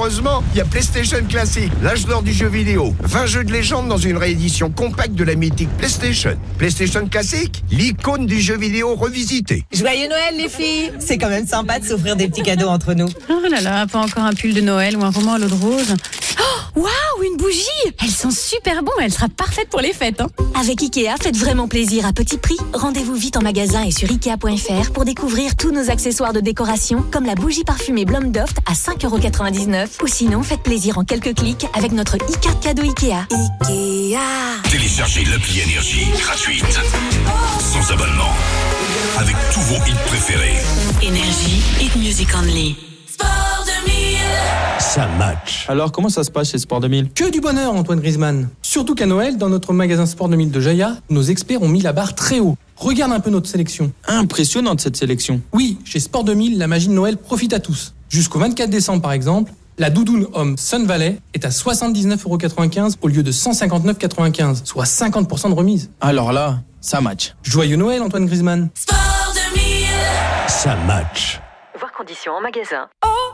heureusement, il y a PlayStation Classic, l'âge d'or du jeu vidéo. 20 jeux de légende dans une réédition compacte de la mythique PlayStation. PlayStation Classic, l'icône du jeu vidéo revisité. Joyeux Noël les filles. C'est quand même sympa de s'offrir des petits cadeaux entre nous. Oh là là, pas encore un pull de Noël ou un roman à l'eau de rose. Oh, waouh, une bougie. Elles sont super bonnes, elle sera parfaite pour les fêtes. Avec Ikea, faites vraiment plaisir à petit prix. Rendez-vous vite en magasin et sur Ikea.fr pour découvrir tous nos accessoires de décoration, comme la bougie parfumée Blomdoft à 5,99 €. Ou sinon, faites plaisir en quelques clics avec notre e-carte cadeau Ikea. Ikea. Téléchargez l'appli Énergie gratuite, sans abonnement, avec tous vos hits préférés. Énergie, hit music only. Sport 2000. Ça match. Alors, comment ça se passe chez Sport 2000 ? Que du bonheur, Antoine Griezmann. Surtout qu'à Noël, dans notre magasin Sport 2000 de Jaya, nos experts ont mis la barre très haut. Regarde un peu notre sélection. Impressionnante cette sélection. Oui, chez Sport 2000, la magie de Noël profite à tous. Jusqu'au 24 décembre, par exemple, la doudoune homme Sun Valley est à 79,95 € au lieu de 159,95 €, soit 50% de remise. Alors là, ça match. Joyeux Noël, Antoine Griezmann. Sport 2000. Ça match. Voir conditions en magasin.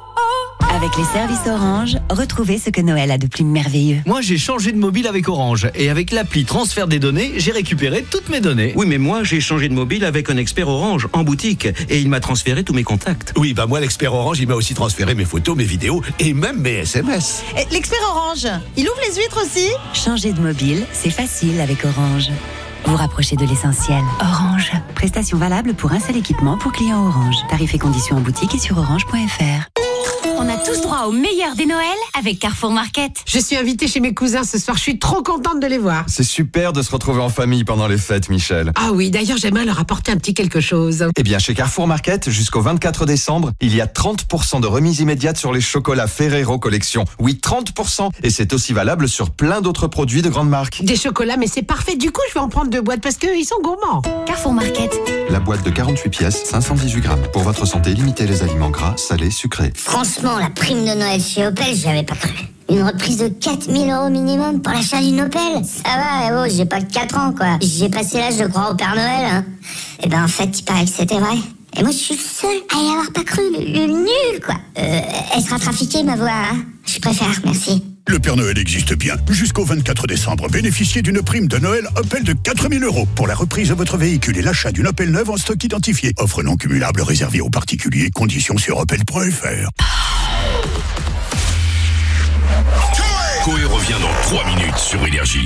Avec les services Orange, retrouvez ce que Noël a de plus merveilleux. Moi, j'ai changé de mobile avec Orange. Et avec l'appli transfert des données, j'ai récupéré toutes mes données. Oui, mais moi, j'ai changé de mobile avec un expert Orange en boutique. Et il m'a transféré tous mes contacts. Oui, bah moi, l'expert Orange, il m'a aussi transféré mes photos, mes vidéos et même mes SMS. Et l'expert Orange, il ouvre les huîtres aussi? Changer de mobile, c'est facile avec Orange. Vous rapprochez de l'essentiel. Orange. Prestation valable pour un seul équipement pour clients Orange. Tarifs et conditions en boutique et sur orange.fr. On a tous droit au meilleur des Noëls avec Carrefour Market. Je suis invitée chez mes cousins ce soir, je suis trop contente de les voir. C'est super de se retrouver en famille pendant les fêtes, Michel. Ah oui, d'ailleurs j'aimerais leur apporter un petit quelque chose. Eh bien, chez Carrefour Market, jusqu'au 24 décembre, il y a 30% de remise immédiate sur les chocolats Ferrero Collection. Oui, 30%. Et c'est aussi valable sur plein d'autres produits de grandes marques. Des chocolats, mais c'est parfait. Du coup, je vais en prendre 2 boîtes parce qu'ils sont gourmands. Carrefour Market. La boîte de 48 pièces, 518 grammes. Pour votre santé, limitez les aliments gras, salés, sucrés. Franchement, la prime de Noël chez Opel, j'y avais pas cru. Une reprise de 4 000 € minimum pour l'achat d'une Opel. Ça va, j'ai pas que 4 ans, quoi. J'ai passé l'âge de croire au Père Noël, hein. Et ben, en fait, il paraît que c'était vrai. Et moi, je suis le seul à y avoir pas cru. Le nul, quoi. Elle sera trafiquée, ma voix, hein. Je préfère, merci. Le Père Noël existe bien. Jusqu'au 24 décembre, bénéficiez d'une prime de Noël Opel de 4 000 € pour la reprise de votre véhicule et l'achat d'une Opel neuve en stock identifié. Offre non cumulable réservée aux particuliers. Conditions sur opel.fr. Coé revient dans 3 minutes sur Énergie.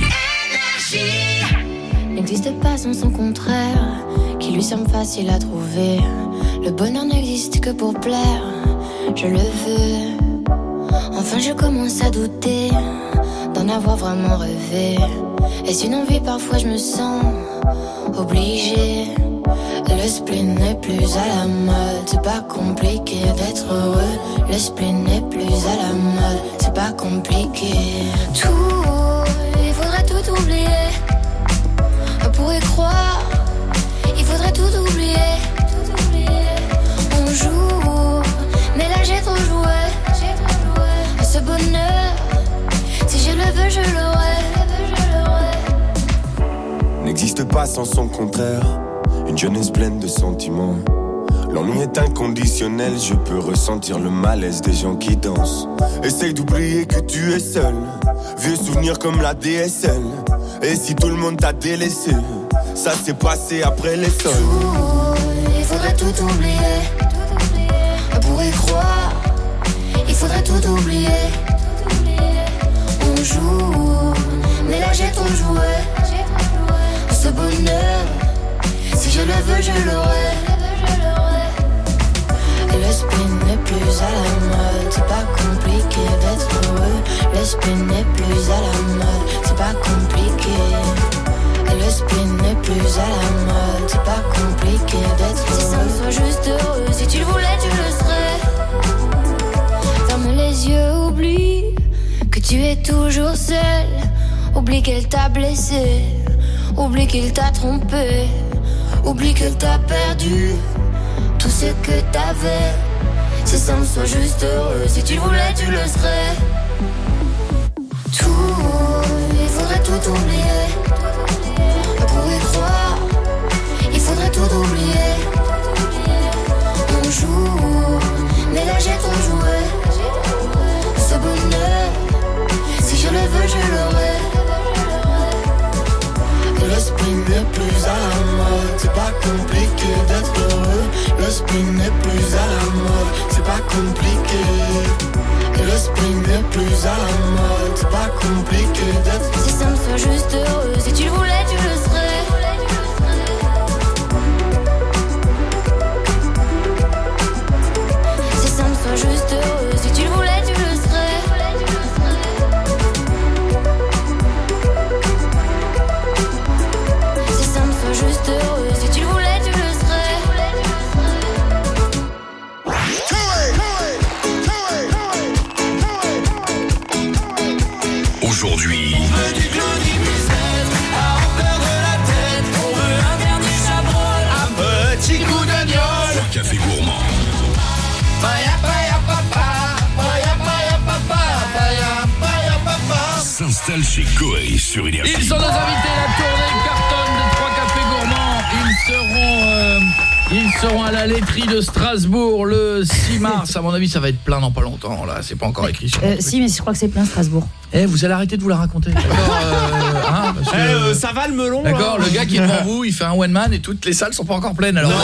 N'existe pas sans son contraire, qui lui semble facile à trouver. Le bonheur n'existe que pour plaire, je le veux. Enfin je commence à douter d'en avoir vraiment rêvé. Est-ce une envie, parfois je me sens obligée. Le spleen n'est plus à la mode, c'est pas compliqué d'être heureux. Le spleen n'est plus à la mode, c'est pas compliqué. Tout, il faudrait tout oublier. On pourrait croire, il faudrait tout oublier. On joue, mais là j'ai trop joué. Ce bonheur, si je le veux, je l'aurai. N'existe pas sans son contraire. Une jeunesse pleine de sentiments. L'ennui est inconditionnel, je peux ressentir le malaise des gens qui dansent. Essaye d'oublier que tu es seul. Vieux souvenirs comme la DSL. Et si tout le monde t'a délaissé, ça s'est passé après les sols. Il faudrait tout oublier. On pourrait croire, il faudrait tout oublier. On joue, mais là j'ai trop joué. Ce bonheur, si je le veux, je l'aurai. Le spleen n'est plus à la mode, c'est pas compliqué d'être heureux. Le spleen n'est plus à la mode, c'est pas compliqué. Le spleen n'est plus à la mode, c'est pas compliqué d'être heureux. Si ça me soit juste heureux, si tu le voulais, tu le serais. Ferme les yeux, oublie que tu es toujours seul. Oublie qu'elle t'a blessé, oublie qu'il t'a trompé, oublie qu'elle t'a perdu tout ce que t'avais. Si ça me soit juste heureux, si tu le voulais, tu le serais. Tout, il faudrait tout oublier. On pourrait croire, il faudrait tout oublier. On joue, mais là j'ai trop joué. Ce spleen n'est plus à la mode, c'est pas compliqué. Et le spleen n'est plus à la mode, c'est pas compliqué d'être. Si ça me soit juste heureux, si tu le voulais, tu le serais. Si ça me soit juste heureux, si tu le voulais, tu le serais. Si ça me soit juste heureux, si tu le voulais, tu le serais. Aujourd'hui, On veut du Claudie Musette, à en perdre la tête. On veut un dernier chabrol, un petit coup d'oignon. sur Café Gourmand. Paya paya papa, paya paya papa, paya paya papa. S'installe chez Koei sur Énergie. Ils sont nos invités, la tournée cartonne des 3 cafés gourmands. Ils seront à la laiterie de Strasbourg le 6 mars. À mon avis, ça va être plein dans pas longtemps. Là, c'est pas encore écrit sur Si, mais je crois que c'est plein Strasbourg. vous allez arrêter de vous la raconter. D'accord, parce que, ça va le melon. d'accord, le gars qui est devant vous, il fait un one man et toutes les salles sont pas encore pleines. Alors,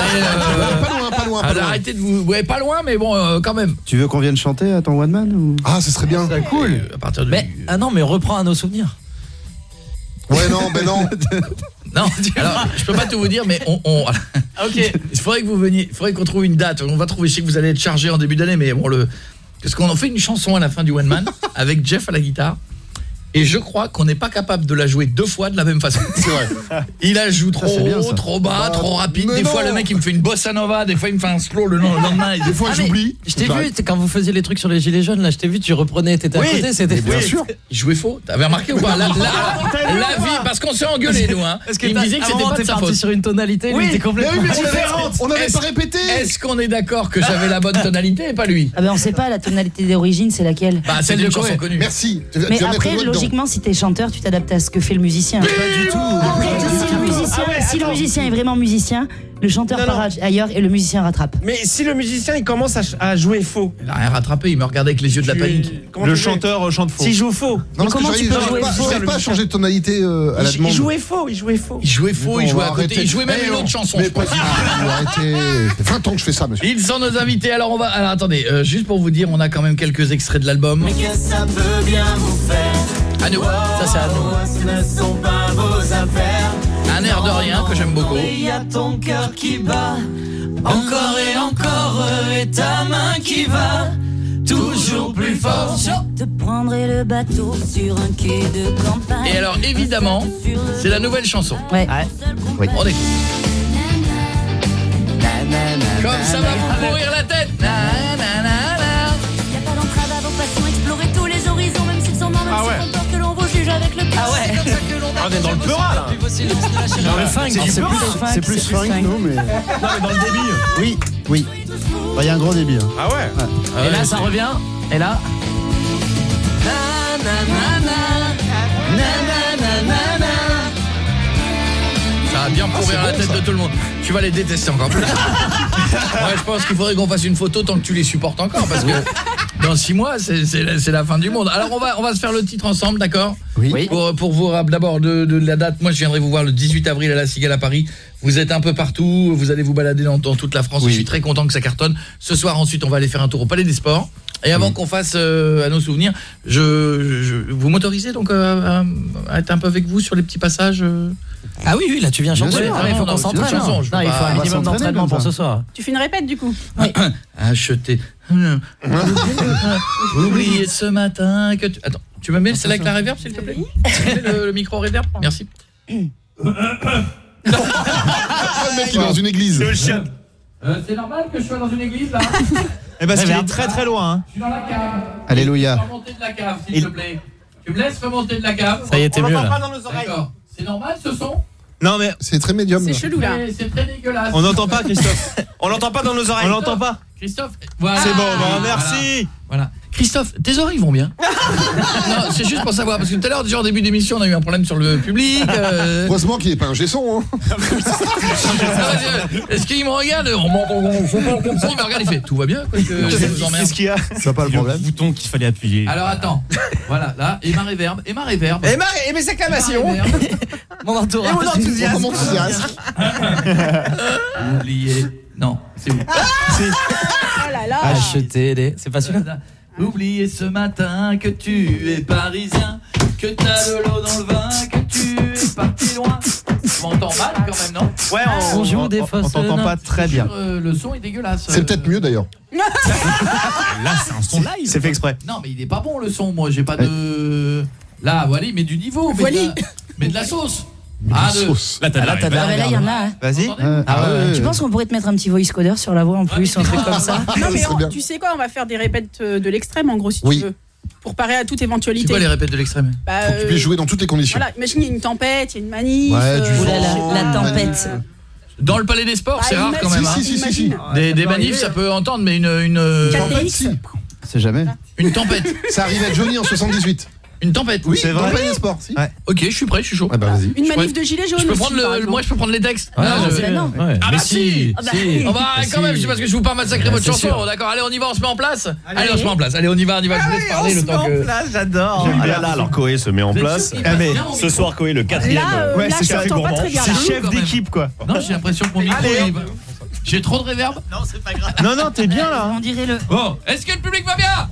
Pas loin. arrêtez de vous... Ouais, pas loin, mais bon, quand même. Tu veux qu'on vienne chanter à ton one man ou... Ah, ce serait bien. C'est cool. À partir de... Ah non, mais reprends à nos souvenirs. Ouais, non, ben non. Non, alors, je peux pas tout vous dire, mais OK. il faudrait que vous veniez, il faudrait qu'on trouve une date. On va trouver, je sais que vous allez être chargé en début d'année, mais bon, parce qu'on en fait une chanson à la fin du One Man avec Jeff à la guitare. Et je crois qu'on n'est pas capable de la jouer 2 fois de la même façon. C'est vrai. Il la joue trop haut, trop bas, trop rapide. Des fois, le mec, il me fait une bossa nova. Des fois, il me fait un slow le lendemain. Et des fois, j'oublie. Je t'ai vu, quand vous faisiez les trucs sur les gilets jaunes, là, je t'ai vu, tu reprenais, t'étais à côté. C'était bien sûr. Il jouait faux. T'avais remarqué ou pas la vie, parce qu'on s'est engueulé, nous. Hein. Parce que il me disait que c'était pas de sa faute. sur une tonalité, lui, était complètement différente. On n'avait pas répété. Est-ce qu'on est d'accord que j'avais la bonne tonalité et pas lui? Ah ben on sait pas, la tonalité d'origine, c'est laquelle? Bah, celle d'une chanson connue. Merci. Mais après, logiquement, si t'es chanteur, tu t'adaptes à ce que fait le musicien. Pas du tout. Si le musicien est vraiment musicien, le chanteur part ailleurs et le musicien rattrape. Mais si le musicien il commence à jouer faux, il a rien rattrapé, il me regardait avec les yeux de la panique. Le chanteur chante faux. S'il joue faux. Non, comment tu peux jouer faux? Il n'arrive pas à changer de tonalité à la demande. Il jouait faux, il jouait à côté, il jouait même une autre chanson. Mais pas arrêtez. Ça fait 20 ans que je fais ça, monsieur. Ils sont nos invités, alors attendez, juste pour vous dire, on a quand même quelques extraits de l'album. Mais qu'est-ce que ça peut bien vous faire? À nous, ça c'est à nous. Ce ne sont pas vos affaires. Un air de rien que j'aime beaucoup. Il y a ton cœur qui bat, encore et encore, et ta main qui va toujours plus fort. Je te prendrai le bateau sur un quai de campagne. Et alors évidemment, c'est la nouvelle chanson. Ouais. Oui. On écoute. Comme ça va vous pourrir la tête. Y'a pas d'entrave à vos passions, explorer tous les horizons, même s'ils sont dans le même si que l'on vous juge avec le cœur. On est dans le peura là. Dans le funk, c'est plus funk, non, mais... Non mais dans le débit. Oui. Il y a un gros débit. Ah ouais. Et là, ça revient. Et là. Ça va bien pourrir la tête de tout le monde. Tu vas les détester encore plus. Ouais, je pense qu'il faudrait qu'on fasse une photo tant que tu les supportes encore, parce que dans 6 mois, c'est la fin du monde. Alors on va se faire le titre ensemble, d'accord? Oui. Pour vous d'abord de la date. Moi, je viendrai vous voir le 18 avril à la Cigale à Paris. Vous êtes un peu partout, vous allez vous balader dans toute la France. Je suis très content que ça cartonne. Ce soir, ensuite, on va aller faire un tour au Palais des Sports. Et avant qu'on fasse à nos souvenirs, vous m'autorisez donc à être un peu avec vous sur les petits passages Ah oui, là tu viens chanter. Il faut qu'on s'entraîne. Il faut un minimum d'entraînement pour ce soir. Tu fais une répète du coup? Oui. Acheter. Oubliez ce matin que tu... Attends, tu me mets celle avec la reverb s'il te plaît? le micro reverb. Merci. Le mec, il est dans une église. C'est le chien. C'est normal que je sois dans une église là? Eh ben c'est très très loin hein. Je suis dans la cave. Alléluia. Remonter de la cave s'il te plaît. Tu me laisses remonter de la cave? Ça y est, t'es mieux On n'entend là. pas dans nos oreilles. D'accord. C'est normal ce son? Non mais C'est très médium. C'est chelou là. C'est très dégueulasse. on n'entend pas Christophe. On n'entend pas dans nos oreilles. On n'entend pas. Christophe, voilà. C'est bon, merci. Voilà. Christophe, tes oreilles vont bien? Non, c'est juste pour savoir, parce que tout à l'heure, déjà en début d'émission, on a eu un problème sur le public. Heureusement qu'il n'est pas un gesson. Est-ce qu'il me regarde? Comme ça, il me regarde, il fait tout va bien? Qu'est-ce qu'il y a? C'est pas le problème. Le bouton qu'il fallait appuyer. Alors attends, voilà, là, et ma réverb. Et mes acclamations. Mon entourage. Et mon enthousiasme. Oubliez Non, c'est vous. Oh là là. Acheter des... C'est pas celui-là. Oubliez ce matin que tu es parisien, que t'as de l'eau dans le vin, que tu es parti loin. On m'entend mal quand même, non? Ouais, on joue des fausses on t'entend pas très bien. Le son est dégueulasse. C'est peut-être mieux d'ailleurs. Là, c'est un son live. C'est fait exprès. Non, mais il est pas bon le son, moi, j'ai pas de... Là, voilà, mais du niveau. Mais de la sauce. Là, Là, il y en a. Hein. Vas-y. Tu penses qu'on pourrait te mettre un petit voice coder sur la voix en plus, un truc comme ça? Non, mais tu sais quoi, on va faire des répètes de l'extrême, en gros, si tu veux. Pour parer à toute éventualité. C'est quoi les répètes de l'extrême? Faut que tu puisses jouer dans toutes les conditions. Voilà, imagine, il y a une tempête, il y a une manif. Ouais, du vent. La tempête. Dans le Palais des Sports, c'est rare quand même. Si. Des manifs, ça peut entendre, mais une tempête, si. C'est jamais. Une tempête. Ça arrive à Johnny en 78. Une tempête. Oui, c'est vrai. Dans le Palais des Sports, si. Ouais. Ok, je suis prêt, je suis chaud. Ah bah vas-y. Une manif de gilets jaunes. Je peux aussi, prendre moi je peux prendre les textes. Non. Ah bah si. On va quand même, c'est parce que je vous pas massacrer votre chanson. D'accord, allez, on y va, on se met en place. Allez, on se met en place. Allez, on y va, je vous laisse parler le temps que J'adore. Ah là, alors Koé se met en place. Mais ce soir Koé le 4e. Là, c'est je t'entends pas très bien. C'est chef d'équipe quoi. Non, j'ai l'impression que mon micro j'ai trop de réverb. Non, c'est pas grave. Non, t'es bien là. On dirait le... Bon, est-ce que le public va bien?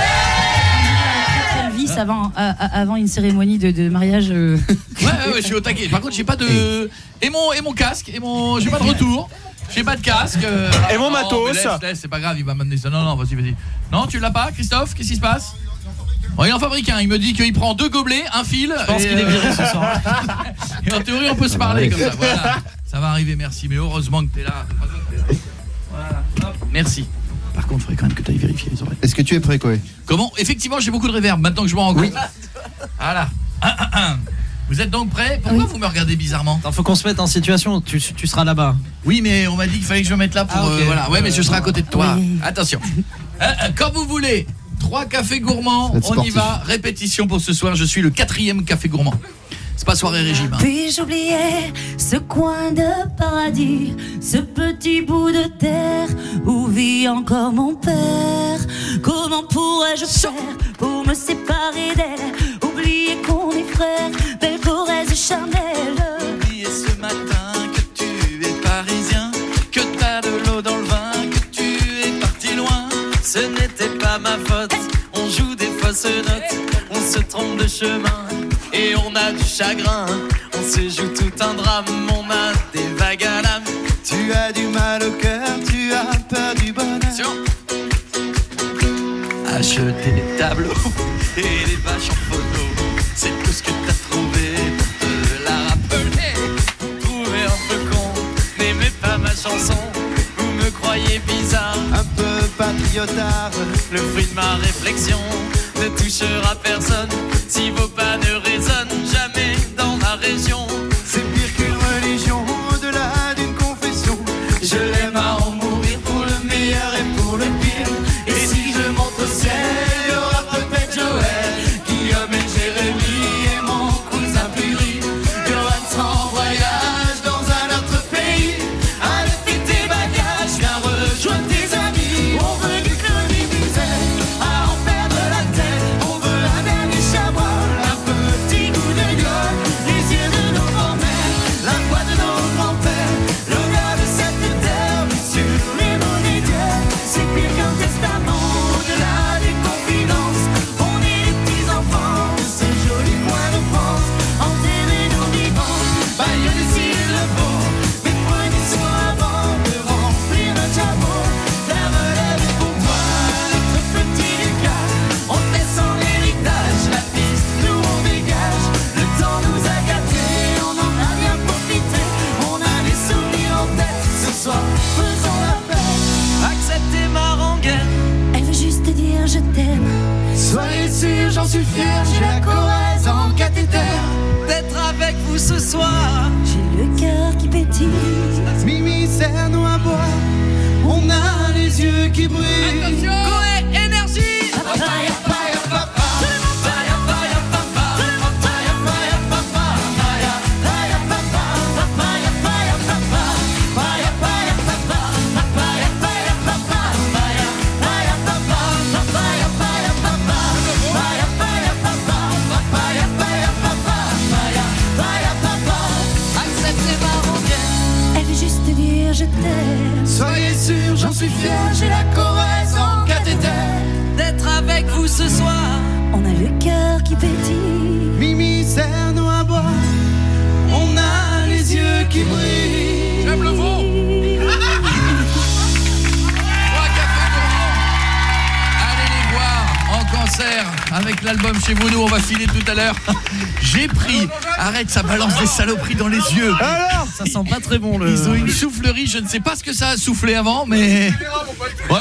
Elvis avant une cérémonie de mariage. Ouais, je suis au taquet. Par contre, j'ai pas de et mon casque j'ai pas de retour. J'ai pas de casque. Et mon matos. Laisse, c'est pas grave, il va m'amener ça. Non, vas-y. Non, tu l'as pas, Christophe? Qu'est-ce qui se passe? Bon, il en fabrique un. Il me dit qu'il prend 2 gobelets, un fil. Je pense qu'il est viré ce soir. Et en théorie, on peut se parler comme ça. Voilà. Ça va arriver, merci. Mais heureusement que t'es là. Voilà. Hop. Merci. Par contre, il faudrait quand même que tu ailles vérifier les oreilles. Est-ce que tu es prêt, Koé? Comment? Effectivement, j'ai beaucoup de réverb maintenant que je m'en rends compte. Voilà. Vous êtes donc prêts? Pourquoi vous me regardez bizarrement? Faut qu'on se mette en situation, tu seras là-bas. Oui, mais on m'a dit qu'il fallait que je me mette là pour... okay. Voilà, ouais, mais je serai à côté de toi. Oui. Attention. Quand vous voulez, 3 cafés gourmands, on y va. Répétition pour ce soir, je suis le 4e café gourmand. C'est pas soirée régime. Puis-je oublier ce coin de paradis, ce petit bout de terre où vit encore mon père? Comment pourrais-je faire pour me séparer d'elle? Oublier qu'on est frères, belle Corrèze charnelle. Oublier ce matin que tu es parisien, que t'as de l'eau dans le vin, que tu es parti loin. Ce n'était pas ma faute, on joue des fausses notes, on se trompe de chemin et on a du chagrin. On se joue tout un drame, on a des vagues à l'âme. Tu as du mal au cœur, tu as peur du bonheur. Acheter des tableaux et des vaches en photo, c'est tout ce que t'as trouvé pour te la rappeler. Trouvé un peu con, n'aimez pas ma chanson, vous me croyez bizarre, un peu patriotard. Le fruit de ma réflexion ne touchera personne si vos pas ne résonnent jamais dans ma région. C'est pire qu'une religion, au-delà d'une confession. Je l'aime à en mourir pour le meilleur et pour le pire. Et si je monte au ciel, il y aura peut-être Joël, Guillaume et Jérémy et mon cousin Puri. Johan sera en voyage dans un autre pays. Allez, fais tes bagages, viens rejoindre tes amis. On veut du Claudie Buzel, à en perdre la tête. On veut un dernier chamois, un petit goût de gueule, les yeux de nos grands-mères, la voix de nos grands-pères, l'odeur de cette terre, mais sur les mots des dieux. C'est pire qu'un testament, au-delà des confidences. On est les petits-enfants de ce joli coin de France, enterrés nos vivants, Bayonne s'il le faut, mais poignés sur avant de remplir notre chameau. La relève est pour toi, notre petit Lucas. On te laisse en héritage la piste, nous on dégage. Le temps nous a gâtés, on en a bien profité. On a des souvenirs en tête, ce soir faisons la fête. Acceptez ma rengaine, Elle veut juste te dire je t'aime. soyez sûrs, j'en suis fier. J'ai la Corrèze en cathéter, d'être avec vous ce soir. J'ai le cœur qui pétille. Mimi sert-nous à boire, on a les yeux qui brillent. Attention, Koé, énergie. Elle veut juste te dire je t'aime. Soyez petit. Mimi, serre-nous à boire. On a les yeux qui brillent. J'aime le veau. 3 cafés gourmands. Allez les voir en concert avec l'album Chez vous. Nous, on va filer tout à l'heure. J'ai pris. Arrête, ça balance des saloperies dans les yeux. Alors, ça sent pas très bon le. Ils ont une soufflerie. Je ne sais pas ce que ça a soufflé avant, mais. Ouais.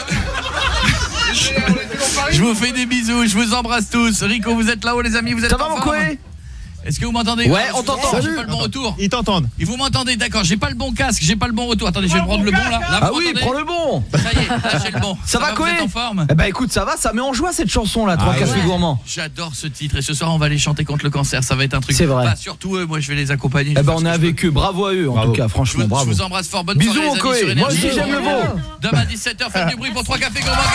Je vous fais des bisous, je vous embrasse tous. Rico, vous êtes là-haut les amis, vous êtes ça va mon Koé? Est-ce que vous m'entendez? Ouais, on t'entend. J'ai pas le bon retour. Ils t'entendent. Et vous m'entendez, d'accord, j'ai pas le bon casque, j'ai pas le bon retour. Attendez, je vais prendre le bon là. Ah oui, prends le bon. Ça y est, là j'ai le bon. Ça va Koé? Vous êtes en forme? Eh ben écoute, ça va, ça met en joie cette chanson là, 3 cafés gourmands. J'adore ce titre et ce soir on va aller chanter contre le cancer, ça va être un truc. C'est vrai. Bah, surtout eux, moi je vais les accompagner. Eh ben on est avec eux, bravo à eux en tout cas, franchement bravo. Je vous embrasse fort, bonne bisous soirée les amis sur Koé. Moi Énergie. aussi j'aime le veau. Demain 17h, faites du bruit pour 3 cafés gourmands.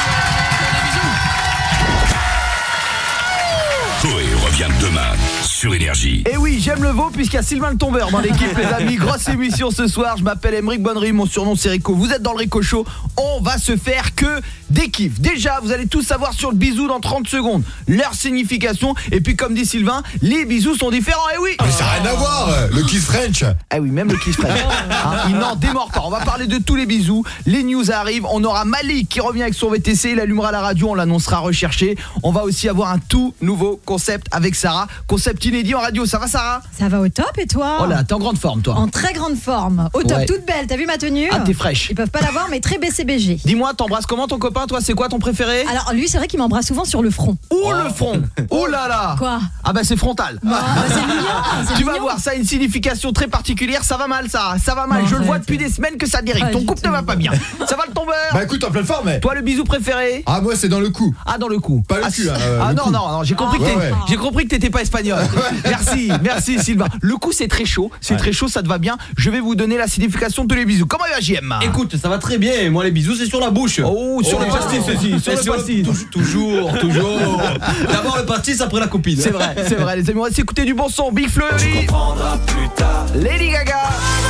Koé revient demain sur Énergie. Et oui, j'aime le veau puisqu'il y a Sylvain le Tombeur dans l'équipe les amis. Grosse émission ce soir, je m'appelle Aymeric Bonnery, mon surnom c'est Rico. Vous êtes dans le Rico Show, on va se faire que des kiffs. Déjà, vous allez tout savoir sur le bisou dans 30 secondes. Leur signification, et puis comme dit Sylvain, les bisous sont différents, et oui. Mais ça n'a rien à voir, le kiss French. Ah oui, même le kiss French. Il n'en démord pas, on va parler de tous les bisous. Les news arrivent, on aura Malik qui revient avec son VTC, il allumera la radio, on l'annoncera recherché. On va aussi avoir un tout nouveau concept avec Sarah, concept inédit en radio. Ça va Sarah? Ça va au top et toi? Oh là, t'es en grande forme toi. En très grande forme, au top, Ouais. toute belle, t'as vu ma tenue? Ah t'es fraîche. Ils peuvent pas la voir mais très BCBG. Dis-moi, t'embrasses comment ton copain toi? C'est quoi ton préféré? Alors lui c'est vrai qu'il m'embrasse souvent sur le front. Oh le front. Oh là là. Quoi? Ah bah c'est frontal. C'est mignon. Tu vas voir, ça a une signification très particulière. Ça va mal ça, ça va mal. Je le vois depuis des semaines que ça dérive. Ton couple ne va pas bien. Ça va le tombeur? Bah écoute, en pleine forme. Mais... Toi le bisou préféré? Ah moi c'est dans le cou. Ah dans le cou. Pas le cul. Ah le non, cou. non, j'ai compris j'ai compris que t'étais pas espagnol. Merci Sylvain. Le coup c'est très chaud, très chaud, ça te va bien. Je vais vous donner la signification de les bisous. Comment il va JM? Écoute, ça va très bien. Moi les bisous c'est sur la bouche. Oh, sur le pastis aussi, sur le pastis. Toujours. D'abord le pastis après la copine. C'est vrai les amis, on va s'écouter du bon son. Big Flo et Oli. Plus tard. Lady Gaga.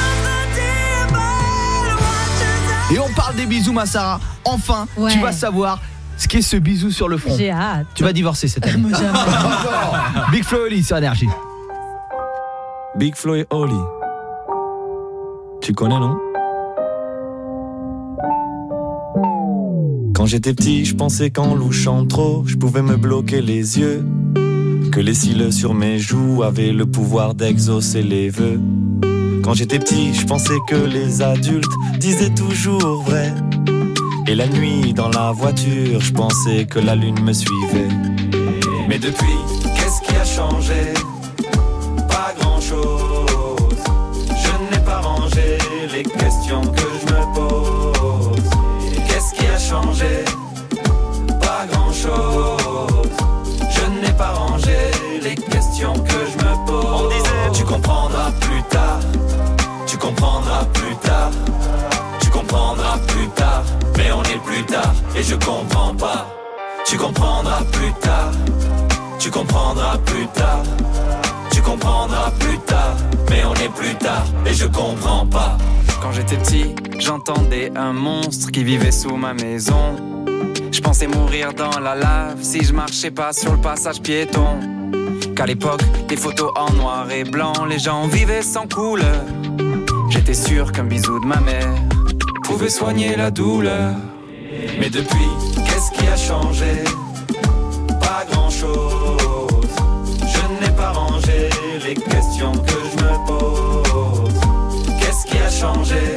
Et on parle des bisous ma Sarah. Enfin, tu vas savoir ce qu'est ce bisou sur le front. J'ai hâte. Tu vas divorcer cette année. Big Flo et Oli sur Énergie. Big Flo et Oli. Tu connais, non? Quand j'étais petit, je pensais qu'en louchant trop, je pouvais me bloquer les yeux. Que les cils sur mes joues avaient le pouvoir d'exaucer les vœux. Quand j'étais petit, je pensais que les adultes disaient toujours vrai. Et la nuit, dans la voiture, je pensais que la lune me suivait. Mais depuis, qu'est-ce qui a changé? Pas grand-chose. Je n'ai pas rangé les questions que je me pose. Qu'est-ce qui a changé? Pas grand-chose. Je n'ai pas rangé les questions que je me pose. On disait tu comprendras plus tard. Tu comprendras plus tard. Tu comprendras plus tard. Mais on est plus tard et je comprends pas. Tu comprendras plus tard. Tu comprendras plus tard. Tu comprendras plus tard. Mais on est plus tard et je comprends pas. Quand j'étais petit, j'entendais un monstre qui vivait sous ma maison. Je pensais mourir dans la lave si je marchais pas sur le passage piéton. Qu'à l'époque, des photos en noir et blanc, les gens vivaient sans couleur. J'étais sûr qu'un bisou de ma mère pouvait soigner la douleur. Mais depuis, qu'est-ce qui a changé? Pas grand-chose. Je n'ai pas rangé les questions que je me pose. Qu'est-ce qui a changé?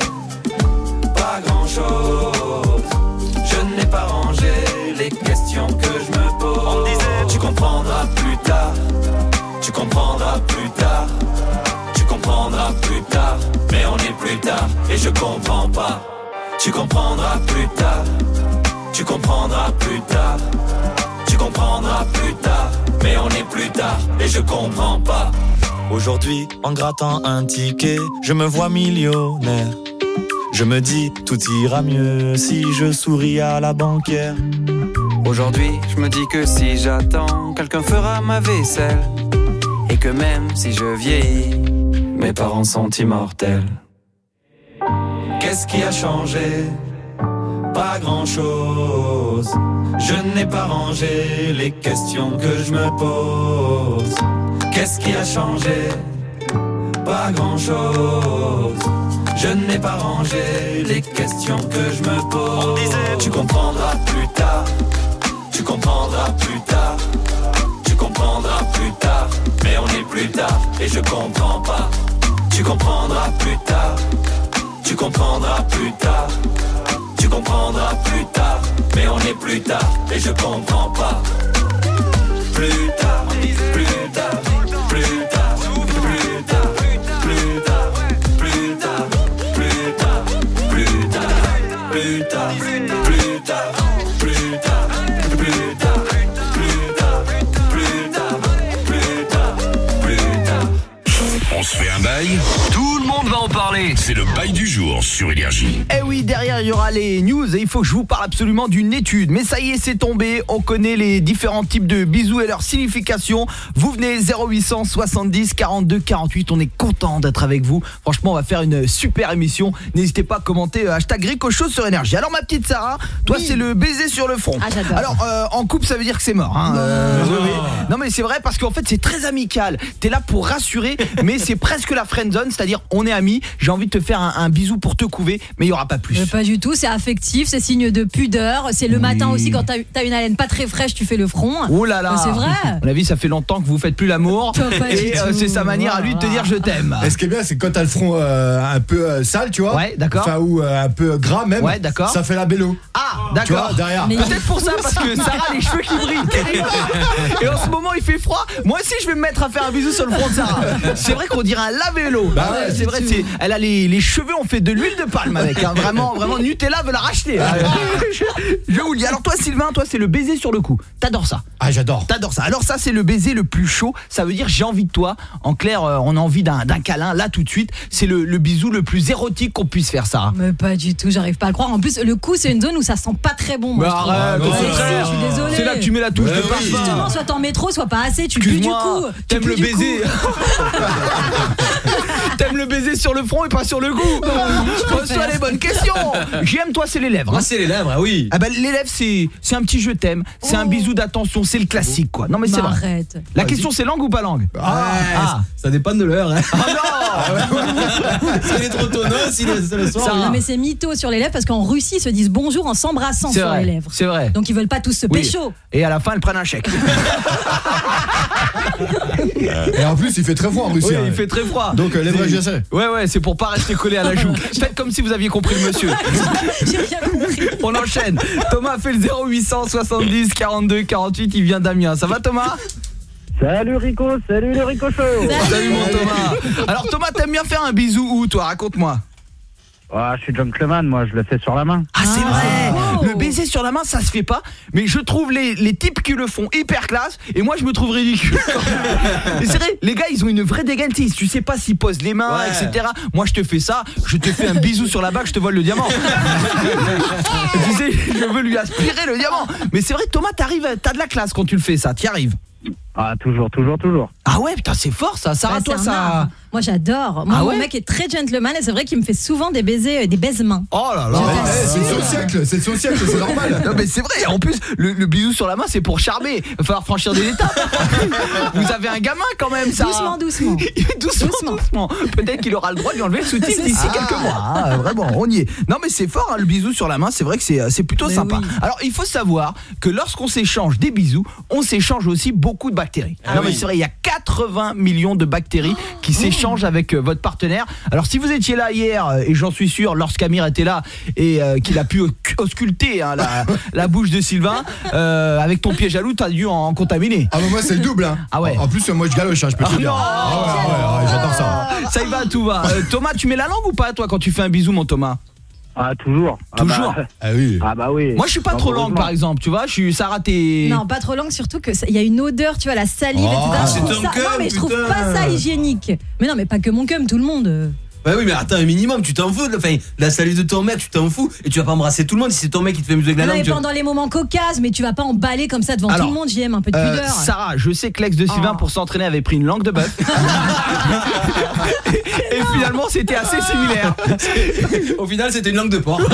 Pas grand-chose. Je n'ai pas rangé les questions que je me pose. On disait tu comprendras plus tard. Tu comprendras plus tard. Tu comprendras plus tard. Mais on est plus tard et je comprends pas. Tu comprendras plus tard. Tu comprendras plus tard. Tu comprendras plus tard. Mais on est plus tard et je comprends pas. Aujourd'hui, en grattant un ticket, je me vois millionnaire. Je me dis, tout ira mieux si je souris à la banquière. Aujourd'hui, je me dis que si j'attends, quelqu'un fera ma vaisselle. Et que même si je vieillis, mes parents sont immortels. Qu'est-ce qui a changé? pas grand chose. Je n'ai pas rangé les questions que je me pose. Qu'est-ce qui a changé? Pas grand chose. Je n'ai pas rangé les questions que je me pose. Tu comprendras plus tard. Tu comprendras plus tard. Tu comprendras plus tard. Mais on est plus tard et je comprends pas. Tu comprendras plus tard. Tu comprendras plus tard. Tu comprendras plus tard. Mais on est plus tard et je comprends pas. Plus tard, plus tard, plus tard, plus tard, plus tard, plus tard, plus tard, plus tard, plus tard, plus tard, plus tard, plus tard, plus tard, plus tard, plus tard. On se fait un bail. Tout le monde va en parler. C'est le bail du jour sur Énergie. Eh oui, derrière il y aura les news et il faut que je vous parle absolument d'une étude. Mais ça y est, c'est tombé, on connaît les différents types de bisous et leur signification. Vous venez 0800 70 42 48, on est content d'être avec vous. Franchement, on va faire une super émission. N'hésitez pas à commenter #Ricochot sur Énergie. Alors ma petite Sarah, toi c'est le baiser sur le front. Ah, j'adore. Alors en couple ça veut dire que c'est mort hein. Oui. Non mais c'est vrai parce qu'en fait c'est très amical. T'es là pour rassurer mais c'est presque la friendzone, c'est-à-dire on est amis, j'ai envie de te faire un bisou pour te couver mais il y aura pas plus. Pas du tout, c'est affectif, c'est signe de pudeur. C'est le matin aussi quand t'as une haleine pas très fraîche, tu fais le front. Oh là là. C'est vrai. À mon avis, ça fait longtemps que vous faites plus l'amour. Et c'est sa manière à lui de te dire je t'aime. Et ce qui est bien, c'est que quand t'as le front un peu sale, tu vois. Ouais, d'accord. Enfin, ou un peu gras même. Ouais, d'accord. Ça fait la bello. Ah, d'accord. Tu vois, derrière. Peut-être pour ça, parce que Sarah a les cheveux qui brillent. Et en ce moment, il fait froid. Moi aussi, je vais me mettre à faire un bisou sur le front de Sarah. C'est vrai qu'on dirait un lave-vélo. Bah ouais, c'est vrai, elle a les cheveux, on fait de l'huile de palme avec. Hein. Vraiment, Nutella veut la racheter. Je vous le dis. Alors toi, Sylvain, toi, c'est le baiser sur le cou. T'adores ça. Ah, j'adore. T'adores ça. Alors ça, c'est le baiser le plus chaud. Ça veut dire j'ai envie de toi. En clair, on a envie d'un câlin. Là, tout de suite, c'est le bisou le plus érotique qu'on puisse faire, Sarah. Mais pas du tout, j'arrive pas à le croire. En plus, le cou, c'est une zone où ça sent pas très bon. Moi, arrête, au contraire. Je suis désolée. C'est là que tu mets la touche de parfum. Justement, soit en métro, soit pas assez. Tu pues du cou. T'aimes le baiser. T'aimes le baiser sur le front et pas sur le cou. Pose-toi les bonnes questions. J'aime, toi, c'est les lèvres. Moi, c'est les lèvres, ah oui. Ah bah, les lèvres, c'est un petit je t'aime. C'est un bisou d'attention. C'est le classique, quoi. Non, mais c'est vrai. Arrête. La question, c'est langue ou pas langue? Ça dépend de l'heure. Hein. Ah non. S'il est trop tôt, c'est le soir. Non, mais c'est mytho sur les lèvres parce qu'en Russie, ils se disent bonjour en s'embrassant sur les lèvres. C'est vrai. Donc, ils veulent pas tous se pécho. Et à la fin, elles prennent un chèque. Et en plus, il fait très froid en Russie. Oui, il fait très froid. Donc, lèvres GSA. Ouais, c'est pour pas rester collé à la joue. Faites comme si vous aviez compris le monsieur. J'ai rien compris. On enchaîne. Thomas fait le 0800 70 42 48. Il vient d'Amiens. Ça va, Thomas? Salut Rico, salut le Ricochot. Salut mon Thomas. Alors Thomas, t'aimes bien faire un bisou où, toi? Raconte-moi. Je suis gentleman, moi je le fais sur la main. Ah c'est vrai. Le baiser sur la main, ça se fait pas. Mais je trouve les types qui le font hyper classe. Et moi je me trouve ridicule. Et c'est vrai, les gars ils ont une vraie dégaine. Tu sais pas s'ils posent les mains, etc. Moi je te fais ça, je te fais un bisou sur la bague, je te vole le diamant. Tu sais, je veux lui aspirer le diamant. Mais c'est vrai Thomas, t'as de la classe quand tu le fais ça, t'y arrives. Ah toujours. Ah ouais, putain, c'est fort ça. Sarah, toi ça. Moi j'adore. Moi mon mec est très gentleman et c'est vrai qu'il me fait souvent des baisers, des baise-mains. Oh là là. C'est son siècle, c'est normal. Non mais c'est vrai. En plus, le bisou sur la main, c'est pour charmer. Il va falloir franchir des étapes. Vous avez un gamin quand même, ça. Doucement. Peut-être qu'il aura le droit de lui enlever le soutien d'ici quelques mois. Ah, vraiment, on y est. Non mais c'est fort, hein, le bisou sur la main. C'est vrai que c'est plutôt sympa. Oui. Alors il faut savoir que lorsqu'on s'échange des bisous, on s'échange aussi beaucoup de bactéries. Non mais c'est vrai, il y a 80 millions de bactéries qui s'échangent avec votre partenaire. Alors si vous étiez là hier, et j'en suis sûr, lorsqu'Amir était là et qu'il a pu ausculter hein, la bouche de Sylvain, avec ton pied jaloux, t'as dû en contaminer. Ah bah moi c'est le double hein. Ah ouais. En plus moi je galoche hein, je peux te dire. Ouais, j'adore ça. Ça y va, tout va. Thomas, tu mets la langue ou pas toi quand tu fais un bisou, mon Thomas? Ah toujours. Ah oui. Ah bah oui. Moi je suis pas trop langue par exemple, tu vois, Sarah t'es. Non, pas trop langue, surtout que il y a une odeur, tu vois, la salive, etc. C'est ton cum, non mais je trouve pas ça hygiénique. Mais non, mais pas que mon cum, tout le monde. Bah oui, mais attends, un minimum, tu t'en fous. Enfin, la salut de ton mec, tu t'en fous. Et tu vas pas embrasser tout le monde si c'est ton mec qui te fait muser avec la langue. Mais pendant les moments cocasses, mais tu vas pas emballer comme ça devant tout le monde, j'aime un peu de pudeur. Sarah, je sais que l'ex de Sylvain pour s'entraîner avait pris une langue de bœuf. Et finalement c'était assez similaire. Au final c'était une langue de porc.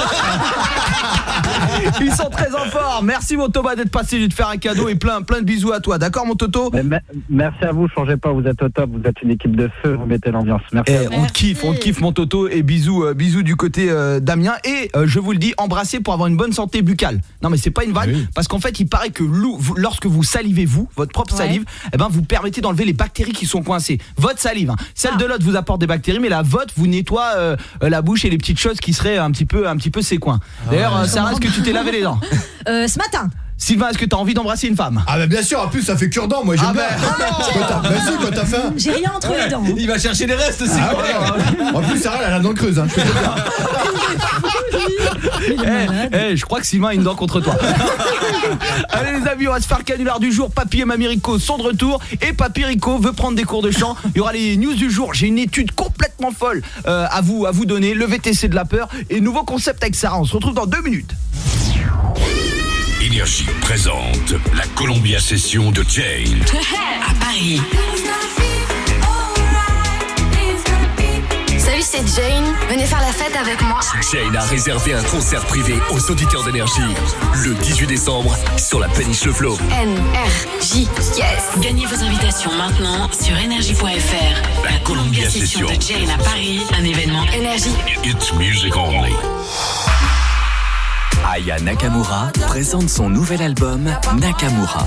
Ils sont très en forme. Merci mon Thomas d'être passé, je vais te faire un cadeau et plein de bisous à toi. D'accord mon Toto? Merci à vous, changez pas, vous êtes au top, vous êtes une équipe de feu, vous mettez l'ambiance. Merci. On te kiffe mon Toto et bisous du côté d'Amiens et je vous le dis, embrassez pour avoir une bonne santé buccale. Non mais c'est pas une vanne parce qu'en fait il paraît que lorsque vous salivez votre propre salive, eh ben vous permettez d'enlever les bactéries qui sont coincées. Votre salive, celle de l'autre vous apporte des bactéries mais la vôtre vous nettoie la bouche et les petites choses qui seraient un petit peu ses coins. D'ailleurs Sarah, est-ce que tu t'es lavé les dents? Ce matin. Sylvain, est-ce que t'as envie d'embrasser une femme? Ah bah bien sûr, en plus ça fait cure-dent, moi j'aime bien. Vas-y, quand t'as faim. J'ai rien entre les dents. Il va chercher les restes aussi. En plus Sarah elle a la dent creuse, je peux te dire. Je crois que Sylvain a une dent contre toi. Allez les amis, on va se faire le canular du jour. Papy et Mamie Rico sont de retour et Papy Rico veut prendre des cours de chant. Il y aura les news du jour. J'ai une étude complètement folle à vous donner, le VTC de la peur et nouveau concept avec Sarah. On se retrouve dans 2 minutes. Énergie présente la Columbia Session de Jane. À Paris. Salut, c'est Jane. Venez faire la fête avec moi. Jane a réservé un concert privé aux auditeurs d'Énergie le 18 décembre sur la péniche Le Flot. NRJ, yes. Gagnez vos invitations maintenant sur énergie.fr. La Columbia Session de Jane à Paris, un événement Énergie. It's music only. Aya Nakamura présente son nouvel album Nakamura.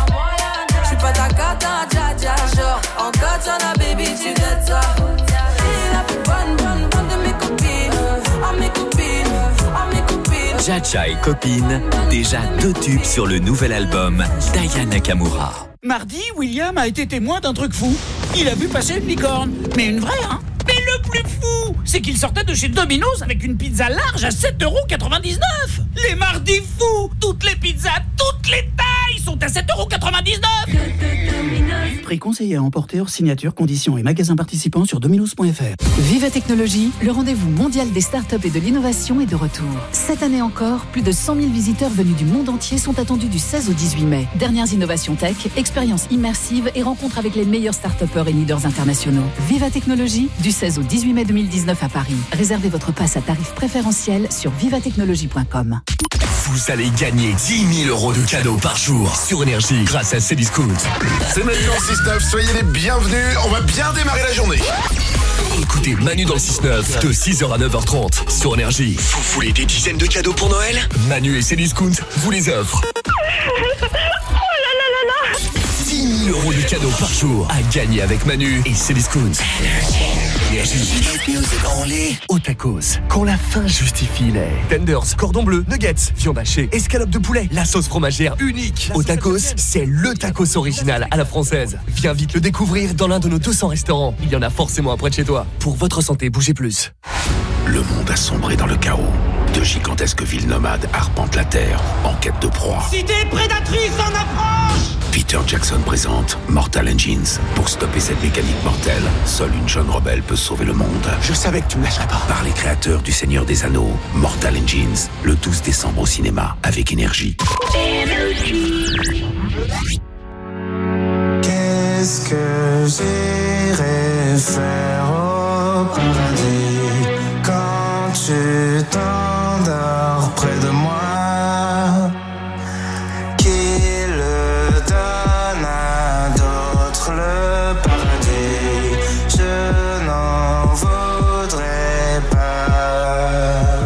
Jaja et copine, déjà 2 tubes sur le nouvel album d'Aya Nakamura. Mardi, William a été témoin d'un truc fou. Il a vu passer une licorne, mais une vraie, hein. Mais le plus fou, c'est qu'il sortait de chez Domino's avec une pizza large à 7,99 €. Les mardis fous, toutes les pizzas, toutes les tailles sont à 7,99 €. Prix conseillé à emporter hors signature, conditions et magasins participants sur dominos.fr. Viva Technologie, le rendez-vous mondial des startups et de l'innovation est de retour. Cette année encore, plus de 100 000 visiteurs venus du monde entier sont attendus du 16 au 18 mai. Dernières innovations tech, expériences immersives et rencontres avec les meilleurs start-upers et leaders internationaux. Viva Technologie, du 16 au 18 mai 2019 à Paris. Réservez votre passe à tarif préférentiel sur vivatechnologie.com. Vous allez gagner 10 000 € de cadeaux par jour sur Énergie grâce à Cdiscount. C'est maintenant 6-9, soyez les bienvenus, on va bien démarrer la journée. Écoutez Manu dans le 6-9 de 6h à 9h30 sur Énergie. Vous voulez des dizaines de cadeaux pour Noël? Manu et Cdiscount vous les offrent. 10 000 € de cadeaux par jour à gagner avec Manu et Cdiscount. Énergie. Au tacos, quand la faim justifie les tenders, cordon bleu, nuggets, viande hachée, escalope de poulet, la sauce fromagère unique. Au tacos, c'est le tacos original à la française. Viens vite le découvrir dans l'un de nos 200 restaurants. Il y en a forcément un près de chez toi. Pour votre santé, bougez plus. Le monde a sombré dans le chaos. De gigantesques villes nomades arpentent la Terre en quête de proie. Cité prédatrice en approche. Peter Jackson présente Mortal Engines. Pour stopper cette mécanique mortelle, seule une jeune rebelle peut sauver le monde. Je savais que tu me lâcherais pas. Par les créateurs du Seigneur des Anneaux, Mortal Engines, le 12 décembre au cinéma avec Énergie. Qu'est-ce que j'irai faire au paradis quand tu t'endors près de moi? Qui le donne à d'autres le paradis? Je n'en voudrais pas.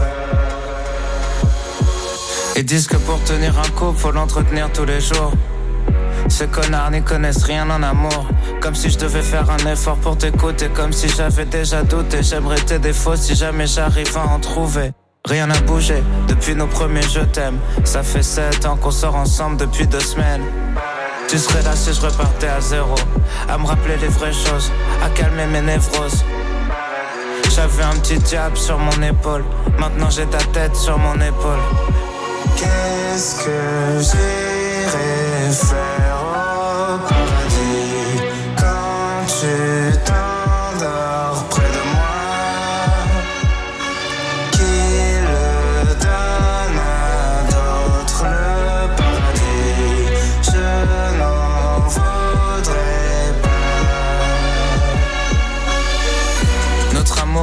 Ils disent que pour tenir un couple, faut l'entretenir tous les jours. Ces connards n'y connaissent rien en amour. Comme si je devais faire un effort pour t'écouter. Comme si j'avais déjà douté. J'aimerais tes défauts si jamais j'arrive à en trouver. Rien n'a bougé depuis nos premiers je t'aime. Ça fait 7 ans qu'on sort ensemble depuis 2 semaines. Tu serais là si je repartais à zéro. À me rappeler les vraies choses, à calmer mes névroses. J'avais un petit diable sur mon épaule. Maintenant j'ai ta tête sur mon épaule. Qu'est-ce que j'irai faire au paradis quand tu t'endors près de moi?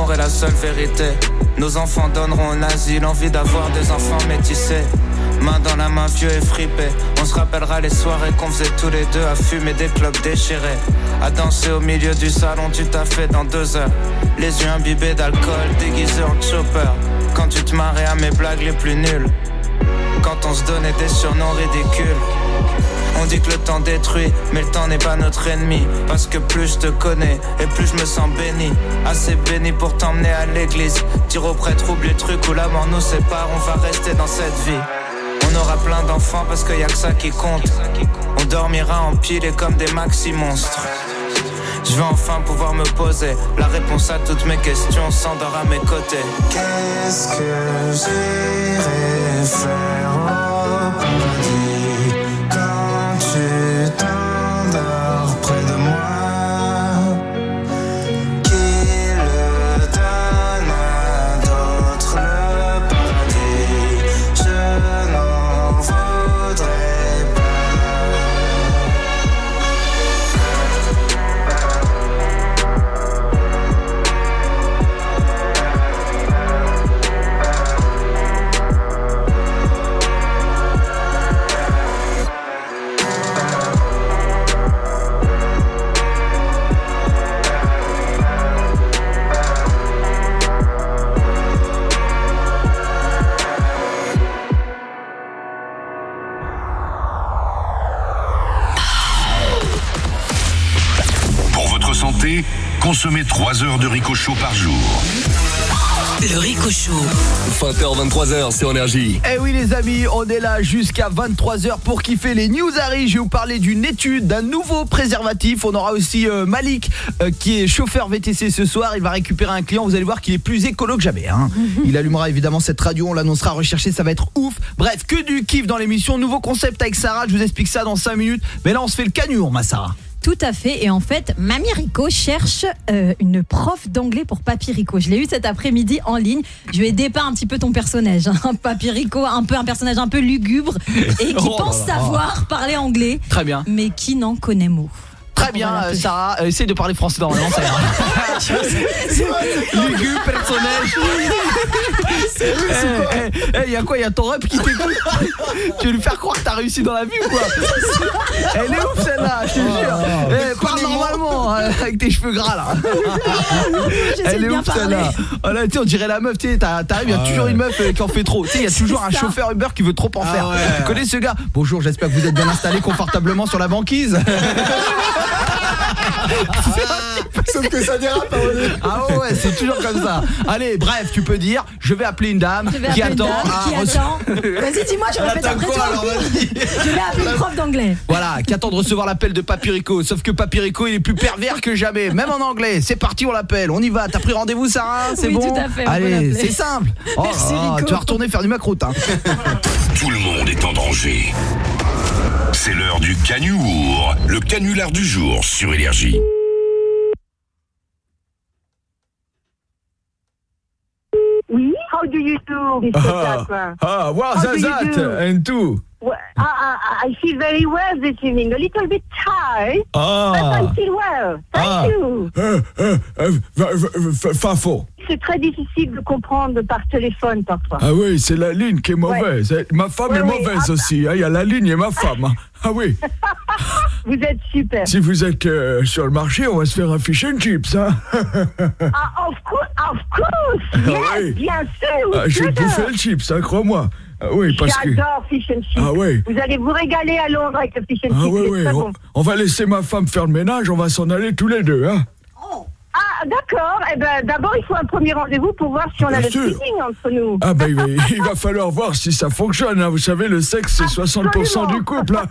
l'amour est la seule vérité. Nos enfants donneront un asile, envie d'avoir des enfants métissés. Main dans la main, vieux et fripé. On se rappellera les soirées qu'on faisait tous les deux à fumer des clopes déchirées, à danser au milieu du salon du café dans 2 heures. Les yeux imbibés d'alcool, déguisés en chopper. Quand tu te marrais à mes blagues les plus nulles. Quand on se donnait des surnoms ridicules. On dit que le temps détruit, mais le temps n'est pas notre ennemi. Parce que plus je te connais, et plus je me sens béni. Assez béni pour t'emmener à l'église. Dire au prêtre, oublie le truc où la mort nous sépare. On va rester dans cette vie. On aura plein d'enfants parce qu'il y a que ça qui compte. On dormira empilés comme des maxi-monstres. Je vais enfin pouvoir me poser la réponse à toutes mes questions s'endort à mes côtés. Qu'est-ce que j'irai faire au paradis quand tu t'endors près de moi? Qui le donne à d'autres le paradis? Je n'en voudrais pas. santé, consommez 3 heures de Rico Show par jour. Le Rico Show. 20h, 23h sur Énergie. Eh oui les amis, on est là jusqu'à 23h pour kiffer les news Harry. Je vais vous parler d'une étude, d'un nouveau préservatif. On aura aussi Malik qui est chauffeur VTC ce soir. Il va récupérer un client, vous allez voir qu'il est plus écolo que jamais hein. Il allumera évidemment cette radio, on l'annoncera recherché, ça va être ouf. Bref, que du kiff dans l'émission. Nouveau concept avec Sarah, je vous explique ça dans 5 minutes. Mais là on se fait le cagnure ma Sarah. Tout à fait, et en fait, Mamie Rico cherche une prof d'anglais pour Papy Rico. Je l'ai eu cet après-midi en ligne. Je lui ai dépeint un petit peu ton personnage, hein. Papy Rico, un personnage un peu lugubre et qui pense savoir parler anglais. Très bien. Mais qui n'en connaît mot. Très bien, Sarah, essaye de parler français normalement, ça ira. Lugubre, personnage. Il y a quoi? Il y a ton rep qui t'écoute. Tu veux lui faire croire que t'as réussi dans la vie ou quoi? Elle est ouf celle-là, je te jure. Parle normalement avec tes cheveux gras là. Elle est ouf celle-là. Oh là, on dirait la meuf, tu sais, t'arrives, il y a toujours une meuf qui en fait trop. Tu sais, il y a toujours un chauffeur Uber qui veut trop en faire. Tu connais ce gars? Bonjour, j'espère que vous êtes bien installé confortablement sur la banquise. Sauf que ça dérape. Ah ouais, c'est toujours comme ça. Allez, bref, tu peux dire je vais appeler une dame qui attend. Vas-y, dis-moi, je répète après toi. Je vais appeler une prof d'anglais. Voilà, qui attend de recevoir l'appel de Papy Rico. Sauf que Papy Rico, il est plus pervers que jamais, même en anglais. C'est parti, on l'appelle. On y va. T'as pris rendez-vous, Sarah? C'est bon? Tout à fait. Allez, c'est simple. Merci, Rico. Tu vas retourner faire du macroute. Hein. Tout le monde est en danger. C'est l'heure du canular, le canular du jour sur Énergie. Oui, how do you do, Mr. Tucker? What's that? And two. Well, I feel very well this evening, a little bit tired, but I feel well. Thank you. Fafo. C'est très difficile de comprendre par téléphone parfois. Ah oui, c'est la ligne qui est mauvaise. Ouais. Ma femme est mauvaise aussi. Il y a la ligne et ma femme. Ah oui. Vous êtes super. Si vous êtes sur le marché, on va se faire un fish and chips. Hein. Of course. Yes, oui. Bien sûr. Je vais te bouffer le chips, hein, crois-moi. Ah oui, parce que... J'adore fish and chips. Ah oui. Vous allez vous régaler à Londres avec le fish and chips. Ah oui. On va laisser ma femme faire le ménage, on va s'en aller tous les deux. Hein. Ah, d'accord. Eh ben, d'abord, il faut un premier rendez-vous pour voir si on a le feeling entre nous. Ah ben, il va falloir voir si ça fonctionne. Hein. Vous savez, le sexe, c'est 60% du couple. Hein.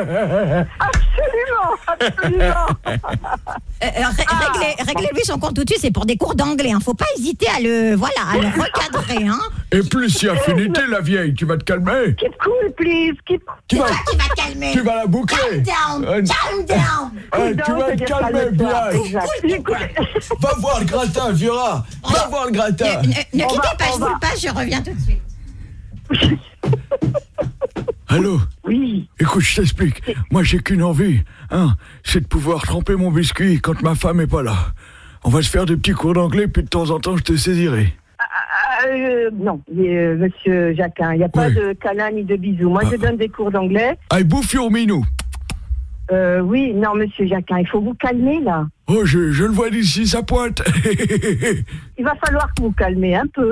Absolument. Réglez-lui son compte tout de suite, c'est pour des cours d'anglais. Hein. Faut pas hésiter à le recadrer. Hein. Et plus si affinité, la vieille, tu vas te calmer. Keep cool, please. Tu vas te calmer. Tu vas la boucler. Calm down. Tu vas te calmer, bien. Va voir le gratin, Viora. Va voir le gratin. Ne quittez pas, je vous passe, je reviens tout de suite. Allô? Oui. Écoute, je t'explique. Moi, j'ai qu'une envie, hein, c'est de pouvoir tremper mon biscuit quand ma femme est pas là. On va se faire des petits cours d'anglais, puis de temps en temps, je te saisirai. Non, monsieur Jacquin, il n'y a pas de câlin ni de bisous. Moi, je donne des cours d'anglais. I bouffe your minou. Oui, non, monsieur Jacquin, il faut vous calmer, là. Oh, je le vois d'ici, ça pointe. Il va falloir que vous calmez un peu.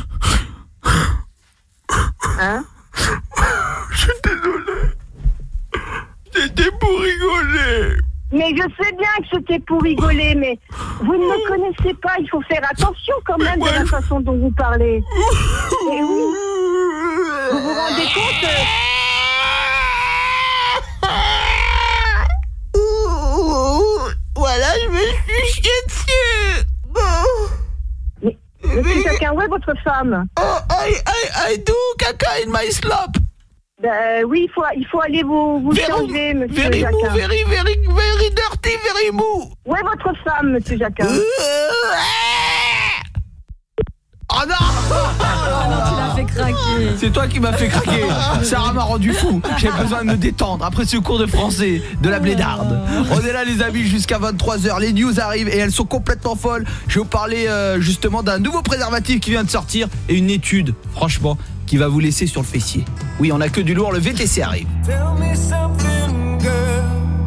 Hein? Je suis désolé. C'était pour rigoler. Mais je sais bien que c'était pour rigoler, mais vous ne me connaissez pas, il faut faire attention quand même de la façon dont vous parlez. Et oui. Vous vous rendez compte Voilà, je me suis chié dessus. Mais monsieur Jacquin, où est votre femme? I do caca in my slop. Ben oui, il faut aller vous changer, monsieur Jacquin. Very dirty, very mou. Où est votre femme, monsieur Jacquin? Oh non! Oh non, tu l'as fait craquer. C'est toi qui m'as fait craquer. Sarah m'a rendu fou. J'ai besoin de me détendre après ce cours de français de la blédarde. On est là les amis jusqu'à 23h. Les news arrivent et elles sont complètement folles. Je vais vous parler justement d'un nouveau préservatif qui vient de sortir et une étude, franchement, qui va vous laisser sur le fessier. Oui, on a que du lourd, le VTC arrive. Tell me something, girl.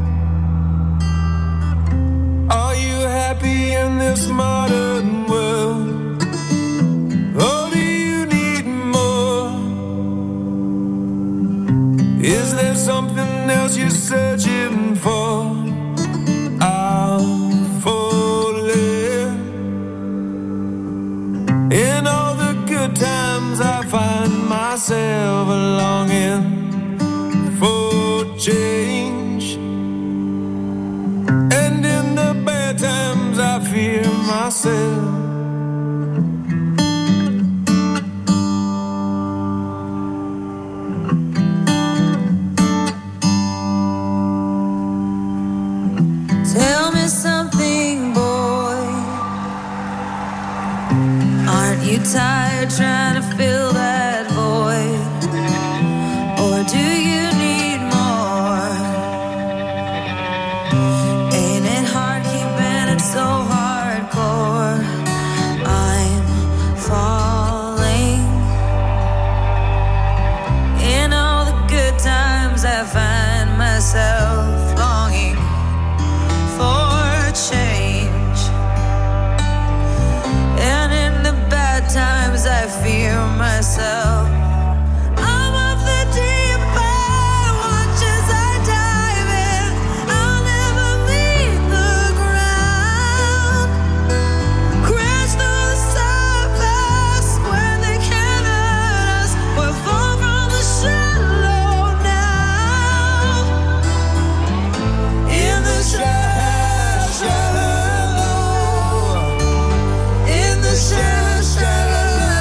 Are you happy in this modern world? Or do you need more? Is there something else you're searching for? I'm falling. In all the good times I find myself longing for change, and in the bad times I fear myself. Tell me something, boy. Aren't you tired trying to fill that void? Or do you need more? Ain't it hard keeping it so hardcore? I'm falling. In all the good times I find myself longing for change, and in the bad times I fear myself. I'm of the deep end, watch as I dive in. I'll never meet the ground. Crash through the surface where they can't hurt us. We're far from the shallow now. In the shallow, in the shallow.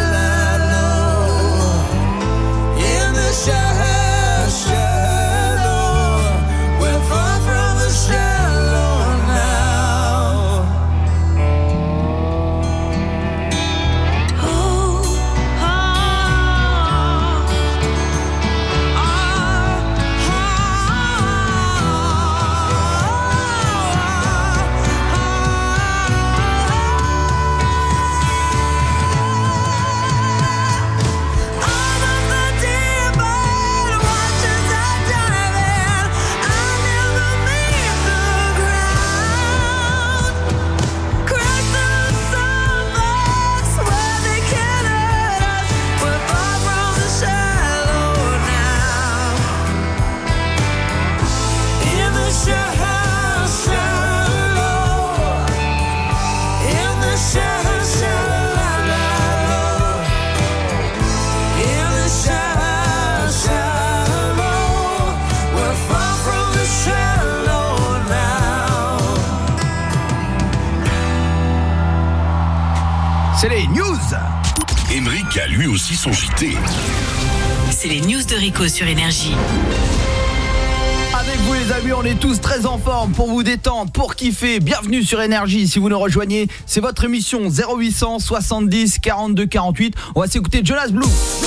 C'est les news. Émeric a lui aussi son JT. C'est les news de Rico sur Énergie. Avec vous les amis, on est tous très en forme pour vous détendre, pour kiffer. Bienvenue sur Énergie. Si vous nous rejoignez, c'est votre émission 0800 70 42 48. On va s'écouter Jonas Blue.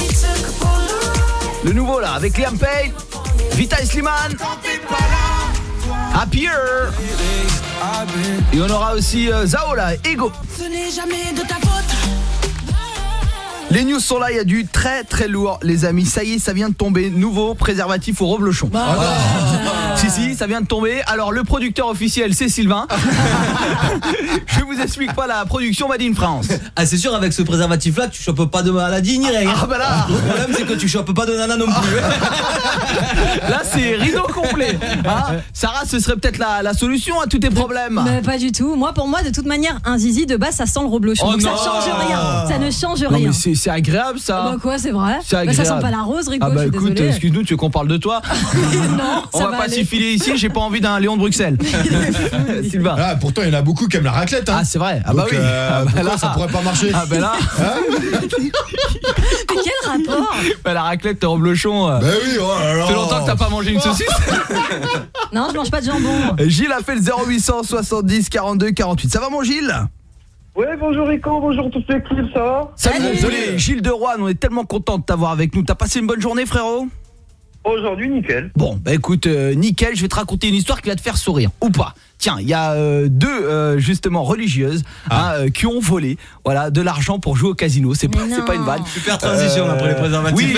Le nouveau là, avec Liam Payne, Vita et Slimane, Happier. Et on aura aussi Zao là, Ego. Ce n'est jamais de ta faute. Les news sont là, il y a du très très lourd les amis. Ça y est, ça vient de tomber. Nouveau préservatif au reblochon. Si, ça vient de tomber. Alors le producteur officiel c'est Sylvain. Je vous explique pas la production Made in France. Ah c'est sûr avec ce préservatif là tu chopes pas de maladie ni rien. Ah bah là. Le problème c'est que tu chopes pas de nana non plus. Là c'est rideau complet hein. Sarah, ce serait peut-être la solution à tous tes problèmes. Mais pas du tout. Pour moi de toute manière un zizi de base ça sent le reblochon. Donc ça change rien. Ça ne change non, rien. Mais c'est agréable ça. Bah quoi, c'est vrai. C'est agréable. Ça sent pas la rose, Rico. Ah bah je suis écoute, désolée. excuse-nous, tu veux qu'on parle de toi? Non, on va pas s'y filer ici, j'ai pas envie d'un Léon de Bruxelles. Sylvain. Ah, pourtant il y en a beaucoup qui aiment la raclette hein. Ah c'est vrai. Ah donc, bah oui. pourquoi là, ça pourrait pas marcher? Ah bah là. Mais quel rapport? Bah la raclette t'es reblochon. Bah oui, oh là là. Ça fait longtemps que t'as pas mangé une saucisse. Non, je mange pas de jambon. Gilles a fait le 0800 70 42 48. Ça va mon Gilles? Ouais, bonjour Rico, bonjour toute l'équipe, ça va? Salut mon poulet, Gilles de Roanne, on est tellement content de t'avoir avec nous. T'as passé une bonne journée frérot? Aujourd'hui, nickel. Bon, bah écoute, nickel, je vais te raconter une histoire qui va te faire sourire, ou pas. Tiens, il y a deux justement religieuses qui ont volé de l'argent pour jouer au casino. C'est pas une vanne. Super transition là pour les préservatifs.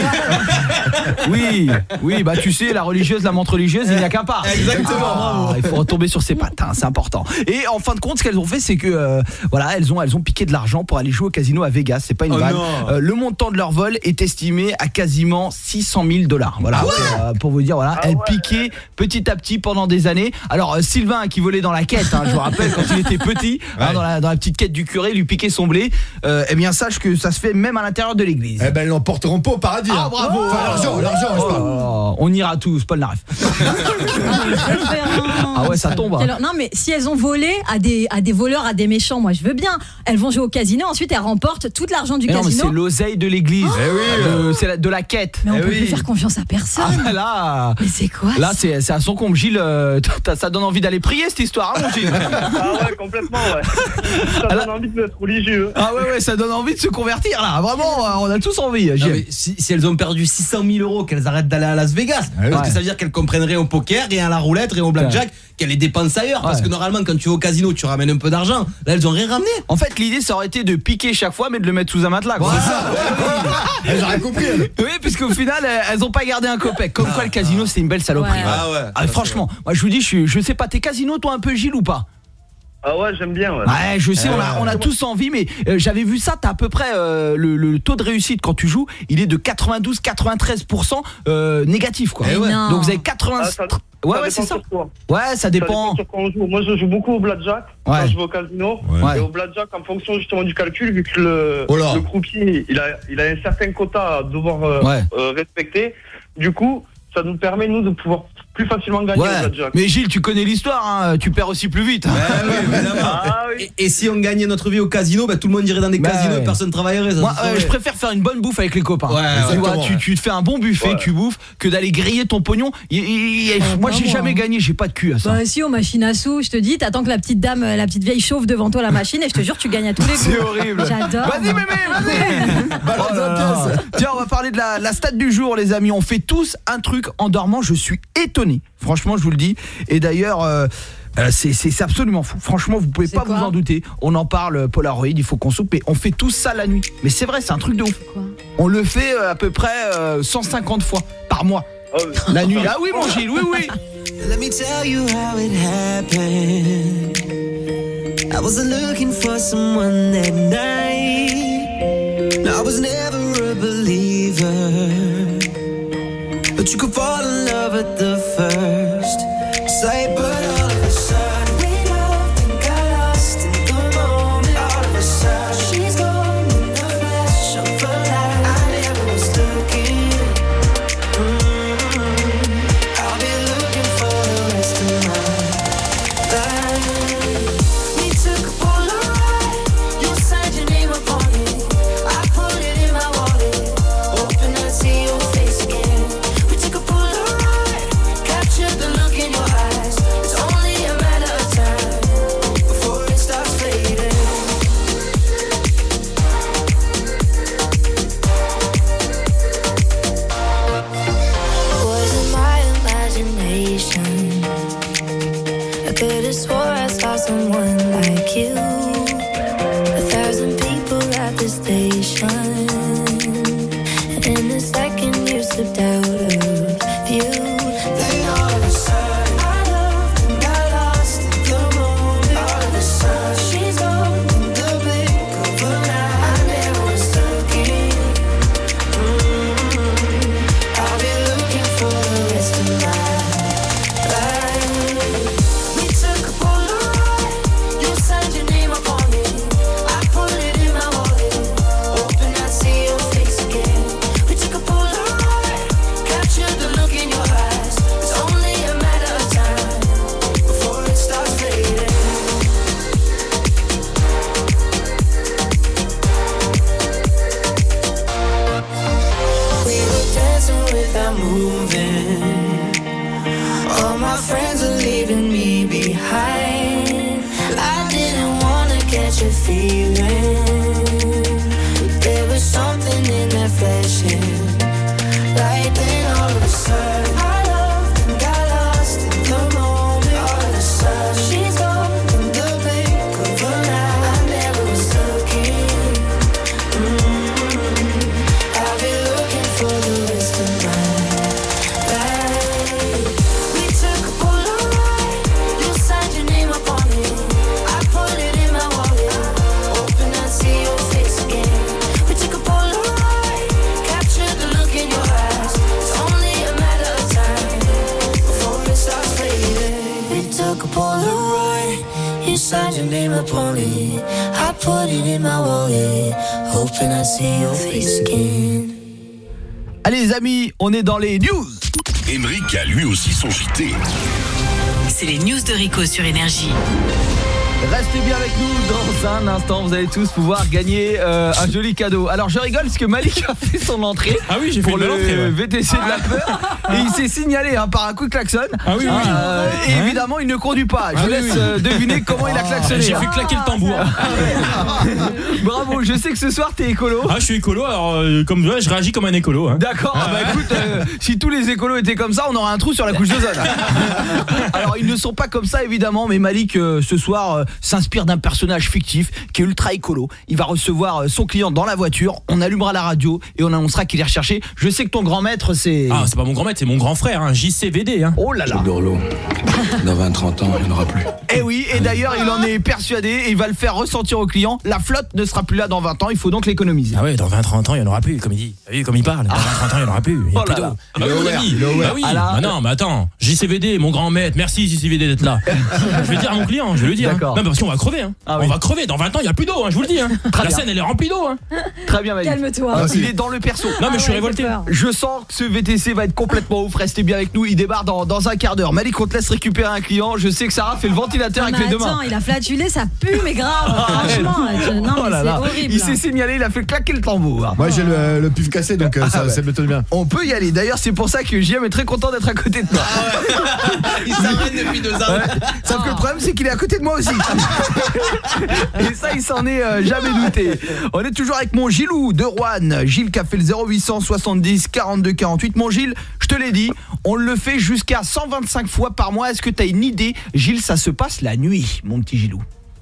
Oui, bah tu sais, la religieuse, la menthe religieuse, il n'y a qu'un pas. Exactement. Il faut retomber sur ses pattes, hein, c'est important. Et en fin de compte, ce qu'elles ont fait, c'est que elles ont piqué de l'argent pour aller jouer au casino à Vegas. C'est pas une vanne. Le montant de leur vol est estimé à quasiment $600 000. Voilà, pour vous dire, elles piquaient petit à petit pendant des années. Alors Sylvain qui volait dans la quête, je vous rappelle quand il était petit, dans la petite quête du curé, lui piquer son blé. Eh bien sache que ça se fait même à l'intérieur de l'église. Eh ben ils l'emporteront pas au paradis. Ah bravo. Enfin, l'argent, je parle. On ira tous, Paul Naref. Ah ouais, ça tombe. Alors, non mais si elles ont volé à des voleurs, à des méchants, moi je veux bien. Elles vont jouer au casino, ensuite elles remportent tout l'argent du casino. Non mais c'est l'oseille de l'église. C'est de la quête. Mais on peut plus faire confiance à personne. Ah bah là. Mais c'est quoi? Là c'est à son comble. Gilles, ça donne envie d'aller prier cette histoire, hein, mon Gilles. Ah ouais, complètement, ouais. Ça donne envie d'être religieux. Ah ouais, ça donne envie de se convertir là. Vraiment, on a tous envie. Non, mais si elles ont perdu 600 000 €, qu'elles arrêtent d'aller à Las Vegas, parce que ça veut dire qu'elles comprennent rien au poker, rien à la roulette, rien au blackjack, qu'elles les dépensent ailleurs. Parce que normalement, quand tu vas au casino, tu ramènes un peu d'argent. Là, elles ont rien ramené. En fait, l'idée, ça aurait été de piquer chaque fois, mais de le mettre sous un matelas. Quoi. Elles auraient compris. Oui, puisqu'au final, elles ont pas gardé un copec. Comme quoi, le casino, c'est une belle saloperie. Franchement, moi, je vous dis, je sais pas, t'es casino, toi, un peu, Gilles, ou pas? Ah ouais, j'aime bien. Ouais, je sais, on a tous envie, mais j'avais vu ça, t'as à peu près le taux de réussite quand tu joues, il est de 92-93% négatif, quoi. Donc vous avez 80. Ouais, c'est ça. Ouais, ça dépend. Sur quoi on joue. Moi, je joue beaucoup au blackjack quand je vais au casino. Ouais. Et au blackjack, en fonction justement du calcul, vu que le croupier, il a un certain quota à devoir respecter. Du coup, ça nous permet nous de pouvoir plus facilement gagner au blackjack. Mais Gilles, tu connais l'histoire, hein, tu perds aussi plus vite. Et si on gagnait notre vie au casino, tout le monde irait dans des casinos et personne travaillerait. Moi, je préfère faire une bonne bouffe avec les copains. Tu vois, tu te fais un bon buffet, tu bouffes, que d'aller griller ton pognon. Moi, j'ai jamais gagné, j'ai pas de cul à ça. Bah si, aux machines à sous, je te dis, t'attends que la petite dame, la petite vieille chauffe devant toi la machine et je te jure, tu gagnes à tous les coups. C'est horrible. J'adore. Vas-y, mémé, vas-y. Tiens, on va parler de la stat du jour, les amis. On fait tous un truc en dormant, je suis étonné. Franchement, je vous le dis. Et d'ailleurs, c'est absolument fou. Franchement, vous pouvez pas vous en douter. On en parle, Polaroid, il faut qu'on soupe. Mais on fait tous ça la nuit. Mais c'est vrai, c'est un truc de ouf. On le fait à peu près 150 fois par mois. La nuit. Ah oui, mon Gilles, oui. Let me tell you how it happened. I wasn't looking for someone that night. I was never a believer. But you could fall in love at the first sight. But all of a sudden we loved and got lost in the moment. All of a sudden she's gone in the flash of a light. I never was looking. I'll be looking for the rest of my life. We took a Polaroid. You signed your name upon it. I put it in my wallet, hoping I'd see your face again. The look in your eyes, it's only a matter of time before it starts fading. Was it my imagination? I could have swore I saw someone like you. 1,000 people at the station, and in a second you slipped out of view. Then all of a sudden I loved and got lost in the moment. All of a sudden she's gone in the blink of an eye. I never was looking. I'll be looking for the rest of my life. We took a Polaroid, you signed your name upon it. I put it in my wallet, hoping I'd see your face again. We took a Polaroid, captured the look in your eyes. It's only a matter of time before it starts fading. We were dancing without moving. All my friends are leaving me behind. I didn't wanna catch a feeling, but there was something in that flashing light. Then all of a sudden I loved and got lost in the moment. All of a sudden she's gone in the blink of an eye. I never was looking. I'll be looking for the rest of my life. We took a Polaroid, you signed your name upon it. I put it in my wallet, hoping I'd see your face again. We took a Polaroid, captured the look in your eyes. It's only a matter of time before it starts fading. We took a Polaroid, you signed your name upon it. I put it in my wallet, hoping I'd see your face again. Allez les amis, on est dans les news. Émeric a lui aussi son JT. C'est les news de Rico sur Énergie. Restez bien avec nous, dans un instant vous allez tous pouvoir gagner un joli cadeau. Alors je rigole parce que Malik a fait son entrée. Ah oui, j'ai fait pour le VTC de la peur et il s'est signalé par un coup de klaxon. Ah oui, oui. Et évidemment il ne conduit pas. Je vous laisse deviner comment il a klaxonné. J'ai fait claquer le tambour. Bravo, je sais que ce soir t'es écolo. Ah je suis écolo, alors comme je réagis comme un écolo. Hein. D'accord, bah écoute, si tous les écolos étaient comme ça, on aurait un trou sur la couche d'ozone. Alors ils ne sont pas comme ça évidemment, mais Malik ce soir s'inspire d'un personnage fictif qui est ultra écolo. Il va recevoir son client dans la voiture, on allumera la radio et on annoncera qu'il est recherché. Je sais que ton grand maître c'est... Ah c'est pas mon grand maître, c'est mon grand frère, hein, JCVD. Hein. Oh là là. Dans 20-30 ans, il n'y en aura plus. Eh oui, et d'ailleurs il en est persuadé et il va le faire ressentir au client. La flotte ne sera plus là dans 20 ans, il faut donc l'économiser. Ah ouais, dans 20-30 ans, il n'y en aura plus, comme il dit. T'as vu comme il parle, dans 20-30 ans, il n'y en aura plus. Il y a plus d'eau. Ah bah oui, mon ami. Bah oui. Bah non, mais attends, JCVD, mon grand maître, merci JCVD d'être là. Je vais dire à mon client, je vais lui dire. Hein. Non, parce qu'on va crever. Hein. Ah, oui. On va crever, dans 20 ans, il n'y a plus d'eau, hein, je vous le dis. Hein. La Seine, elle est remplie d'eau. Hein. Très bien, Malik. Calme-toi. Il est dans le perso. Non, mais je suis révolté. Je sens que ce VTC va être complètement ouf. Restez bien avec nous, il débarque dans un quart d'heure. Malik, on te laisse récupérer un client. Je sais que Sarah fait le ventilateur avec les deux mains. Attends, il a flatulé, ça pue, mais grave. Franchement, non, mais c'est horrible. Il s'est signalé, il a fait claquer le tambour. Moi, j'ai le pif cassé, donc ça me donne bien. On peut y aller. D'ailleurs, c'est pour ça que JM est très content d'être à côté de toi. Il s'arrête depuis 2 ans. Sauf que le problème, c'est qu'il est à côté de moi aussi. Et ça, il s'en est jamais douté. On est toujours avec mon Gilou de Rouen. Gilles qui a fait le 0800 70 42 48. Mon Gilles, je te l'ai dit, on le fait jusqu'à 125 fois par mois. Est-ce que tu as une idée? Gilles, ça se passe la nuit, mon petit Gilou.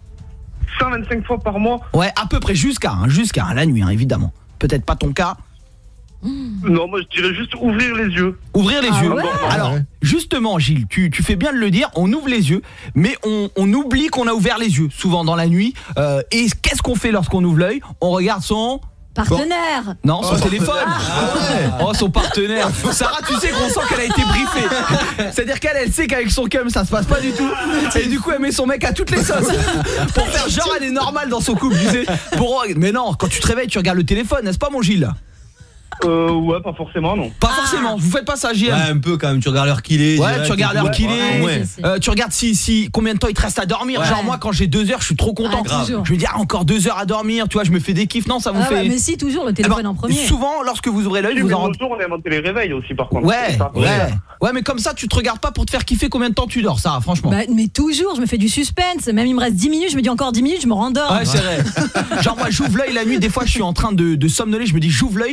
125 fois par mois? Ouais, à peu près, jusqu'à la nuit, hein, évidemment. Peut-être pas ton cas. Non, moi je dirais juste ouvrir les yeux. Ouvrir les yeux. Ouais. Alors, justement, Gilles, tu fais bien de le dire, on ouvre les yeux, mais on oublie qu'on a ouvert les yeux, souvent dans la nuit. Et qu'est-ce qu'on fait lorsqu'on ouvre l'œil? On regarde son... Partenaire. Non, son téléphone. Oh, son partenaire. Sarah, tu sais qu'on sent qu'elle a été briefée. C'est-à-dire qu'elle sait qu'avec son cum ça se passe pas du tout. Et du coup elle met son mec à toutes les sauces pour faire genre elle est normale dans son couple, tu sais. Mais non, quand tu te réveilles tu regardes le téléphone, n'est-ce pas mon Gilles? Ouais, pas forcément, non. Pas forcément, vous faites pas ça, JM. Ouais, un peu quand même, tu regardes l'heure qu'il est. Ouais, tu regardes l'heure qu'il est. Tu regardes si combien de temps il te reste à dormir. Ouais. Genre moi quand j'ai 2 heures, je suis trop content. Je me dis encore 2 heures à dormir, tu vois, je me fais des kiffs. Non, ça vous fait. Mais si, toujours le téléphone en premier. Souvent lorsque vous ouvrez l'œil, vous en rendez. On a inventé les réveils aussi par contre. Ouais, mais comme ça tu te regardes pas pour te faire kiffer combien de temps tu dors, ça, franchement. Bah, mais toujours, je me fais du suspense. Même il me reste 10 minutes, je me dis encore 10 minutes, je me rendors. Ouais, c'est vrai. Genre moi j'ouvre l'œil la nuit, des fois je suis en train de somnoler, je me dis j'ouvre l'œil parce que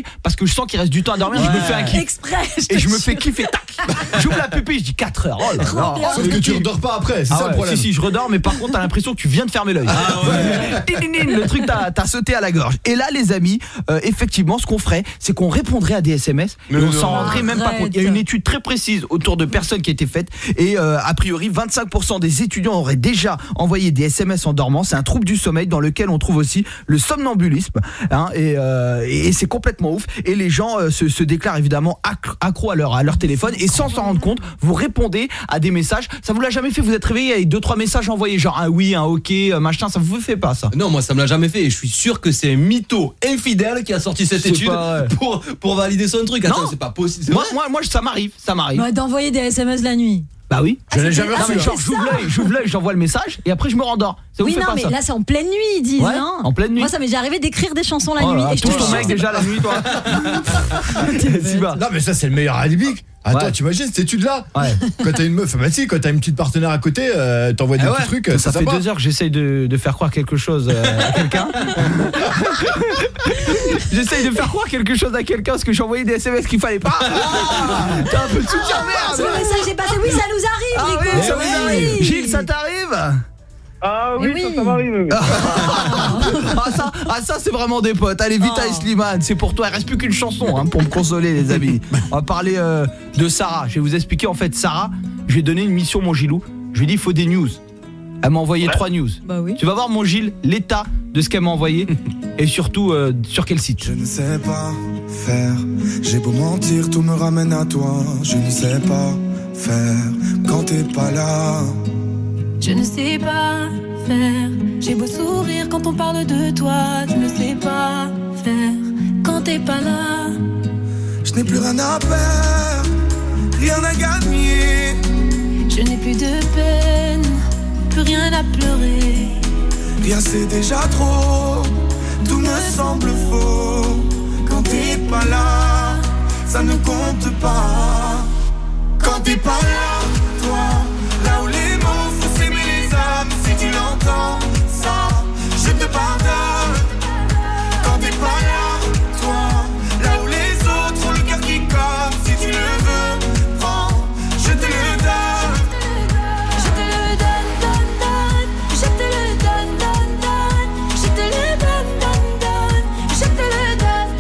je sens qu'il reste du temps à dormir, je me fais un kiff. Exprès. Et je me fais kiffer, tac. J'ouvre la pupille, je dis 4 heures. Oh là là. Sauf que tu redors pas après, c'est ça le problème. Si, je redors, mais par contre, t'as l'impression que tu viens de fermer l'œil. Le truc t'as sauté à la gorge. Et là, les amis, effectivement, ce qu'on ferait, c'est qu'on répondrait à des SMS et on s'en rendrait même pas compte. Il y a une étude très précise autour de personnes qui a été faite et a priori 25% des étudiants auraient déjà envoyé des SMS en dormant. C'est un trouble du sommeil dans lequel on trouve aussi le somnambulisme, hein, et c'est complètement ouf. Et les gens se déclarent évidemment accros à leur téléphone et sans s'en rendre compte, vous répondez à des messages. Ça vous l'a jamais fait? Vous êtes réveillé avec 2-3 messages envoyés, genre un oui, un ok, machin, ça vous fait pas ça? Non, moi ça me l'a jamais fait et je suis sûr que c'est un mytho infidèle qui a sorti cette étude pour valider son truc. Attends, c'est pas possible. Moi ça m'arrive. Bah, d'envoyer des SMS la nuit. Bah oui, je n'ai jamais reçu. Genre j'ouvre l'œil, j'envoie le message et après je me rendors. Ça vous fait pas mais ça? là c'est en pleine nuit, ils disent. Ouais, hein. en pleine nuit. Moi ça m'est déjà arrivé d'écrire des chansons la nuit. Et je touche ton mec déjà la nuit, toi. Non mais ça c'est le meilleur alibi. Attends, tu imagines cette étude-là? Quand t'as une meuf, bah si, quand t'as une petite partenaire à côté, t'envoies des petits trucs. Ça fait 2 heures que j'essaye de faire croire quelque chose à quelqu'un. J'essaye de faire croire quelque chose à quelqu'un parce que j'ai envoyé des SMS qu'il fallait pas. T'as un peu de soutien, merde. Le message est passé, oui, ça nous arrive, Rico. Oui, ça vous arrive. Gilles, ça t'arrive? Ah oui, ça m'arrive. Ça c'est vraiment des potes. Allez, Vita et Slimane, c'est pour toi. Il reste plus qu'une chanson pour me consoler, les amis. On va parler de Sarah. Je vais vous expliquer en fait Sarah. Je lui ai donné une mission, mon Gilou. Je lui ai dit il faut des news. Elle m'a envoyé 3 news. Bah oui. Tu vas voir, mon Gilles, l'état de ce qu'elle m'a envoyé et surtout sur quel site. Je ne sais pas faire. J'ai beau mentir, tout me ramène à toi. Je ne sais pas faire quand t'es pas là. Je ne sais pas faire. J'ai beau sourire quand on parle de toi. Je ne sais pas faire quand t'es pas là. Je n'ai plus rien à perdre, rien à gagner. Je n'ai plus de peine, plus rien à pleurer. Rien c'est déjà trop, tout me semble faux. Quand t'es pas là, ça ne compte pas. Quand t'es pas là, toi, là où les mots font s'aimer les âmes. Si tu l'entends, ça, je te pardonne. Quand t'es pas là, toi, là où les autres ont le cœur qui colle. Si tu le veux, prends, je te le donne. Je te le donne, donne, donne. Je te le donne, donne, donne. Je te le donne, donne, donne. Je te le donne.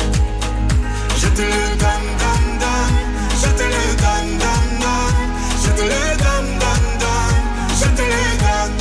Je te le donne, donne, donne. Je te le donne, donne, donne. Je te le donne, donne, donne. Je te le donne.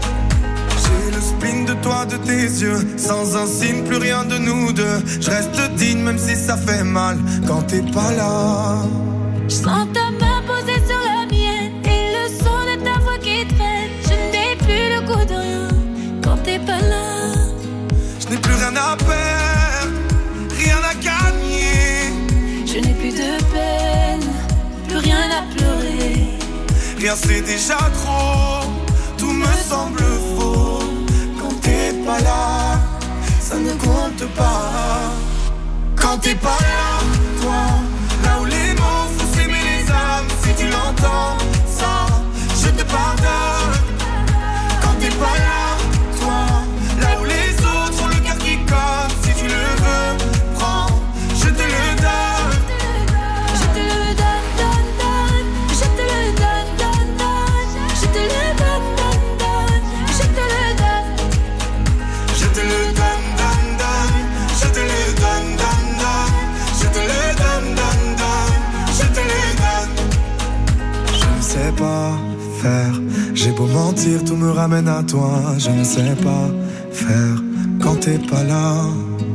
J'ai le spleen de toi, de tes yeux. Sans un signe, plus rien de nous deux. Je reste digne même si ça fait mal quand t'es pas là. Je sens ta main posée sur la mienne et le son de ta voix qui traîne. Je n'ai plus le goût de rien quand t'es pas là. Je n'ai plus rien à perdre, rien à gagner. Je n'ai plus de peine, plus rien à pleurer. Rien c'est déjà trop, tout me semble faux. Quand t'es pas là, ça ne compte pas. Quand t'es pas là, toi, là où les mots font s'aimer les âmes. Si tu l'entends, ça, je te pardonne. Quand t'es pas là, toi, là où les autres ont le cœur qui colle. Si tu le veux, prends, je te le donne. Je te le donne, donne, donne. Je te le donne, donne, donne. Je te le donne, donne, donne. Je te le donne. Je te le donne, donne, donne. Je te le donne, donne, donne. Je te le donne, donne, donne. Je te le donne. Je ne sais pas faire. J'ai beau mentir, tout me ramène à toi. Je ne sais pas faire quand t'es pas là.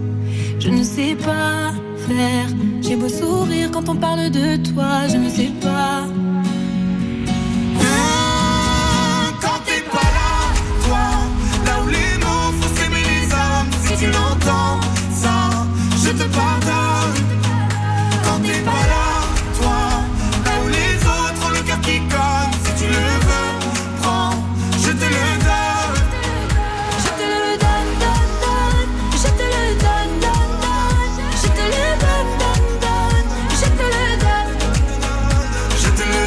Je ne sais pas faire. J'ai beau sourire quand on parle de toi. Je ne sais pas. Quand t'es pas là, toi, là où les mots font s'aimer les âmes. Si tu l'entends, ça, je te pardonne. Quand t'es pas là, toi, là où les autres ont le cœur qui colle. Si tu le veux, prends, je te le donne. Je te le donne, donne, donne. Je te le donne, donne, donne. Je te le donne, donne, donne. Je te le donne. Je te le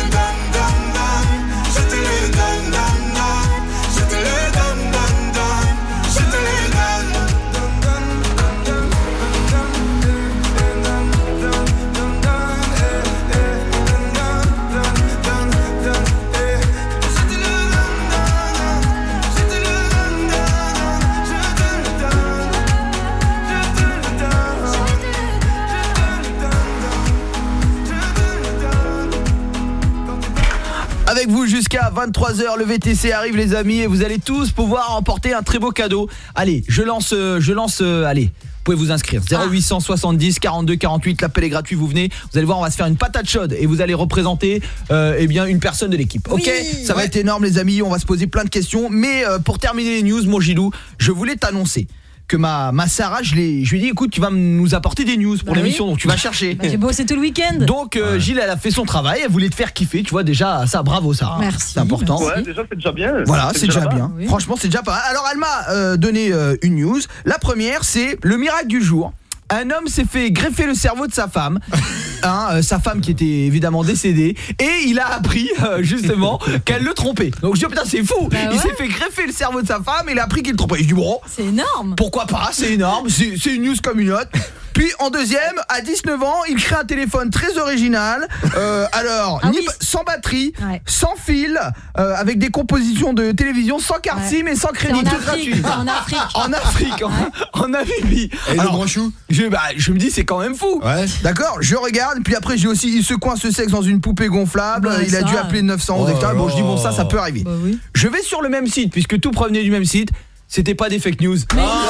jusqu'à 23h. Le VTC arrive les amis et vous allez tous pouvoir emporter un très beau cadeau. Allez, je lance allez. Vous pouvez vous inscrire 0800 70 42 48, l'appel est gratuit, vous venez, vous allez voir, on va se faire une patate chaude et vous allez représenter une personne de l'équipe. OK, ça va être énorme les amis, on va se poser plein de questions, mais pour terminer les news, mon Gilou, je voulais t'annoncer que ma Sarah, je lui ai dit écoute, tu vas nous apporter des news pour l'émission, donc tu vas chercher. J'ai bossé tout le week-end. Donc Gilles, elle a fait son travail, elle voulait te faire kiffer, tu vois déjà ça, bravo Sarah. Merci. C'est important. Ouais, déjà c'est déjà bien. Voilà, c'est déjà bien. Oui. Franchement, c'est déjà pas mal. Alors elle m'a donné une news. La première, c'est le miracle du jour. Un homme s'est fait greffer le cerveau de sa femme, sa femme qui était évidemment décédée, et il a appris justement qu'elle le trompait. Donc je dis putain c'est fou, il s'est fait greffer le cerveau de sa femme et il a appris qu'il le trompait. Je dis bon, c'est énorme. Pourquoi pas, c'est énorme, c'est une news comme une autre. Puis en deuxième, à 19 ans, il crée un téléphone très original. Sans batterie, sans fil, avec des compositions de télévision, sans carte SIM et sans crédit, tout gratuit. En Afrique. En Afrique, en Namibie. Et le branchou je me dis c'est quand même fou. D'accord, je regarde, puis après j'ai aussi il se coince le sexe dans une poupée gonflable, il a dû appeler 911 etc. Bon, je dis bon ça peut arriver. Je vais sur le même site puisque tout provenait du même site, c'était pas des fake news.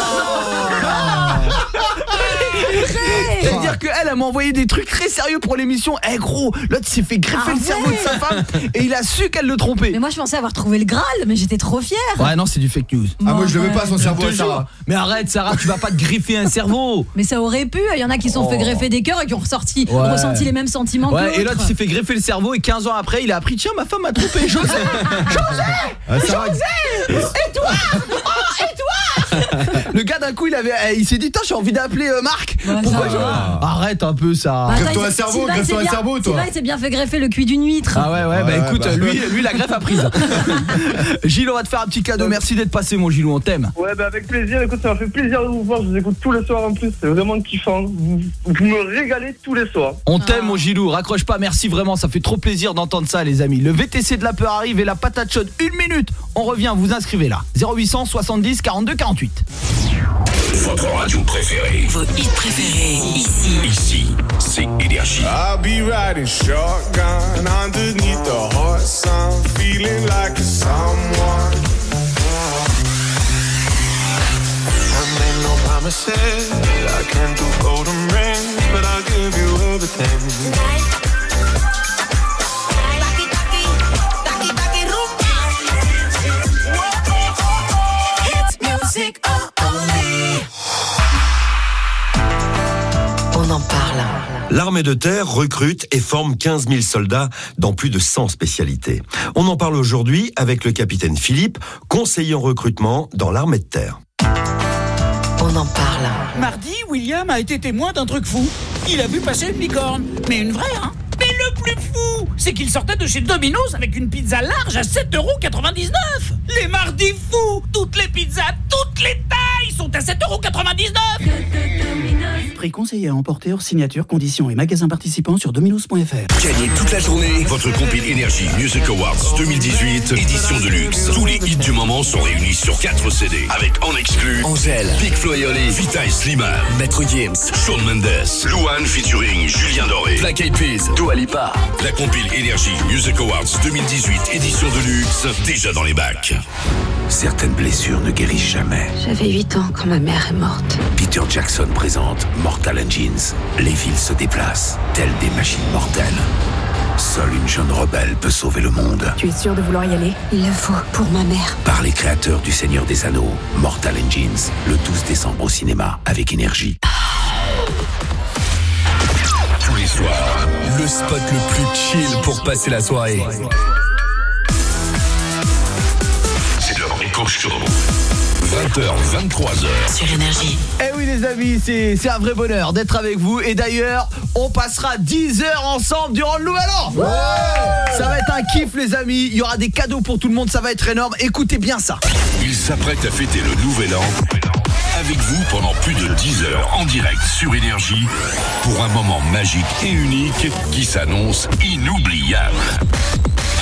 C'est-à-dire qu'elle m'a envoyé des trucs très sérieux pour l'émission. Gros, l'autre s'est fait greffer le cerveau de sa femme et il a su qu'elle le trompait. Mais moi je pensais avoir trouvé le Graal, mais j'étais trop fière. Ouais non, c'est du fake news. Moi je le veux pas son cerveau à Sarah. Mais arrête Sarah, tu vas pas te greffer un cerveau. Mais ça aurait pu, il y en a qui se sont fait greffer des cœurs et qui ont ressenti les mêmes sentiments que l'autre. Et l'autre s'est fait greffer le cerveau et 15 ans après, il a appris tiens ma femme m'a trompé. José Et toi Le gars d'un coup il s'est dit j'ai envie d'appeler Marc. Arrête un peu ça. Greffe-toi un cerveau, toi. Sylvain il s'est bien fait greffer le cul d'une huître. Écoute, lui la greffe a prise. Gilles, on va te faire un petit cadeau. Merci d'être passé mon Gilou, on t'aime. Ouais avec plaisir, écoute, ça m'a fait plaisir de vous voir, je vous écoute tous les soirs en plus, c'est vraiment kiffant. Vous me régalez tous les soirs. On t'aime mon Gilou, raccroche pas, merci vraiment, ça fait trop plaisir d'entendre ça les amis. Le VTC de la peur arrive et la patate chaude, 1 minute. On revient, vous inscrivez là. 0800 70 42 48. Votre radio préférée. Vos hits préférés. Ici, c'est Énergie. I'll be riding shotgun underneath the hot sun, feeling like a someone. I made no promises, I can't do golden rings, but I'll give you everything. It's music only. On en parle. L'armée de terre recrute et forme 15 000 soldats dans plus de 100 spécialités. On en parle aujourd'hui avec le capitaine Philippe, conseiller en recrutement dans l'armée de terre. On en parle. Mardi, William a été témoin d'un truc fou. Il a vu passer une licorne. Mais une vraie, hein. Mais le plus fou, c'est qu'il sortait de chez Domino's avec une pizza large à 7,99 €. Les mardis fous, toutes les pizzas, toutes les tailles sont à 7,99 €. Prix conseillé à emporter hors signature, conditions et magasins participants sur dominos.fr. Gagnez toute la journée votre compil Énergie Music Awards 2018, édition de luxe. Tous les hits du moment sont réunis sur 4 CD. Avec en exclu Angèle, Big Flo et Oli, Vita et Slimane, Maître Gims, Shawn Mendes, Louane featuring Julien Doré, Black Eyed Peas, Dua Lipa. La compil Énergie Music Awards 2018, édition de luxe, déjà dans les bacs. Certaines blessures ne guérissent jamais. J'avais 8 ans quand ma mère est morte. Peter Jackson présente Mortal Engines. Les villes se déplacent, telles des machines mortelles. Seule une jeune rebelle peut sauver le monde. Tu es sûr de vouloir y aller? Il le faut pour ma mère. Par les créateurs du Seigneur des Anneaux, Mortal Engines, le 12 décembre au cinéma avec Énergie. Tous les soirs, le spot le plus chill pour passer la soirée. C'est le Rico Show. 20h, 23h. Sur Énergie. Eh oui les amis, c'est un vrai bonheur d'être avec vous. Et d'ailleurs, on passera 10 heures ensemble durant le Nouvel An. Ça va être un kiff les amis. Il y aura des cadeaux pour tout le monde, ça va être énorme. Écoutez bien ça. Il s'apprête à fêter le Nouvel An avec vous pendant plus de 10 heures en direct sur Énergie pour un moment magique et unique qui s'annonce inoubliable.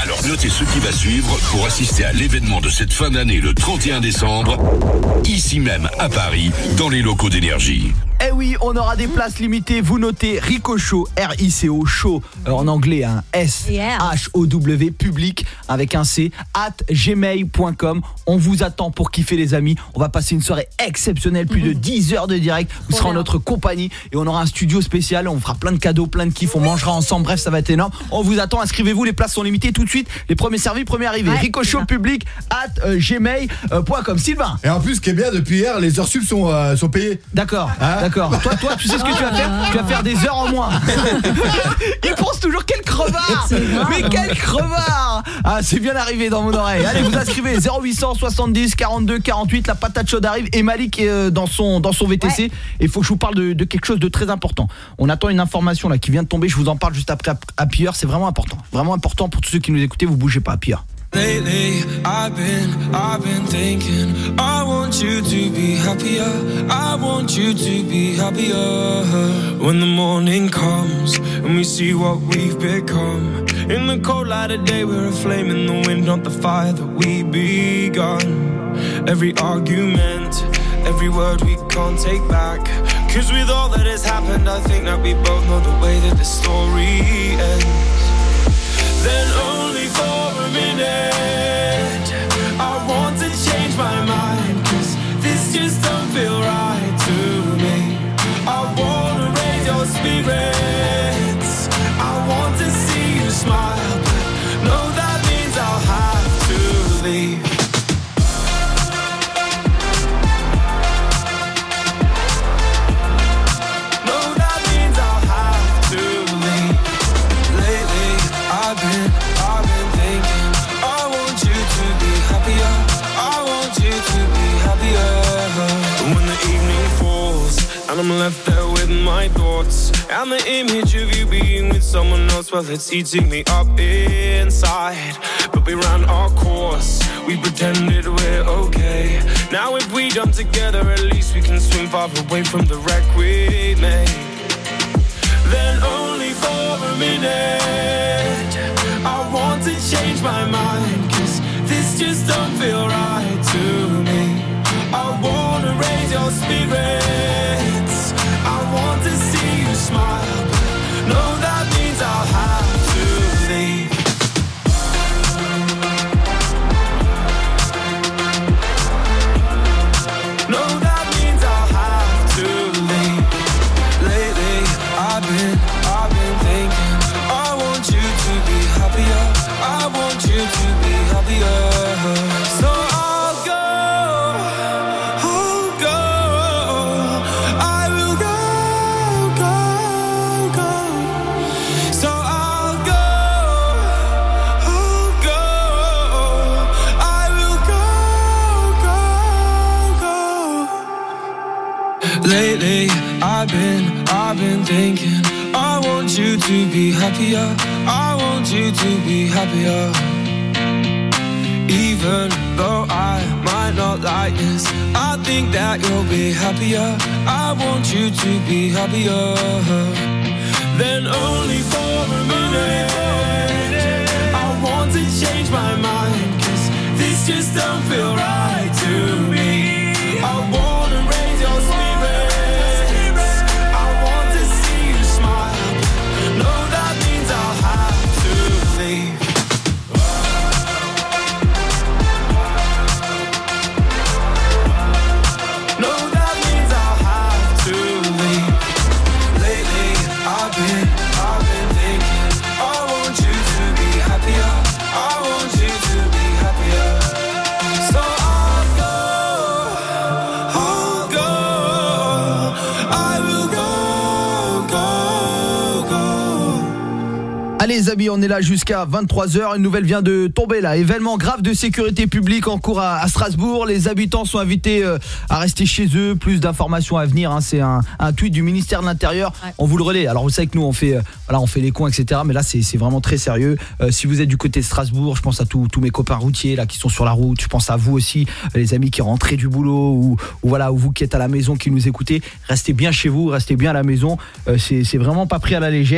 Alors notez ce qui va suivre pour assister à l'événement de cette fin d'année le 31 décembre, ici même à Paris, dans les locaux d'Énergie. Eh oui, on aura des places limitées. Vous notez Rico Show, R-I-C-O, show, en anglais, hein, S-H-O-W, public, avec un C, @gmail.com. On vous attend pour kiffer, les amis. On va passer une soirée exceptionnelle, plus de 10 heures de direct. Vous serez en notre compagnie et on aura un studio spécial. On fera plein de cadeaux, plein de kiffs. On mangera ensemble. Bref, ça va être énorme. On vous attend. Inscrivez-vous. Les places sont limitées tout de suite. Les premiers servis, premiers arrivés. Ouais, Rico Show, public, @gmail.com. Sylvain. Et en plus, ce qui est bien, depuis hier, les heures sub sont payées. D'accord. Hein? D'accord. Toi, tu sais ce que tu vas faire? Tu vas faire des heures en moins. Il pense toujours quel crevard. Mais quel crevard. Ah, c'est bien arrivé dans mon oreille. Allez, vous inscrivez 0800 70 42 48. La patate chaude arrive et Malik est dans son VTC. Et il faut que je vous parle de quelque chose de très important. On attend une information là qui vient de tomber. Je vous en parle juste après Happy Hour. C'est vraiment important. Vraiment important pour tous ceux qui nous écoutez. Vous bougez pas. Happy Hour. Lately, I've been thinking, I want you to be happier. I want you to be happier. When the morning comes and we see what we've become. In the cold light of day, we're a flame in the wind, not the fire that we begun. Every argument, every word we can't take back. 'Cause with all that has happened, I think that we both know the way that the story ends. Then only for a minute I want to change my mind, 'cause this just don't feel right to me. I wanna raise your spirits, I want to see you smile, but no, that means I'll have to leave. I've been thinking, I want you to be happier. I want you to be happier. When the evening falls and I'm left there with my thoughts, and the image of you being with someone else, well, it's eating me up inside. But we ran our course, we pretended we're okay. Now if we jump together, at least we can swim far away from the wreck we made. Then only for a minute I want to change my mind, 'cause this just don't feel right to me. I wanna raise your spirits, I want to see you smile, but no, that means I'll have to leave. No, that means I'll have to leave. Lately, I've been thinking, I want you to be happier. I want you to be happier. So I'll go. I will go. So I'll go. I will go. Lately, I've been thinking, I want you to be happier. I want you to be happier. Even though I might not like this, I think that you'll be happier. I want you to be happier. Then only for a minute I want to change my mind, 'cause this just don't feel right to me. I wanna raise your spirits, I want to see you smile. No, that means I'll have to leave. No, that means I'll have to leave. Lately, I've been thinking, I want you to be happier. I want you to be happier. So I'll go. I will go. Allez les amis, on est là jusqu'à 23h. Une nouvelle vient de tomber là. Événement grave de sécurité publique en cours à Strasbourg. Les habitants sont invités à rester chez eux. Plus d'informations à venir, hein. C'est un tweet du ministère de l'Intérieur. Ouais. On vous le relaie. Alors vous savez que nous on fait les cons, etc. Mais là c'est vraiment très sérieux. Si vous êtes du côté de Strasbourg, je pense à tous mes copains routiers là qui sont sur la route. Je pense à vous aussi, les amis qui rentrez du boulot ou vous qui êtes à la maison, qui nous écoutez. Restez bien chez vous, restez bien à la maison. C'est vraiment pas pris à la légère.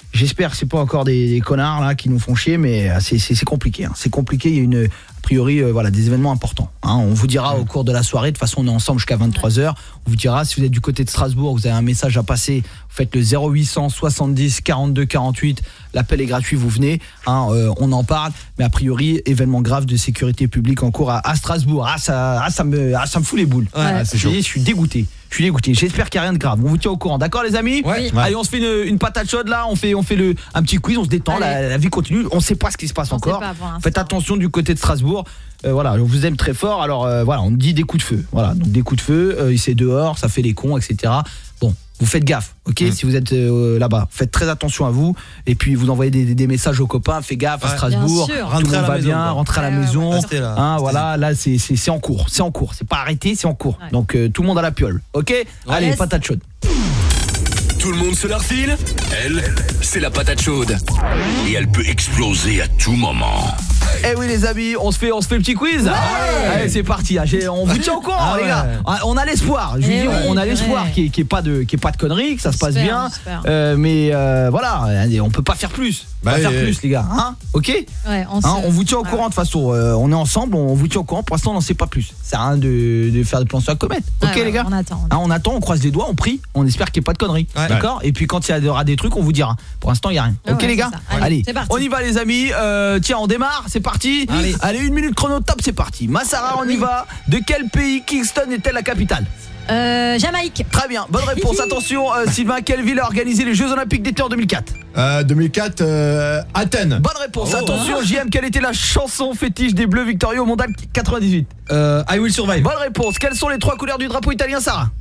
J'espère que c'est pas encore des connards là qui nous font chier, mais c'est compliqué. Hein. C'est compliqué, il y a a priori des événements importants. Hein. On vous dira au cours de la soirée, de toute façon on est ensemble jusqu'à 23h, on vous dira si vous êtes du côté de Strasbourg, vous avez un message à passer, vous faites le 0800 70 42 48, l'appel est gratuit, vous venez, hein, on en parle, mais a priori événement grave de sécurité publique en cours à Strasbourg. Ça me fout les boules. Ouais, c'est chaud. Je suis dégoûté. J'espère qu'il n'y a rien de grave. On vous tient au courant, d'accord les amis? Ouais. Allez, on se fait une patate chaude là, on fait un petit quiz, on se détend, la vie continue, on sait pas ce qui se passe encore. Faites attention du côté de Strasbourg. Voilà, on vous aime très fort. Alors voilà, on dit des coups de feu. Voilà, donc des coups de feu, c'est dehors, ça fait les cons, etc. Bon, vous faites gaffe, ok? Si vous êtes là-bas, faites très attention à vous. Et puis vous envoyez des messages aux copains. Faites gaffe à Strasbourg. Tout le monde va bien, rentrez à la maison. Hein, voilà, là c'est en cours, c'est pas arrêté, c'est en cours. Donc tout le monde à la piole, ok? Allez, patate chaude. Tout le monde se la refile. Elle, c'est la patate chaude. Et elle peut exploser à tout moment. Eh oui les amis, on se fait le petit quiz. Allez, c'est parti. On vous tient au courant les gars. On a l'espoir. Je vous dis, on a l'espoir qu'il y ait pas de conneries, que ça se passe bien. Mais voilà, on peut pas faire plus. Plus les gars, hein? OK? Ouais, on vous tient au courant de toute façon. On est ensemble, on vous tient au courant. Pour l'instant, on n'en sait pas plus. C'est rien de faire des plans sur la comète. OK les gars? On attend, on croise les doigts, on prie, on espère qu'il n'y ait pas de conneries. D'accord? Et puis quand il y aura des trucs, on vous dira. Pour l'instant, il y a rien. OK les gars? Allez, on y va les amis. Tiens, on démarre, c'est parti. Allez, 1 minute chrono top, c'est parti. Massara, on y va. De quel pays Kingston est-elle la capitale? Jamaïque. Très bien, bonne réponse. Attention, Sylvain, quelle ville a organisé les Jeux Olympiques d'été en 2004? 2004, Athènes. Bonne réponse. Attention, JM, quelle était la chanson fétiche des Bleus victorieux au Mondial 98? I Will Survive. Bonne réponse. Quelles sont les 3 couleurs du drapeau italien, Sarah?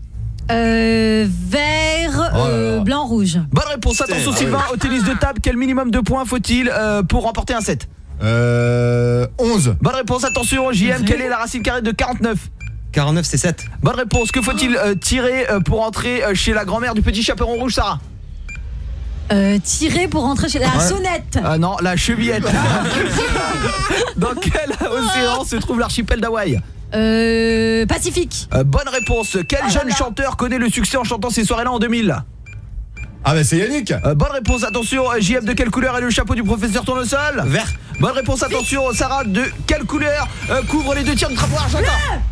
Vert, blanc, rouge. Bonne réponse. Attention, Sylvain, au tennis de table, quel minimum de points faut-il pour remporter un set? 11. Bonne réponse. Attention, JM, quelle est la racine carrée de 49? 49 c'est 7. Bonne réponse. Que faut-il tirer pour entrer chez la grand-mère du petit chaperon rouge, Sarah? Tirer pour rentrer chez la sonnette. Non, la chevillette. Dans quel océan se trouve l'archipel d'Hawaï? Pacifique. Bonne réponse. Quel jeune chanteur connaît le succès en chantant ces soirées-là en 2000? C'est Yannick. Bonne réponse. Attention, JF, de quelle couleur est le chapeau du professeur Tournesol? Vert. Bonne réponse. Attention, Sarah, de quelle couleur couvre les 2 tiers du drapeau argentin?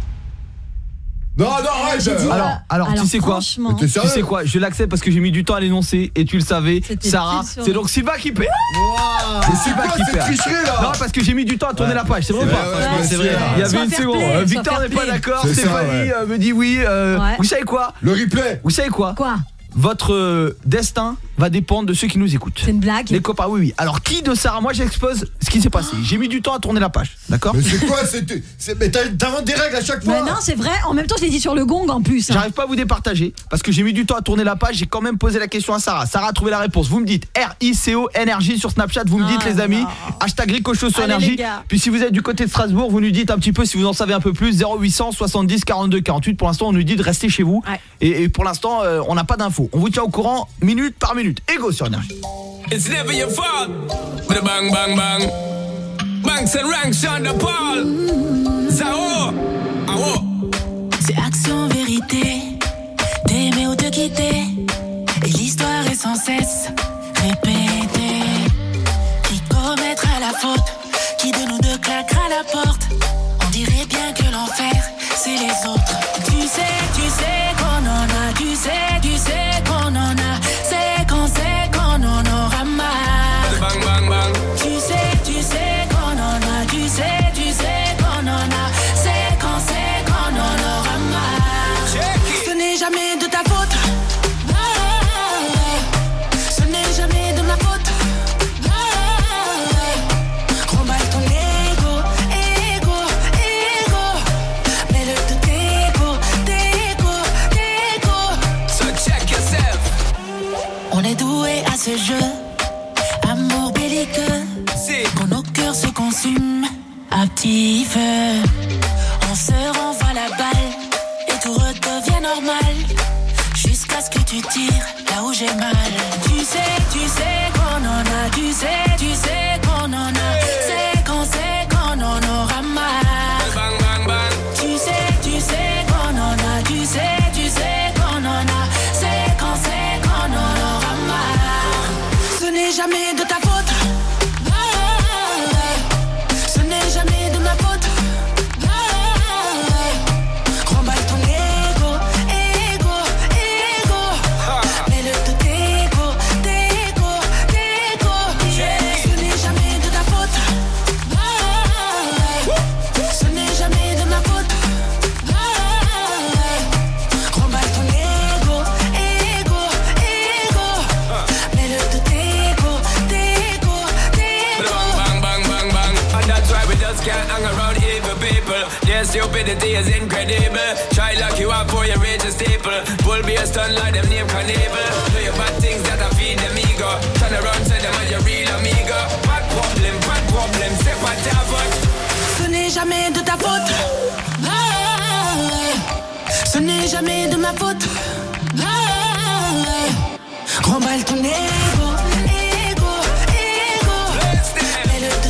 Non, arrête. Alors tu sais quoi? Tu sais quoi? Je l'accepte parce que j'ai mis du temps à l'énoncer et tu le savais, Sarah. C'est donc Sylvain qui perd. C'est Sylvain qui perd. Tricherie là. Non, parce que j'ai mis du temps à tourner la page, c'est vrai ou pas? C'est vrai. Il y avait une seconde. Victor n'est pas d'accord, Stéphanie me dit oui. Vous savez quoi? Le replay. Vous savez quoi? Quoi? Votre destin va dépendre de ceux qui nous écoutent. C'est une blague? Les copains, oui. Alors qui de Sarah? Moi j'expose ce qui s'est passé. J'ai mis du temps à tourner la page, d'accord? Mais c'est quoi? Mais t'inventes des règles à chaque fois. Mais non, c'est vrai. En même temps, je l'ai dit sur le gong en plus. J'arrive pas à vous départager parce que j'ai mis du temps à tourner la page. J'ai quand même posé la question à Sarah. Sarah a trouvé la réponse. Vous me dites RICO énergie sur Snapchat. Vous me dites les amis. Hashtag Ricochot sur énergie. Puis si vous êtes du côté de Strasbourg, vous nous dites un petit peu si vous en savez un peu plus. 0800 70 42 48. Pour l'instant, on nous dit de rester chez vous. Et pour l'instant, on n'a pas d'infos. On vous tient au courant minute par minute. Ego sur énergie. It's never your fault. With a bang, bang, bang. Banks and ranks on the ball. Zao. Awo. C'est action, vérité. T'aimer ou te quitter. Et l'histoire est sans cesse répétée. Qui commettra la faute? Qui de nous deux claquera la porte? On dirait bien que l'enfer, c'est les autres. Tu sais qu'on en a. Tu sais qu'on en a. C'est qu'on en aura marre. Bang, bang, bang. Tu sais qu'on en a. Tu sais qu'on en a. C'est qu'on en aura marre. Ce n'est jamais de ta faute. Ce n'est jamais de ma faute. Remballe ton ego. Mets-le de dégo. So check yourself. On est doué à ce jeu, amour belliqueux. Quand nos cœurs se consument à petit feu, on se renvoie la balle et tout redevient normal. Jusqu'à ce que tu tires là où j'ai mal. Tu sais qu'on en a. Tu sais qu'on en a. C'est qu'on en aura marre. Bang, bang, bang. Tu sais qu'on en a. Tu sais qu'on en a. C'est qu'on en aura marre. Ce n'est stupidity is incredible. Try lock you up for your rage is staple. Bull be a stun like them name Carnival. Do your bad things that I feed them ego. Turn around, say them are your real amigo. Bad problem, c'est pas ta faute. Ce n'est jamais de ta faute. Ce n'est jamais de ma faute. Remballe ton ego. Mets-le de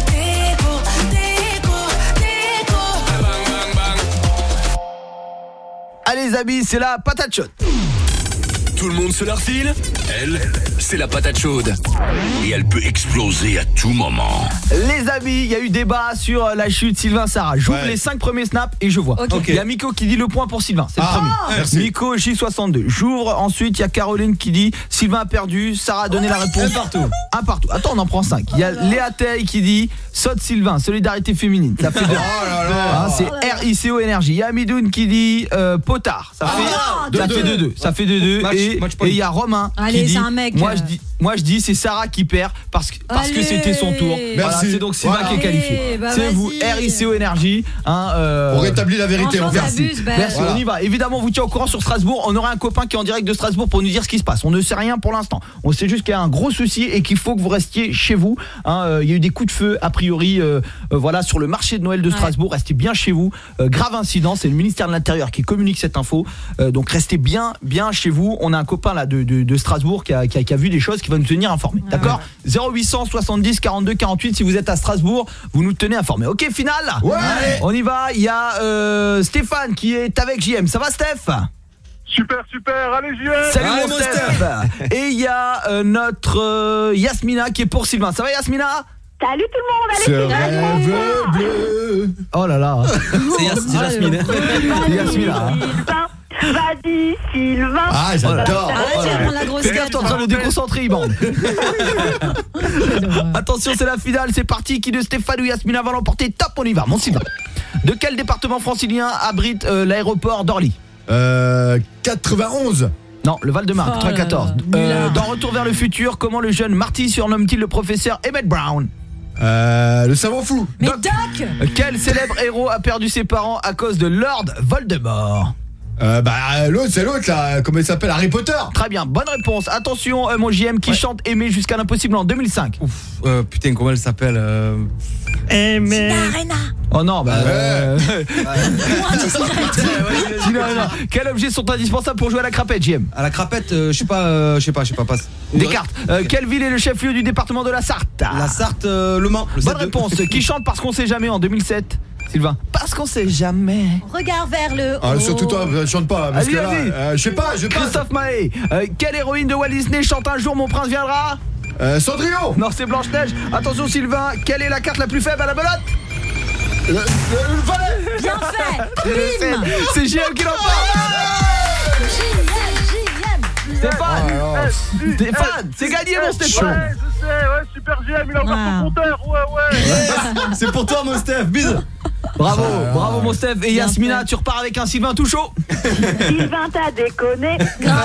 Allez les amis, c'est la patate chaude. Tout le monde se la refile. Elle, c'est la patate chaude. Et elle peut exploser à tout moment. Les amis, il y a eu débat sur la chute Sylvain Sarah. J'ouvre les 5 premiers snaps et je vois. Il y a Miko qui dit le point pour Sylvain, c'est le premier. Merci. Miko J62. J'ouvre, ensuite il y a Caroline qui dit Sylvain a perdu, Sarah a donné la réponse. Un partout. Attends, on en prend 5. Il y a Léa Tay qui dit saute Sylvain, solidarité féminine. Ça fait 2. C'est RICO énergie. Il y a Midoun qui dit potard. Ça fait 2-2. Ça fait 2-2 et il y a Romain qui dit un mec. moi je dis c'est Sarah qui perd parce que c'était son tour. Voilà, c'est donc Sylvain qui est qualifié. C'est vous RICO énergie on rétablit la vérité. Merci. On y va. Évidemment, on vous tient au courant sur Strasbourg. On aura un copain qui est en direct de Strasbourg pour nous dire ce qui se passe. On ne sait rien pour l'instant. On sait juste qu'il y a un gros souci et qu'il faut que vous restiez chez vous. Il y a eu des coups de feu a priori voilà sur le marché de Noël de Strasbourg. Restez bien chez vous. Grave incident, c'est le ministère de l'Intérieur qui communique cette info. Donc restez bien chez vous. On a un copain là de Strasbourg qui a vu des choses, qui va nous tenir informés. D'accord ? 0800 70 42 48 si vous êtes à Strasbourg, vous nous tenez informés. OK, final ? On y va. Il y a Stéphane qui est avec JM. Ça va Steph ? Super, allez JM. Salut mon Steph. Et il y a notre Yasmina qui est pour Sylvain. Ça va Yasmina ? Salut tout le monde, allez bleu. Oh là là. C'est Yasmina. Yasmina. Vas-y Sylvain. Ah j'adore. Fais gaffe, t'es en train de déconcentrer Iban. Attention, c'est la finale, c'est parti. Qui de Stéphane ou Yasmina va l'emporter? Top, on y va, mon Sylvain. De quel département francilien abrite l'aéroport d'Orly? 91. Non, le Val-de-Marne, 94. Dans Retour vers le futur, comment le jeune Marty surnomme-t-il le professeur Emmett Brown? Le savant fou. Mais Doc. Quel célèbre héros a perdu ses parents à cause de Lord Voldemort? L'autre, c'est l'autre là, comment il s'appelle, Harry Potter. Très bien, bonne réponse. Attention, mon JM qui chante Aimer jusqu'à l'impossible en 2005. Putain, comment elle s'appelle Sina Arena. Oh non, Sina Arena. Quels objets sont indispensables pour jouer à la crapette, JM? À la crapette, je sais pas, passe. Des cartes. Quelle ville est le chef-lieu du département de la Sarthe? La Sarthe, Le Mans. Bonne réponse. Qui chante Parce qu'on sait jamais en 2007? Sylvain. Parce qu'on sait jamais. Regarde vers le haut. Surtout toi, chante pas parce que là, je sais pas, Christophe Maé. Quelle héroïne de Walt Disney chante Un jour mon prince viendra? Cendrillon. Non, c'est Blanche-Neige. Attention Sylvain, quelle est la carte la plus faible à la belote? Le valet. Bien fait. C'est JM qui l'emporte. Stéphane, c'est gagné mon Stéphane. Ouais, je sais, super JM, il a encore son compteur. Ouais. C'est pour toi mon Steph, bisous. Bravo mon Steph. Et Yasmina, tu repars avec un Sylvain tout chaud. Sylvain t'as déconné.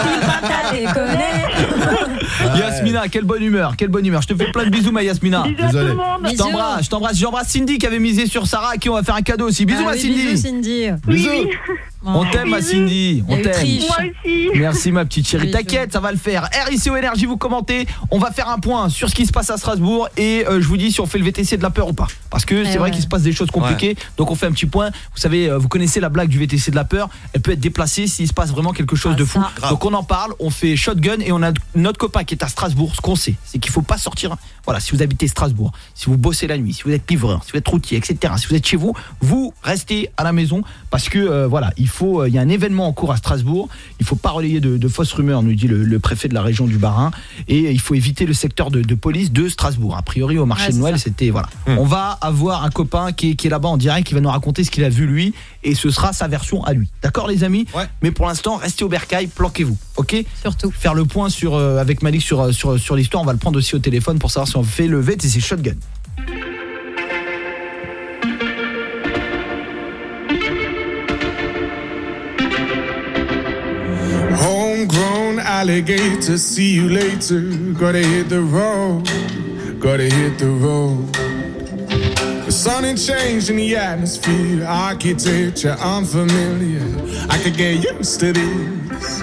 Yasmina, quelle bonne humeur. Je te fais plein de bisous ma Yasmina. Bisous à tout le monde. Je t'embrasse. J'embrasse Cindy qui avait misé sur Sarah, à qui on va faire un cadeau aussi. Bisous ma Cindy. Bisous Cindy. Oui. On t'aime ma Cindy. On t'aime. Moi aussi. Merci ma petite chérie. T'inquiète, ça va le faire. RICO énergie, vous commentez. On va faire un point sur ce qui se passe à Strasbourg et je vous dis si on fait le VTC de la peur ou pas. Parce que c'est vrai qu'il se passe des choses compliquées. Donc on fait un petit point. Vous savez, vous connaissez la blague du VTC de la peur. Elle peut être déplacée s'il se passe vraiment quelque chose de fou. Donc on en parle, on fait shotgun et on a notre copain qui est à Strasbourg. Ce qu'on sait, c'est qu'il faut pas sortir. Voilà, si vous habitez Strasbourg, si vous bossez la nuit, si vous êtes livreur, si vous êtes routier, etc. Si vous êtes chez vous, vous restez à la maison parce que voilà, il y a un événement en cours à Strasbourg. Il faut pas relayer de fausses rumeurs, nous dit le préfet de la région du Bas-Rhin, et il faut éviter le secteur de police de Strasbourg. A priori au marché de Noël, c'était voilà. On va avoir un copain qui est là-bas en direct, qui va nous raconter ce qu'il a vu lui, et ce sera sa version à lui. D'accord les amis? Mais pour l'instant, restez au bercail, planquez-vous. OK? Surtout. Faire le point avec Malik sur l'histoire, on va le prendre aussi au téléphone pour savoir si on fait le VTC shotgun. Homegrown alligator, see you later. Gotta hit the road. Something changed in the atmosphere, architecture unfamiliar. I could get used to this.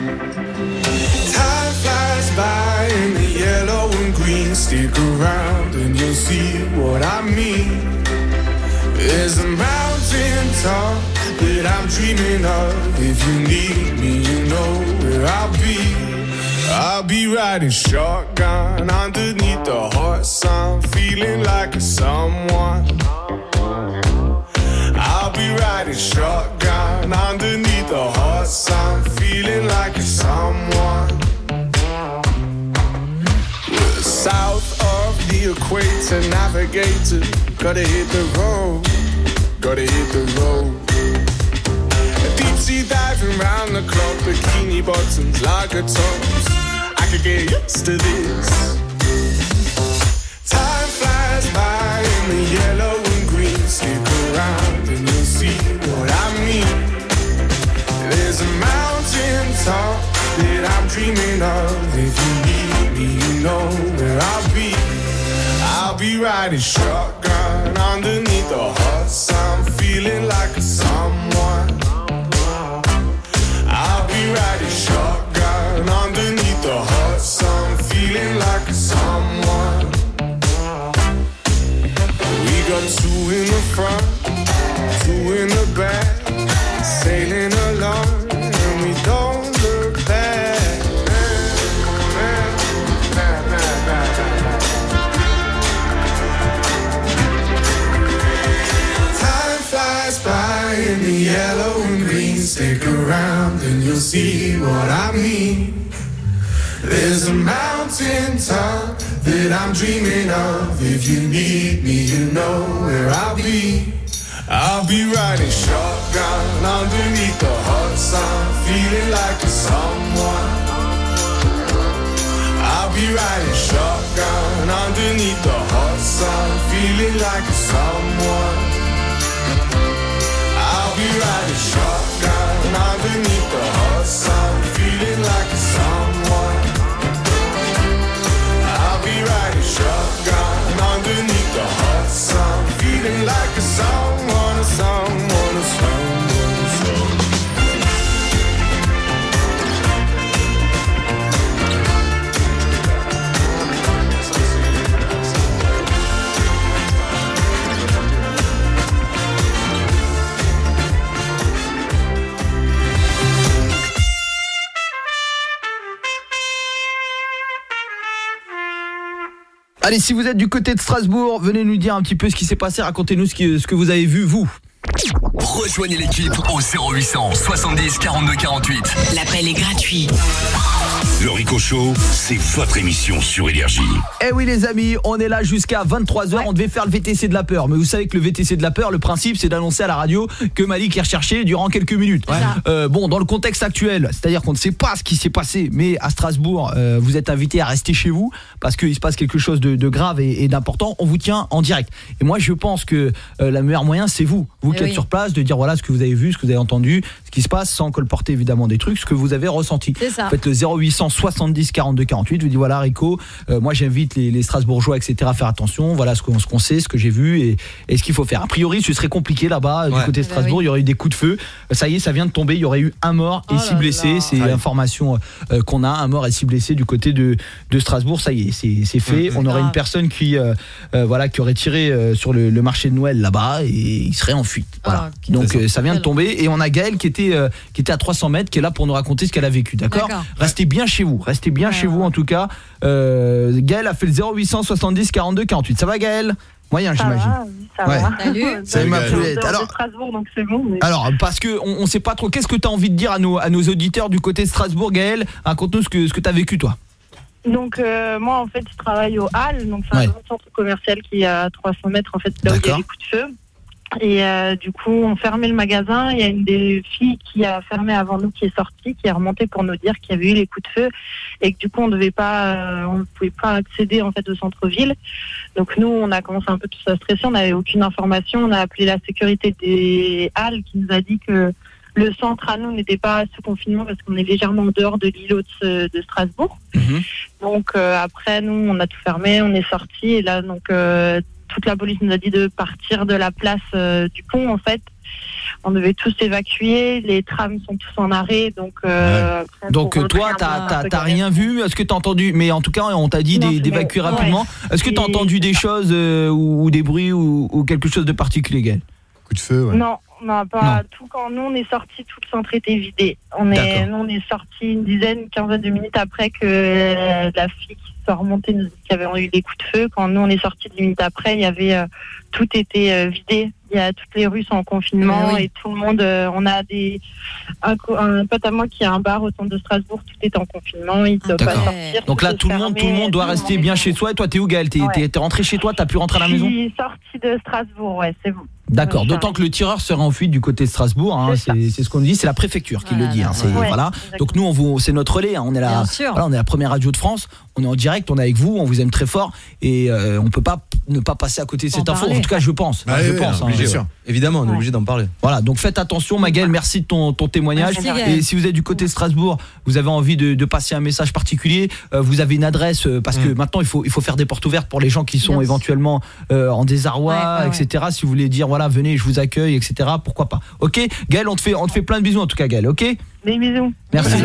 Time flies by in the yellow and green. Stick around and you'll see what I mean. There's a mountain top that I'm dreaming of. If you need me, you know where I'll be. I'll be riding shotgun underneath the hot sun, feeling like a someone. I'll be riding shotgun underneath the hot sun, feeling like a someone. We're south of the equator, navigator. Gotta hit the road, gotta hit the road. Deep sea diving round the clock, bikini bottoms, lager tops. I could get used to this. Time flies by in the yellow and green. Stick around and you'll see what I mean. There's a mountain top that I'm dreaming of. If you need me, you know where I'll be. I'll be riding shotgun underneath the hot sun, feeling like a someone. I'll be riding shotgun underneath the hot sun, feeling like a someone. We got two in the front, two in the back, sailing along, and we don't look back. Time flies by in the yellow and green. Stick around and you'll see what I mean. There's a mountain top that I'm dreaming of. If you need me, you know where I'll be. I'll be riding shotgun underneath the hot sun, feeling like a someone. I'll be riding shotgun underneath the hot sun, feeling like a someone. I'll be riding shotgun underneath the hot sun, feeling like a someone. I'll be riding shotgun underneath the hot sun, feeling like a someone, a someone, a someone, a someone. Allez, si vous êtes du côté de Strasbourg, venez nous dire un petit peu ce qui s'est passé, racontez-nous ce que vous avez vu, vous. Rejoignez l'équipe au 0800 70 42 48. L'appel est gratuit. Le Rico Show, c'est votre émission sur Énergie. Eh oui les amis, on est là jusqu'à 23h, on devait faire le VTC de la peur. Mais vous savez que le VTC de la peur, le principe c'est d'annoncer à la radio que Malik est recherché durant quelques minutes. Bon, dans le contexte actuel, c'est-à-dire qu'on ne sait pas ce qui s'est passé, mais à Strasbourg, vous êtes invités à rester chez vous parce qu'il se passe quelque chose de grave et d'important. On vous tient en direct. Et moi je pense que le meilleur moyen c'est vous qui êtes sur place, de dire voilà ce que vous avez vu, ce que vous avez entendu, ce qui se passe, sans colporter évidemment des trucs, ce que vous avez ressenti. Faites le 0800 70 42 48, je vous dis voilà Rico, moi j'invite les Strasbourgeois etc à faire attention, voilà ce qu'on sait, ce que j'ai vu et ce qu'il faut faire. A priori ce serait compliqué là-bas du côté de Strasbourg, il y aurait eu des coups de feu, ça y est ça vient de tomber, il y aurait eu un mort et 6 blessés, c'est l'information qu'on a, un mort et 6 blessés du côté de Strasbourg, ça y est c'est fait, on aurait une personne qui aurait tiré sur le marché de Noël là-bas et il serait en fuite, voilà. Donc ça vient de tomber et on a Gaëlle qui était à 300 mètres qui est là pour nous raconter ce qu'elle a vécu, d'accord. Restez bien chez vous, chez vous en tout cas. Gaëlle a fait le 0800 70 42 48. Ça va Gaëlle? Moyen j'imagine. Ça va. Salut. Salut ma poulette. Alors Strasbourg donc c'est bon. Mais... Alors parce que on sait pas trop, qu'est-ce que tu as envie de dire à nos auditeurs du côté de Strasbourg Gaëlle? Raconte-nous ce que tu as vécu toi. Donc moi en fait je travaille au Halles, donc c'est un centre commercial qui est à 300 mètres en fait là où il y a les coups de feu. Et du coup, on fermait le magasin. Il y a une des filles qui a fermé avant nous, qui est sortie, qui est remontée pour nous dire qu'il y avait eu les coups de feu et que du coup, on ne pouvait pas accéder en fait au centre-ville. Donc nous, on a commencé un peu tous à stresser. On n'avait aucune information. On a appelé la sécurité des Halles qui nous a dit que le centre à nous n'était pas sous confinement parce qu'on est légèrement en dehors de l'îlot de Strasbourg. Donc après, nous, on a tout fermé. On est sortis et là, donc toute la police nous a dit de partir de la place du pont, en fait. On devait tous évacuer, les trams sont tous en arrêt, donc... donc toi, t'as rien vu? Est-ce que t'as entendu? Mais en tout cas, on t'a dit d'évacuer rapidement. Est-ce que t'as entendu des choses ou des bruits ou quelque chose de particulier, Gaël? Coup de feu, ouais. Non, pas tout. Quand nous on est sortis, tout le centre était vidé. Nous on est sortis une quinzaine de minutes après que la fille qui soit remontée nous dit qu'il y avait eu des coups de feu. Quand nous on est sortis 10 minutes après, il y avait tout était vidé. Toutes les rues sont en confinement et tout le monde. On a un pote à moi qui a un bar au centre de Strasbourg, tout est en confinement, il ne peut pas sortir. Donc là, tout le monde doit rester bien chez soi. Et toi, t'es où, Gaël? T'es rentré chez toi? T'as pu rentrer à la maison? Je suis sortie de Strasbourg, ouais, c'est bon. D'accord, d'autant que le tireur serait en fuite du côté de Strasbourg, hein, c'est ce qu'on nous dit, c'est la préfecture qui le dit. Hein, voilà. Donc nous, c'est notre relais, hein, on est on est la première radio de France, on est en direct, on est avec vous, on vous aime très fort et on peut pas ne pas passer à côté de cette info. En tout cas, je pense. Bien sûr. Évidemment, on est obligé d'en parler. Voilà, donc faites attention, Maguel, merci de ton témoignage. Et si vous êtes du côté de Strasbourg, vous avez envie de passer un message particulier, vous avez une adresse parce que maintenant il faut faire des portes ouvertes pour les gens qui sont éventuellement en désarroi, etc. Si vous voulez dire voilà, venez, je vous accueille, etc. Pourquoi pas. OK, Gaël, on te fait plein de bisous en tout cas, Gaël, OK? Des bisous.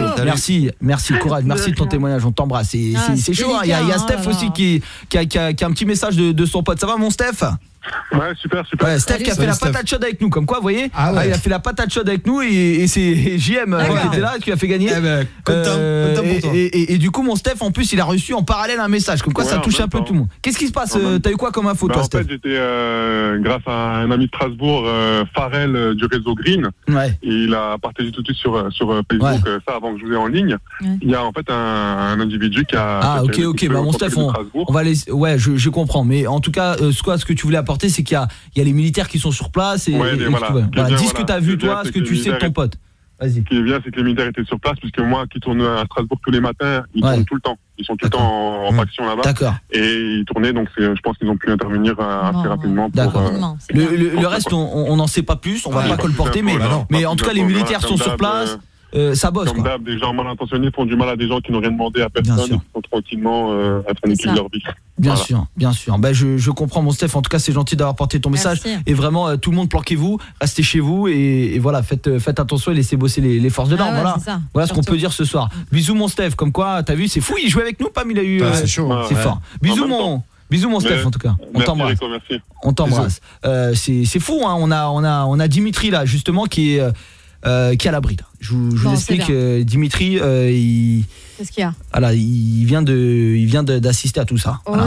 Merci, courage, merci de ton témoignage, on t'embrasse. C'est chaud, il y a Steph aussi qui a un petit message de son pote. Ça va mon Steph? Ouais, super. Ouais, Steph qui a fait la patate chaude avec nous, comme quoi, vous voyez, il a fait la patate chaude avec nous et c'est JM qui était là, qui a fait gagner. Content pour toi. Et du coup, mon Steph, en plus, il a reçu en parallèle un message, comme quoi ça touche un peu tout le monde. Qu'est-ce qui se passe? T'as eu quoi comme info, toi, Steph? En fait, j'étais, grâce à un ami de Strasbourg, Farrell du réseau Green, et il a partagé tout de suite sur Facebook, ça, avant que je vous ai en ligne. Il y a en fait un individu qui a... ok, bah mon Steph, on va laisser... Ouais, je comprends, mais en tout cas, ce que tu voulais apporter, c'est qu'il y a les militaires qui sont sur place et dis ce que tu as vu toi, ce que tu sais de ton pote. Vas-y. Ce qui est bien, c'est que les militaires étaient sur place, puisque moi qui tourne à Strasbourg tous les matins, ils tournent tout le temps. Ils sont tout le temps en faction là-bas. D'accord. Et ils tournaient, donc je pense qu'ils ont pu intervenir assez rapidement. D'accord. Le reste, on n'en sait pas plus, on va pas colporter, mais en tout cas les militaires sont sur place. Ça bosse. Comme d'hab, des gens mal intentionnés font du mal à des gens qui n'ont rien demandé à personne et qui sont tranquillement à traîner leur vie. Bien sûr. Bah, je comprends mon Steph, en tout cas c'est gentil d'avoir porté ton message. Et vraiment tout le monde planquez-vous, restez chez vous et voilà, faites attention et laissez bosser les forces de l'ordre. Voilà ce qu'on peut dire ce soir. Bisous mon Steph, comme quoi t'as vu, c'est fou, il jouait avec nous, Pam, il a eu c'est chaud. C'est fort. Bisous mon Steph en tout cas. On t'embrasse. On t'embrasse. C'est fou hein, on a Dimitri là justement qui est à l'abri. Je vous explique, Dimitri, qu'est-ce qu'il y a? Voilà, il vient d'assister à tout ça. On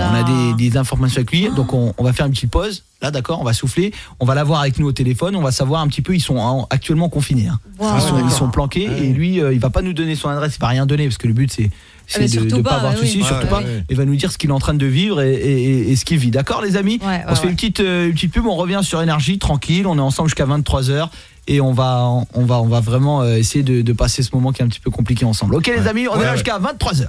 a des informations avec lui, donc on va faire une petite pause. Là, d'accord, on va souffler. On va l'avoir avec nous au téléphone. On va savoir un petit peu. Ils sont actuellement confinés. Hein. Ils sont planqués et lui, il va pas nous donner son adresse. Il va rien donner parce que le but c'est de pas avoir de soucis, surtout pas. Il va nous dire ce qu'il est en train de vivre et ce qu'il vit. D'accord, les amis. On se fait une petite pub. On revient sur Énergie, tranquille. On est ensemble jusqu'à 23h. Et on va vraiment essayer de passer ce moment qui est un petit peu compliqué ensemble. OK les amis, on est là jusqu'à 23h.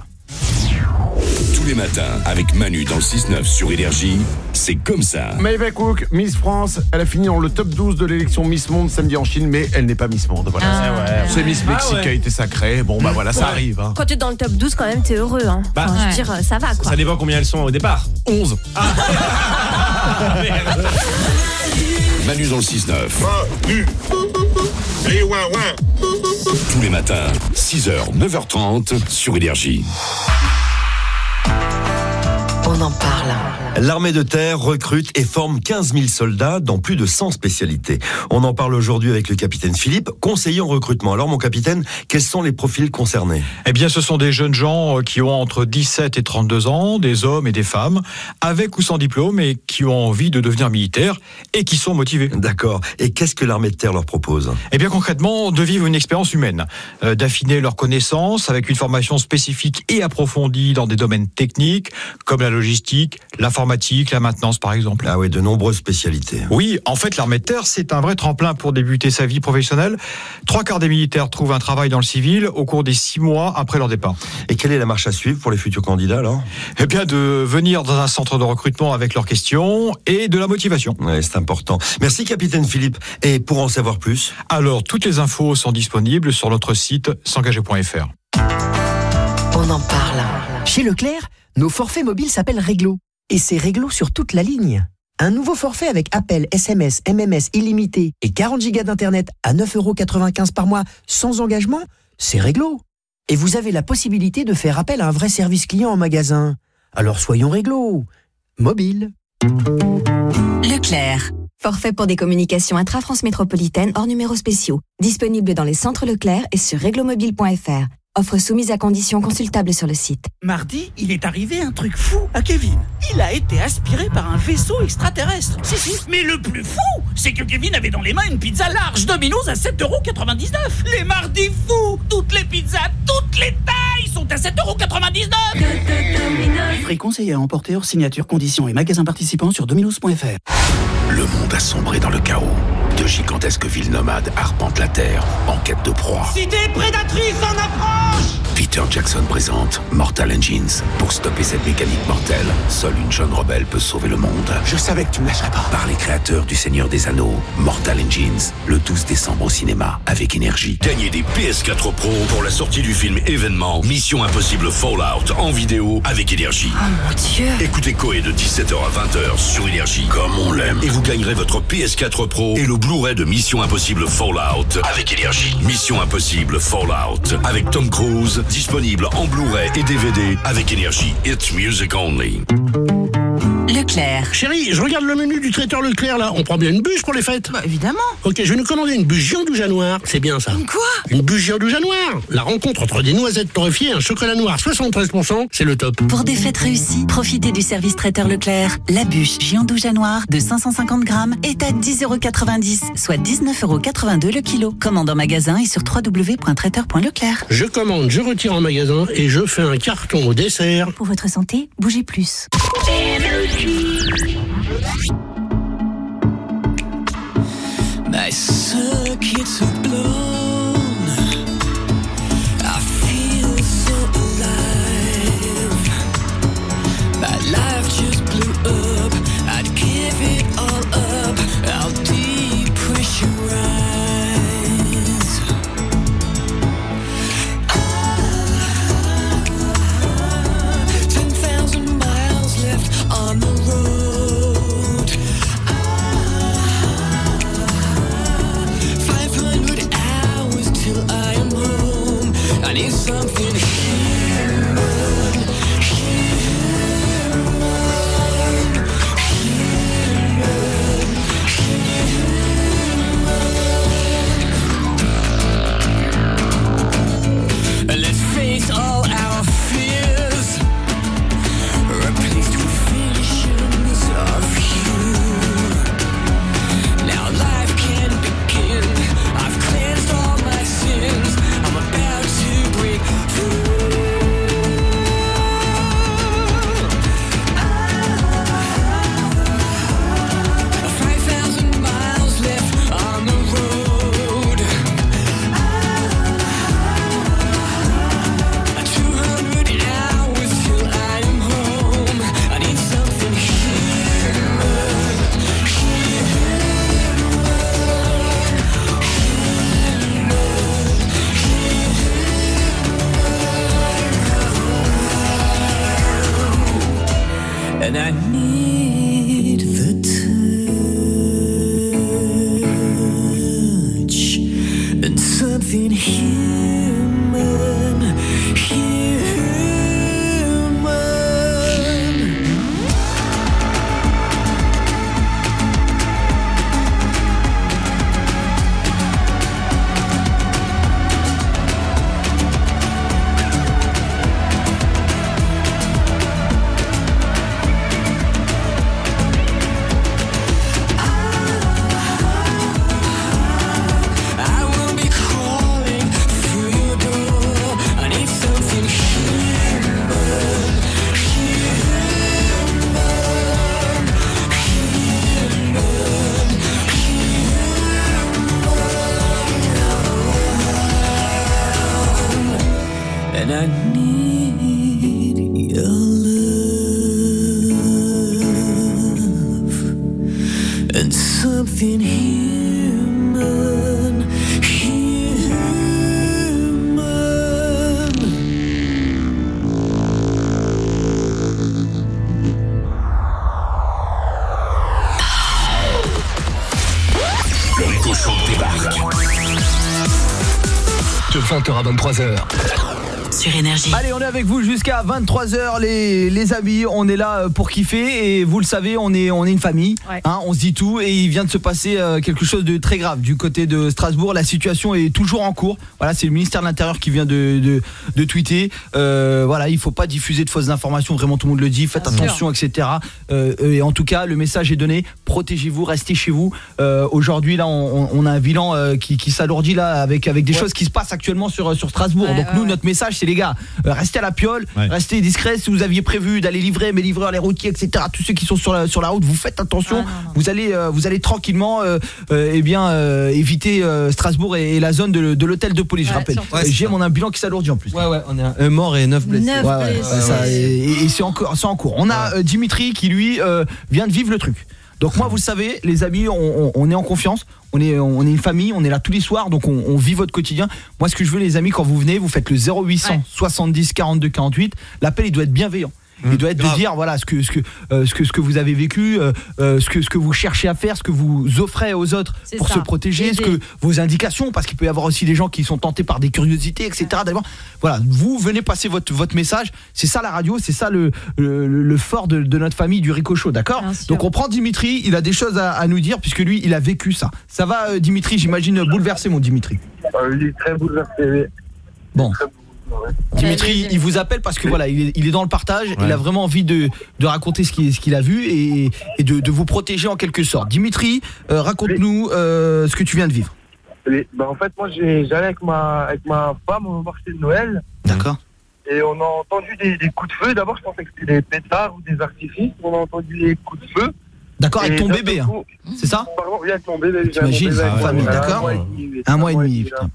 Tous les matins avec Manu dans le 6-9 sur Énergie, c'est comme ça. Maëva Cook, Miss France, elle a fini dans le top 12 de l'élection Miss Monde samedi en Chine, mais elle n'est pas Miss Monde. Voilà. C'est Miss Mexique qui a été sacrée. Bon bah voilà, ça arrive. Hein. Quand tu es dans le top 12 quand même, t'es heureux. Hein. Je veux dire, ça va quoi. Ça dépend combien elles sont au départ. 11. Manu dans le 6-9. Tous les matins, 6h, 9h30 sur Énergie. On en parle. L'armée de terre recrute et forme 15 000 soldats dans plus de 100 spécialités. On en parle aujourd'hui avec le capitaine Philippe, conseiller en recrutement. Alors mon capitaine, quels sont les profils concernés? Eh bien ce sont des jeunes gens qui ont entre 17 et 32 ans, des hommes et des femmes, avec ou sans diplôme et qui ont envie de devenir militaires et qui sont motivés. D'accord. Et qu'est-ce que l'armée de terre leur propose? Eh bien concrètement, de vivre une expérience humaine, d'affiner leurs connaissances avec une formation spécifique et approfondie dans des domaines techniques comme la logistique, l'informatique, la maintenance par exemple. Ah oui, de nombreuses spécialités. Oui, en fait l'armée de terre c'est un vrai tremplin pour débuter sa vie professionnelle. 3/4 des militaires trouvent un travail dans le civil au cours des 6 mois après leur départ. Et quelle est la marche à suivre pour les futurs candidats alors? Eh bien de venir dans un centre de recrutement avec leurs questions et de la motivation. Oui, c'est important. Merci capitaine Philippe. Et pour en savoir plus? Alors toutes les infos sont disponibles sur notre site s'engager.fr. On en parle. Chez Leclerc, nos forfaits mobiles s'appellent Réglo. Et c'est réglo sur toute la ligne. Un nouveau forfait avec appel, SMS, MMS illimité et 40 gigas d'internet à 9,95 € par mois sans engagement, c'est réglo. Et vous avez la possibilité de faire appel à un vrai service client en magasin. Alors soyons réglo. Mobile. Leclerc. Forfait pour des communications intra-France métropolitaine hors numéros spéciaux. Disponible dans les centres Leclerc et sur réglomobile.fr. Offre soumise à conditions consultables sur le site. Mardi, il est arrivé un truc fou à Kevin. Il a été aspiré par un vaisseau extraterrestre. Si. Mais le plus fou, c'est que Kevin avait dans les mains une pizza large Domino's à 7,99 €. Les mardis fous, toutes les pizzas, toutes les tailles sont à 7,99 €. Prix conseillé à emporter hors signature, conditions et magasins participants sur dominos.fr. Le monde a sombré dans le chaos. De gigantesques villes nomades arpentent la Terre en quête de proie. Cité prédatrice en approche. Peter Jackson présente Mortal Engines. Pour stopper cette mécanique mortelle, seule une jeune rebelle peut sauver le monde. Je savais que tu me lâcherais pas. Par les créateurs du Seigneur des Anneaux, Mortal Engines, le 12 décembre au cinéma avec Énergie. Gagnez des PS4 Pro pour la sortie du film événement Mission Impossible Fallout en vidéo avec Énergie. Oh mon Dieu. Écoutez Coé de 17h à 20h sur Énergie, comme on l'aime. Et vous gagnerez votre PS4 Pro et le Blu-ray de Mission Impossible Fallout avec Énergie. Mission Impossible Fallout avec Tom Cruise, disponible en Blu-ray et DVD avec Énergie. It's music only. Leclerc. Chérie, je regarde le menu du traiteur Leclerc là. On prend bien une bûche pour les fêtes? Bah évidemment. Ok, je vais nous commander une bûche géant du noir. C'est bien ça. Quoi? Une bûche géant du noir. La rencontre entre des noisettes torréfiées et un chocolat noir 73%, c'est le top. Pour des fêtes réussies, profitez du service traiteur Leclerc. La bûche géant douja noir de 550 grammes est à 10,90 €, soit 19,82 € le kilo. Commande en magasin et sur www.traiteur.leclerc. Je commande, je retire en magasin et je fais un carton au dessert. Pour votre santé, bougez plus. My circuits are blown. I feel so alive. My life just blew up. I'd give it all up. I'll depressurize. 10,000 miles left on the road. 500 hours till I am home. I need something human, let's face all our fears, replaced with visions of you. Now life can begin. I've cleansed all my sins. I'm about to break through. 5,000 miles left on the road. 200 hours till I am home. I need something and I need the touch and something human, human. I will be crawling through your door. I need something human, human. And I need your love and something human, human. de 20h à 23h. Sur Énergie. Allez, on est avec vous jusqu'à 23h les amis, on est là pour kiffer et vous le savez, on est une famille, hein, on se dit tout et il vient de se passer quelque chose de très grave du côté de Strasbourg, la situation est toujours en cours. Voilà, c'est le ministère de l'Intérieur qui vient de tweeter. Voilà, il faut pas diffuser de fausses informations, vraiment tout le monde le dit, faites attention, etc. Et en tout cas, le message est donné, protégez-vous, restez chez vous. Aujourd'hui là, on a un bilan qui s'alourdit là avec des choses qui se passent actuellement sur Strasbourg. Donc nous notre message c'est les gars, restez à la piole, restez discrets. Si vous aviez prévu d'aller livrer mes livreurs, les routiers, etc., tous ceux qui sont sur la route, vous faites attention. Vous allez tranquillement éviter Strasbourg et la zone de l'hôtel de police, je rappelle. On a un bilan qui s'alourdit en plus. On a un mort et 9 blessés. Et c'est en cours. On a Dimitri qui lui vient de vivre le truc. Donc moi, vous le savez, les amis, on est en confiance, on est une famille, on est là tous les soirs, donc on vit votre quotidien. Moi, ce que je veux, les amis, quand vous venez, vous faites le 0800 70 42 48. L'appel, il doit être bienveillant. Il doit être de dire voilà ce que vous avez vécu, ce que vous cherchez à faire, ce que vous offrez aux autres pour se protéger, vos indications, parce qu'il peut y avoir aussi des gens qui sont tentés par des curiosités, etc. D'abord, voilà, vous venez passer votre message. C'est ça la radio, c'est ça le fort de notre famille du Rico Show, d'accord ? Donc on prend Dimitri, il a des choses à nous dire puisque lui il a vécu ça. Ça va Dimitri, j'imagine bouleversé mon Dimitri. Il est très bouleversé. Bon. Dimitri, il vous appelle parce que voilà, il est dans le partage, il a vraiment envie de raconter ce qu'il a vu et de vous protéger en quelque sorte. Dimitri, raconte-nous ce que tu viens de vivre. En fait, moi j'allais avec ma femme au marché de Noël. D'accord. Et on a entendu des coups de feu. D'abord, je pensais que c'était des pétards ou des artifices. On a entendu des coups de feu. D'accord, avec ton bébé, hein. C'est ça ? Pardon, oui, avec mon bébé. T'imagines, c'est une famille, d'accord ? Un mois et demi, putain.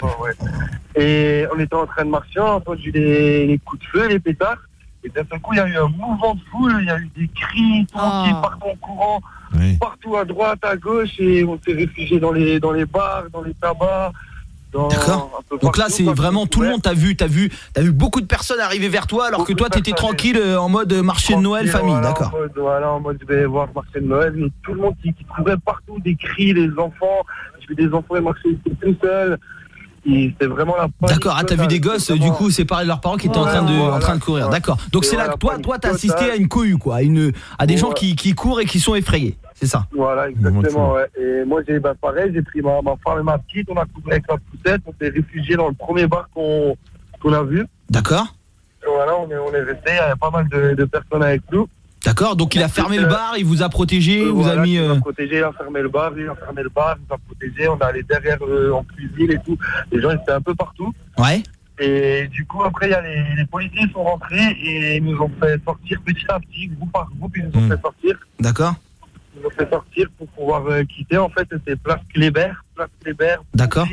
Et on était en train de marcher, on a entendu les coups de feu, les pétards. Et d'un seul coup, il y a eu un mouvement de foule, il y a eu des cris, tout le monde qui part en courant, partout à droite, à gauche, et on s'est réfugié dans les bars, dans les tabacs. D'accord. Donc là, c'est vraiment tout le monde. T'as vu beaucoup de personnes arriver vers toi, alors que toi, t'étais tranquille en mode marché de Noël, famille. D'accord. En mode je vais voir marché de Noël, mais tout le monde qui courait partout, des cris, les enfants. J'ai vu des enfants marcher tout seuls. C'était vraiment la panique. D'accord. Ah, t'as vu des gosses du coup séparés de leurs parents qui étaient en train de courir. D'accord. Donc c'est là que toi, t'as assisté à une cohue, quoi, à des gens qui courent et qui sont effrayés. C'est ça. Voilà, exactement. Ouais. Et moi, pareil, j'ai pris ma femme et ma petite, on a couru avec la poussette, on s'est réfugiés dans le premier bar qu'on a vu. D'accord. Et voilà, on est resté, il y avait pas mal de personnes avec nous. D'accord, donc il a fermé le bar, il vous a protégé, vous a mis... Il a protégé, il a fermé le bar, il nous a protégé, on est allé derrière en cuisine et tout. Les gens étaient un peu partout. Ouais. Et du coup, après, il y a les policiers sont rentrés et ils nous ont fait sortir petit à petit, groupe par groupe, ils nous ont fait sortir. D'accord. Ils nous ont fait sortir pour pouvoir quitter. En fait, c'était place Kléber. D'accord.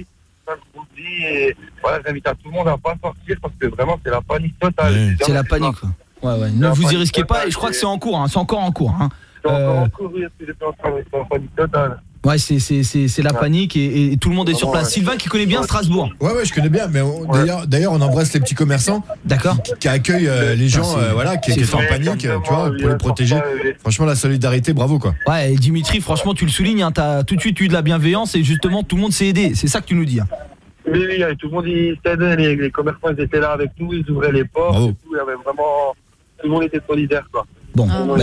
Et voilà, j'invite à tout le monde à pas sortir parce que vraiment, c'est la panique totale. C'est la panique, quoi. Ouais. Ne vous y risquez pas et je crois que c'est en cours, c'est encore en cours. C'est encore en cours, oui, parce que j'étais en panique totale. Ouais, c'est la panique et tout le monde est sur place. Sylvain qui connaît bien Strasbourg. Ouais, je connais bien, mais d'ailleurs on embrasse les petits commerçants. D'accord. Qui accueillent les gens qui sont en panique, tu vois, pour les protéger. Franchement, la solidarité, bravo quoi. Ouais, et Dimitri, franchement, tu le soulignes, t'as tout de suite eu de la bienveillance et justement tout le monde s'est aidé. C'est ça que tu nous dis. Oui, tout le monde s'aidait, les commerçants ils étaient là avec nous, ils ouvraient les portes et tout, il y avait vraiment... Tout le monde était solidaire, quoi. Bon,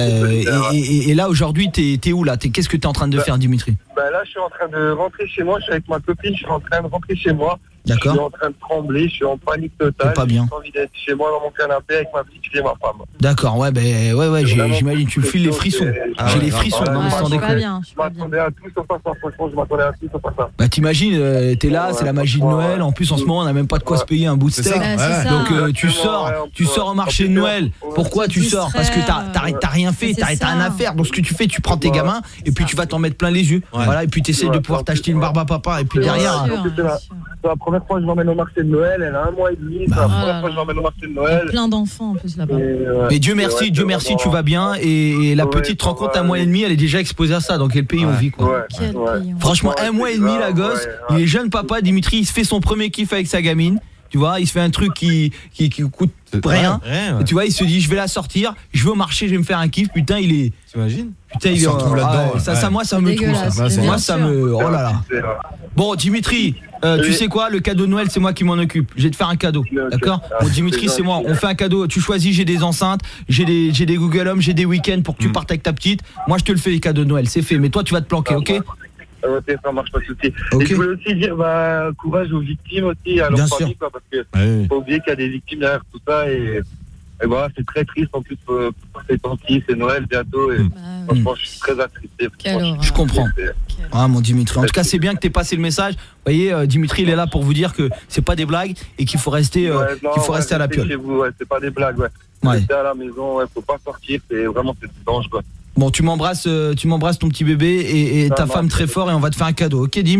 et là aujourd'hui t'es où là? Qu'est-ce que t'es en train de faire, Dimitri? Là je suis en train de rentrer chez moi, je suis avec ma copine, je suis en train de rentrer chez moi. D'accord. Je suis en train de trembler, je suis en panique totale. C'est pas bien. J'ai envie d'être chez moi dans mon canapé avec ma petite fille et ma femme. D'accord, ouais, j'imagine, tu le files les frissons. J'ai les frissons, non mais sans déconner. Je m'attendais à tout sauf à ça, franchement, je m'attendais à tout sauf à ça. Bah t'imagines, t'es là, c'est la magie de Noël, en plus en ce moment on n'a même pas de quoi se payer un bout de steak. Donc tu sors au marché de Noël. Pourquoi tu sors? Parce que t'as rien fait, t'as rien à faire. Donc ce que tu fais, tu prends tes gamins et puis tu vas t'en mettre plein les yeux. Voilà, et puis t'essaies de pouvoir t'acheter une barbe à papa et puis derrière... C'est la première fois que je m'emmène au marché de Noël, elle a 1 mois et demi, c'est la première fois que je m'emmène au marché de Noël. Plein d'enfants en plus là-bas. Mais Dieu merci, tu vas bien et la petite rencontre 1 mois et demi, elle est déjà exposée à ça. Dans quel pays on vit quoi? Franchement, 1 mois et demi la gosse, il est jeune papa, Dimitri, il se fait son premier kiff avec sa gamine. Tu vois, il se fait un truc qui coûte rien. Et tu vois, il se dit je vais la sortir, je vais au marché, je vais me faire un kiff. Putain, il est... T'imagines? Putain, il est... là-dedans. Ça moi ça me trouve ça. Moi ça me... Oh là là. Bon, Dimitri, tu sais quoi, le cadeau de Noël, c'est moi qui m'en occupe. Je vais te faire un cadeau, d'accord? Bon, Dimitri, c'est moi. On fait un cadeau. Tu choisis, j'ai des enceintes, j'ai des Google Home, j'ai des week-ends pour que tu partes avec ta petite. Moi, je te le fais les cadeaux de Noël, c'est fait. Mais toi, tu vas te planquer, ok? Ok, ça marche, pas de souci. Et je voulais aussi dire courage aux victimes aussi, à leur famille, quoi, parce que faut oublier qu'il y a des victimes derrière tout ça et voilà, c'est très triste en plus pour ces temps-ci, c'est Noël bientôt et franchement, je suis très attristé. Je comprends. Ah mon Dimitri, en tout cas c'est bien que tu aies passé le message. Vous voyez, Dimitri il est là pour vous dire que c'est pas des blagues et qu'il faut rester à la piole. Chez vous, c'est pas des blagues, rester à la maison, faut pas sortir, c'est dangereux. Bon, tu m'embrasses ton petit bébé et ta femme très fort et on va te faire un cadeau, ok Dim?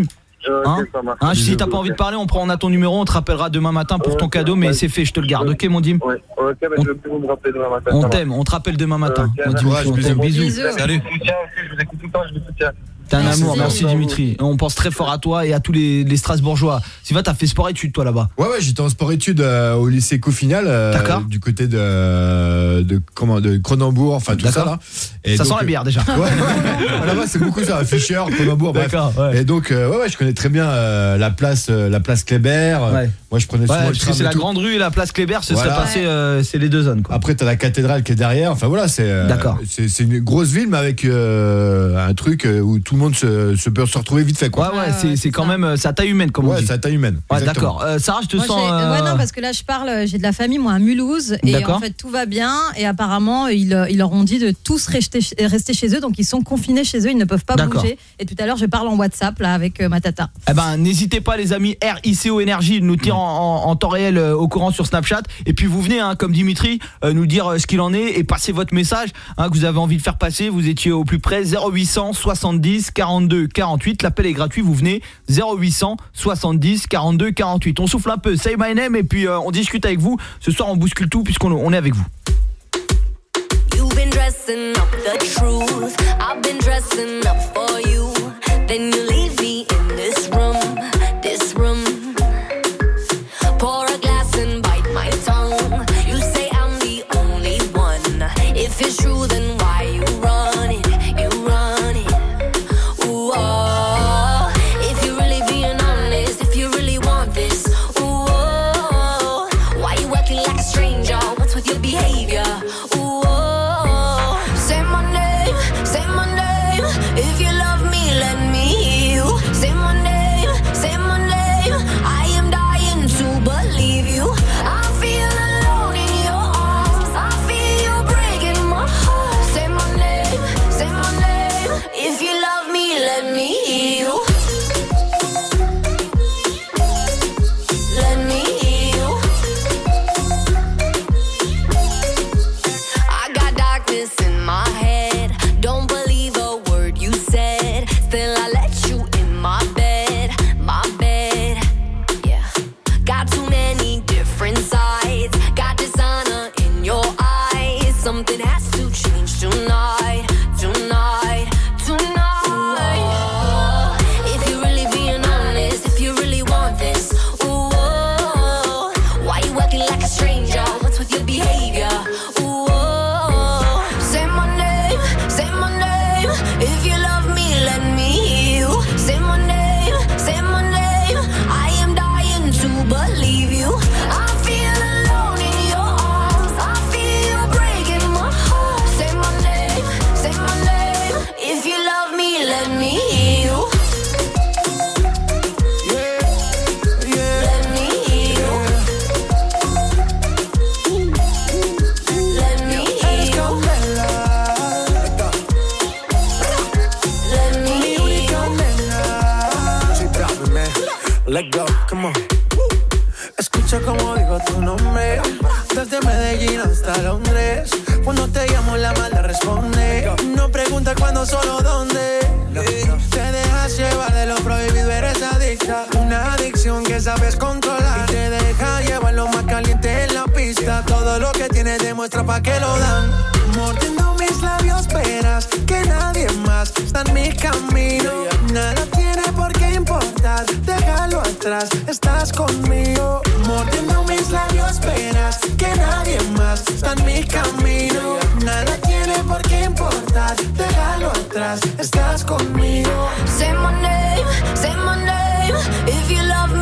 Si t'as pas envie de parler, on a ton numéro, on te rappellera demain matin pour ton cadeau, mais c'est fait, je te le garde, ok mon Dim? Ouais, ok, mais je vais vous rappeler demain matin. On t'aime, on te rappelle demain matin. Bisous. Salut. Je vous écoute tout le temps, je vous soutiens. T'es un amour, merci Dimitri. On pense très fort à toi et à tous les Strasbourgeois. Sylvain, t'as fait sport-études toi là-bas? Ouais, j'étais en sport-études au lycée Cofinal, du côté de Cronenbourg, enfin tout ça là. Et ça sent la bière déjà. Ouais, là-bas c'est beaucoup ça, Fischer, Cronenbourg, bref. Et donc je connais très bien la place Kléber. Moi je prenais souvent le tram. C'est la grande rue et la place Kléber, serait passé, c'est les deux zones quoi. Après t'as la cathédrale qui est derrière. Enfin voilà, c'est une grosse ville mais avec un truc où tout le monde peut se retrouver vite fait quoi. C'est quand même sa taille humaine comme on dit. C'est sa taille humaine. D'accord. Sarah, je te sens non, parce que là je parle, j'ai de la famille moi à Mulhouse et en fait tout va bien et apparemment ils leur ont dit de tous rester chez eux, donc ils sont confinés chez eux, ils ne peuvent pas bouger. Et tout à l'heure je parle en WhatsApp là avec ma tata. N'hésitez pas les amis, RICO Énergie nous tire en temps réel au courant sur Snapchat et puis vous venez comme Dimitri nous dire ce qu'il en est et passer votre message que vous avez envie de faire passer. Vous étiez au plus près 0800 70 42 48, l'appel est gratuit, vous venez 0800 70 42 48. On souffle un peu, say my name et puis on discute avec vous. Ce soir on bouscule tout puisqu'on est avec vous. You've been dressing up the truth. I've been dressing up for you. Then you leave me in this room. Pour a glass and bite my tongue. You say I'm the only one. If it's true then why you run it? Ooh, oh. If you're really being honest, if you really want this, ooh, oh. Why you acting like a stranger? What's with your behavior? Ooh, oh. Say my name, if you love me, let me hear you. Say my name, I am dying to believe you. I feel alone in your arms, I feel you breaking my heart. Say my name, if you love me, let me hear you. Let me hear you. I got darkness in my head, don't believe a word you said. Still I let you in my bed, yeah. Got too many different sides, got dishonor in your eyes. Something has to change tonight. If you're really being honest, if you really want this, ooh, oh. Why you acting like a stranger? What's with your behavior? Ooh, oh. Say my name, if you love me, let me hear you. Say my name, I am dying to believe you. I feel alone in your arms, I feel you breaking my heart. Say my name, if you love me, let me hear you. Let me hear you. Let me hear you. Let me hear you. Let go, come on. Escucha como digo tu nombre. Desde Medellín hasta Londres. Cuando te llamo la mala responde. No pregunta cuándo, solo dónde. Te dejas llevar de lo prohibido, eres adicta. Una adicción que sabes controlar. Y te deja llevar lo más caliente en la pista. Todo lo que tienes demuestra pa' que lo dan. Mordiendo mis labios verás que nadie más está en mi camino. Nada tiene por qué importar, déjalo atrás, estás conmigo. Mordiendo mis labios verás que nadie más está en mi camino. Nada tiene por qué importar, déjalo atrás, estás conmigo. Say my name, if you love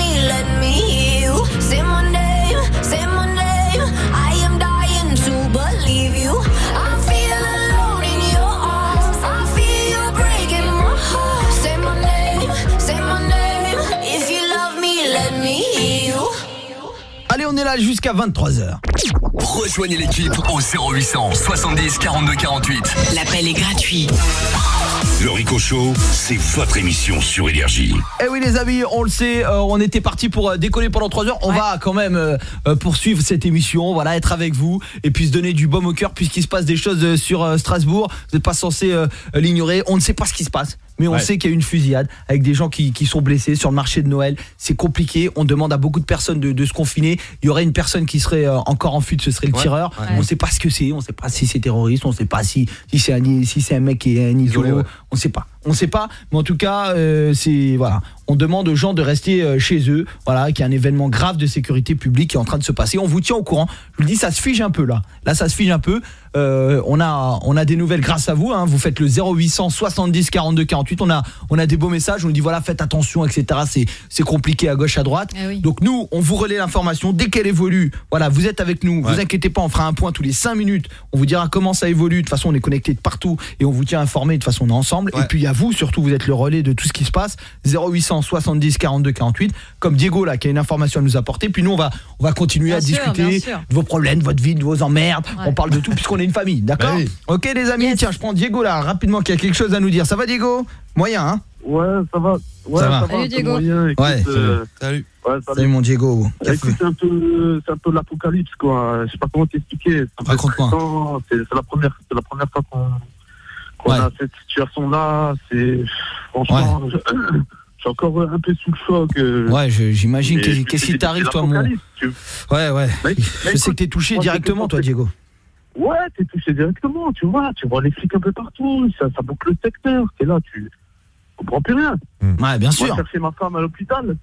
Allez, on est là jusqu'à 23h. Rejoignez l'équipe au 0800 70 42 48. L'appel est gratuit. Le Rico Show, c'est votre émission sur Énergie. Eh oui les amis, on le sait, on était parti pour décoller pendant 3 heures. On va quand même poursuivre cette émission, voilà, être avec vous et puis se donner du baume au cœur puisqu'il se passe des choses sur Strasbourg. Vous n'êtes pas censé l'ignorer. On ne sait pas ce qui se passe, mais on sait qu'il y a une fusillade avec des gens qui sont blessés sur le marché de Noël. C'est compliqué. On demande à beaucoup de personnes de se confiner. Il y aurait une personne qui serait encore en fuite, ce serait le tireur. On ne sait pas ce que c'est. On ne sait pas si c'est terroriste. On ne sait pas si c'est un mec qui est un isolo. On ne sait pas, mais en tout cas, c'est voilà. On demande aux gens de rester chez eux, voilà, qu'il y a un événement grave de sécurité publique qui est en train de se passer. On vous tient au courant. Je vous le dis, ça se fige un peu là. Là, ça se fige un peu. On a des nouvelles grâce à vous. Hein. Vous faites le 0800 70 42 48. On a des beaux messages. On nous dit voilà, faites attention, etc. C'est compliqué à gauche, à droite. Oui. Donc nous, on vous relaie l'information dès qu'elle évolue. Voilà, vous êtes avec nous. Vous inquiétez pas, on fera un point tous les 5 minutes. On vous dira comment ça évolue. De toute façon, on est connectés de partout et on vous tient informés. De toute façon, on est ensemble. Et puis à vous, surtout, vous êtes le relais de tout ce qui se passe. 0800 70 42 48. Comme Diego là, qui a une information à nous apporter. Puis nous, on va continuer à discuter de vos problèmes, de votre vie, de vos emmerdes. On parle de tout puisqu'on est une famille, d'accord ? Ok les amis, tiens, je prends Diego là rapidement qui a quelque chose à nous dire. Ça va Diego ? Moyen hein ? Ouais, ça va. Ouais, ça va. Salut Diego. Moyen, écoute, salut. Salut mon Diego. Écoute, c'est un peu l'apocalypse quoi. Je sais pas comment t'expliquer. Raconte-moi. C'est la première fois qu'on a cette situation là. C'est franchement. Je suis encore un peu sous le choc. Ouais, j'imagine. Qu'est-ce qui t'arrive toi mon... Ouais. Je sais que t'es touché directement toi Diego. Ouais, t'es touché directement, tu vois les flics un peu partout, ça boucle le secteur, t'es là, tu comprends plus rien. Ouais, bien sûr. Moi, chercher ma femme à l'hôpital,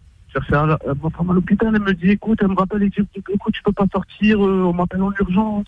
elle me dit, écoute, elle me rappelle, écoute, tu peux pas sortir, on m'appelle en urgence.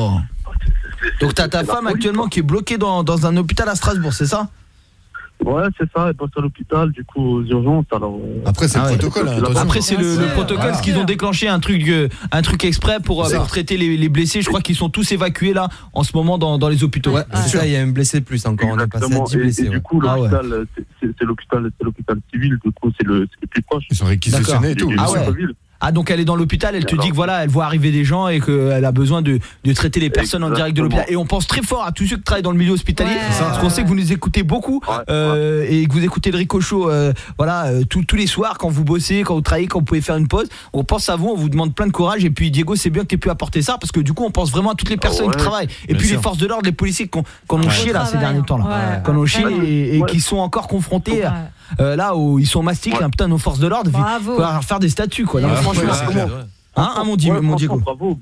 Donc t'as ta femme actuellement qui est bloquée dans un hôpital à Strasbourg, c'est ça ? Ouais, c'est ça, elle passe à l'hôpital, du coup, aux urgences, alors... Après, c'est le protocole. Après, c'est le protocole, parce qu'ils ont déclenché un truc exprès pour traiter les blessés. Je crois qu'ils sont tous évacués, là, en ce moment, dans les hôpitaux. Ouais, c'est ça, il y a un blessé de plus encore, on est passé à 10 blessés. Et du coup, l'hôpital, c'est l'hôpital civil, du coup, c'est le plus proche. Ils sont réquisitionnés et tout. Ah donc elle est dans l'hôpital, elle te dit que voilà, elle voit arriver des gens et qu'elle a besoin de traiter les personnes en direct de l'hôpital. Et on pense très fort à tous ceux qui travaillent dans le milieu hospitalier, parce qu'on sait que vous nous écoutez beaucoup et que vous écoutez le Rico Show tous les soirs quand vous bossez, quand vous travaillez, quand vous pouvez faire une pause. On pense à vous, on vous demande plein de courage. Et puis Diego, c'est bien que tu aies pu apporter ça, parce que du coup on pense vraiment à toutes les personnes qui travaillent. Et puis les forces de l'ordre, les policiers qu'on ont chié là ces derniers temps là, qu'on ont chié et qui sont encore confrontés là où ils sont mastiques, putain, nos forces de l'ordre, il faut leur faire des statuts quoi. Non, franchement, mon Diego.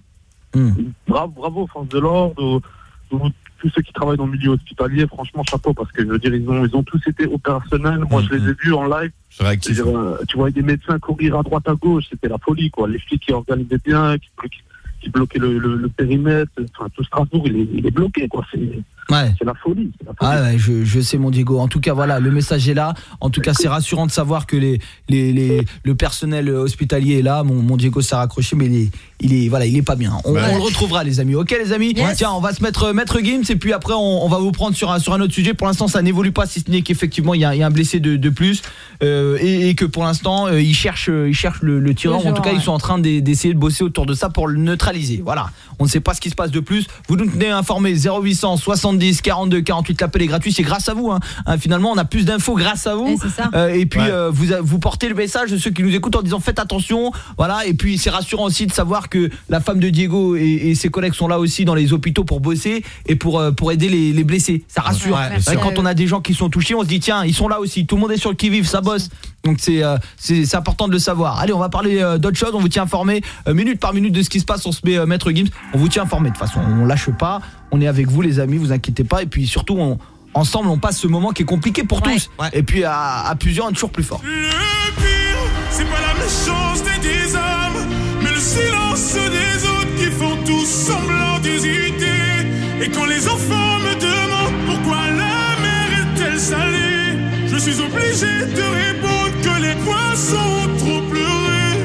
Bravo, forces de l'ordre, tous ceux qui travaillent dans le milieu hospitalier, franchement chapeau, parce que je veux dire, ils ont tous été opérationnels. Moi je les ai vus en live. Tu vois des médecins courir à droite à gauche, c'était la folie quoi. Les flics qui organisaient bien, qui bloquaient le périmètre, enfin tout Strasbourg il est bloqué quoi. C'est la folie. Ah ouais, je sais mon Diego. En tout cas voilà, le message est là. En tout cas c'est rassurant de savoir que le personnel hospitalier est là. Mon Diego s'est raccroché, mais il est pas bien. On le retrouvera les amis. Ok les amis. Tiens, on va se mettre Maître Gims et puis après on va vous prendre sur un autre sujet. Pour l'instant ça n'évolue pas, si ce n'est qu'effectivement il y a un blessé de plus et que pour l'instant ils cherchent le tireur. En tout cas ils sont en train d'essayer de bosser autour de ça pour le neutraliser. Voilà. On ne sait pas ce qui se passe de plus. Vous nous tenez informés. 0800 70 42 48. L'appel est gratuit. C'est grâce à vous. Finalement on a plus d'infos grâce à vous. Et puis vous portez le message de ceux qui nous écoutent en disant faites attention. Voilà. Et puis c'est rassurant aussi de savoir que la femme de Diego et ses collègues sont là aussi dans les hôpitaux pour bosser et pour aider les blessés. Ça rassure. Quand on a des gens qui sont touchés, on se dit tiens, ils sont là aussi. Tout le monde est sur le qui-vive, ça bosse. Donc c'est important de le savoir. Allez, on va parler d'autres choses. On vous tient informé minute par minute de ce qui se passe. On se met Maître Gims. On vous tient informé. De toute façon, on lâche pas. On est avec vous les amis. Vous inquiétez pas. Et puis surtout, ensemble, on passe ce moment qui est compliqué pour tous. Et puis à plusieurs, on est toujours plus fort. Le pire, c'est pas la méchanceté des hommes, mais le silence des autres qui font tous semblant d'hésiter. Et quand les enfants me demandent pourquoi la mer est-elle salée, je suis obligé de répondre que les poissons ont trop pleuré.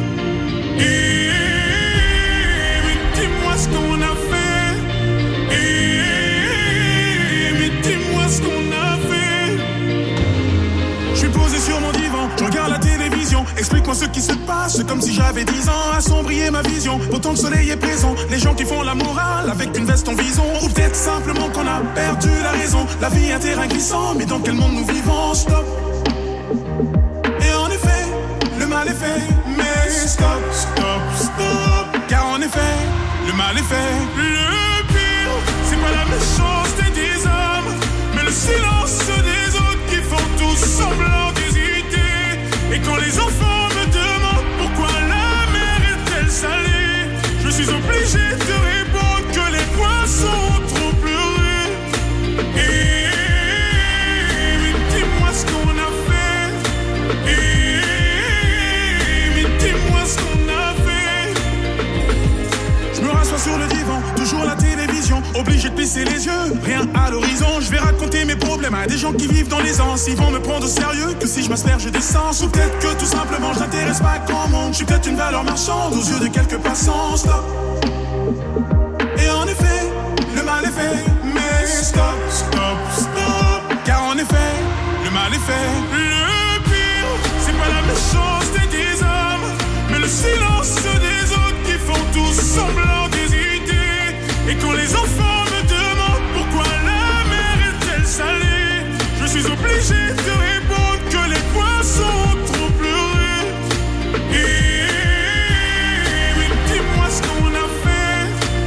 Mais dis-moi ce qu'on a fait. Mais dis-moi ce qu'on a fait. Je suis posé sur mon divan, je regarde la télévision. Explique-moi ce qui se passe. C'est comme si j'avais 10 ans, assombrir ma vision. Pourtant le soleil est présent, les gens qui font la morale avec une veste en vison. Ou peut-être simplement qu'on a perdu la raison. La vie est un terrain glissant, mais dans quel monde nous vivons? Stop. Et en effet, le mal est fait. Mais stop, stop, stop. Car en effet, le mal est fait. Le pire, c'est pas la méchanceté des hommes, mais le silence des autres qui font tous semblant d'hésiter. Et quand les enfants me demandent pourquoi la mer est-elle salée, je suis obligé de répondre que les poissons ont trop pleuré. Et mais dis-moi ce qu'on a fait. Mais dis-moi ce qu'on a fait. Je me rassois sur le divan, toujours la télévision, obligé de plisser les yeux, rien à l'horizon. Je vais raconter mes problèmes à des gens qui vivent dans l'aisance. Ils vont me prendre au sérieux que si je m'asperge d'essence. Ou peut-être que tout simplement je n'intéresse pas grand monde. Je suis peut-être une valeur marchande aux yeux de quelques passants. Stop. Et en effet, le mal est fait. Mais stop, stop, stop. Car en effet, le mal est fait. Le pire, c'est pas la méchanceté des hommes, mais le silence des autres qui font tous semblant d'hésiter. Et quand les enfants me demandent pourquoi la mer est-elle salée, je suis obligé de répondre que les poissons ont trop pleuré. Et mais dis-moi ce qu'on a fait.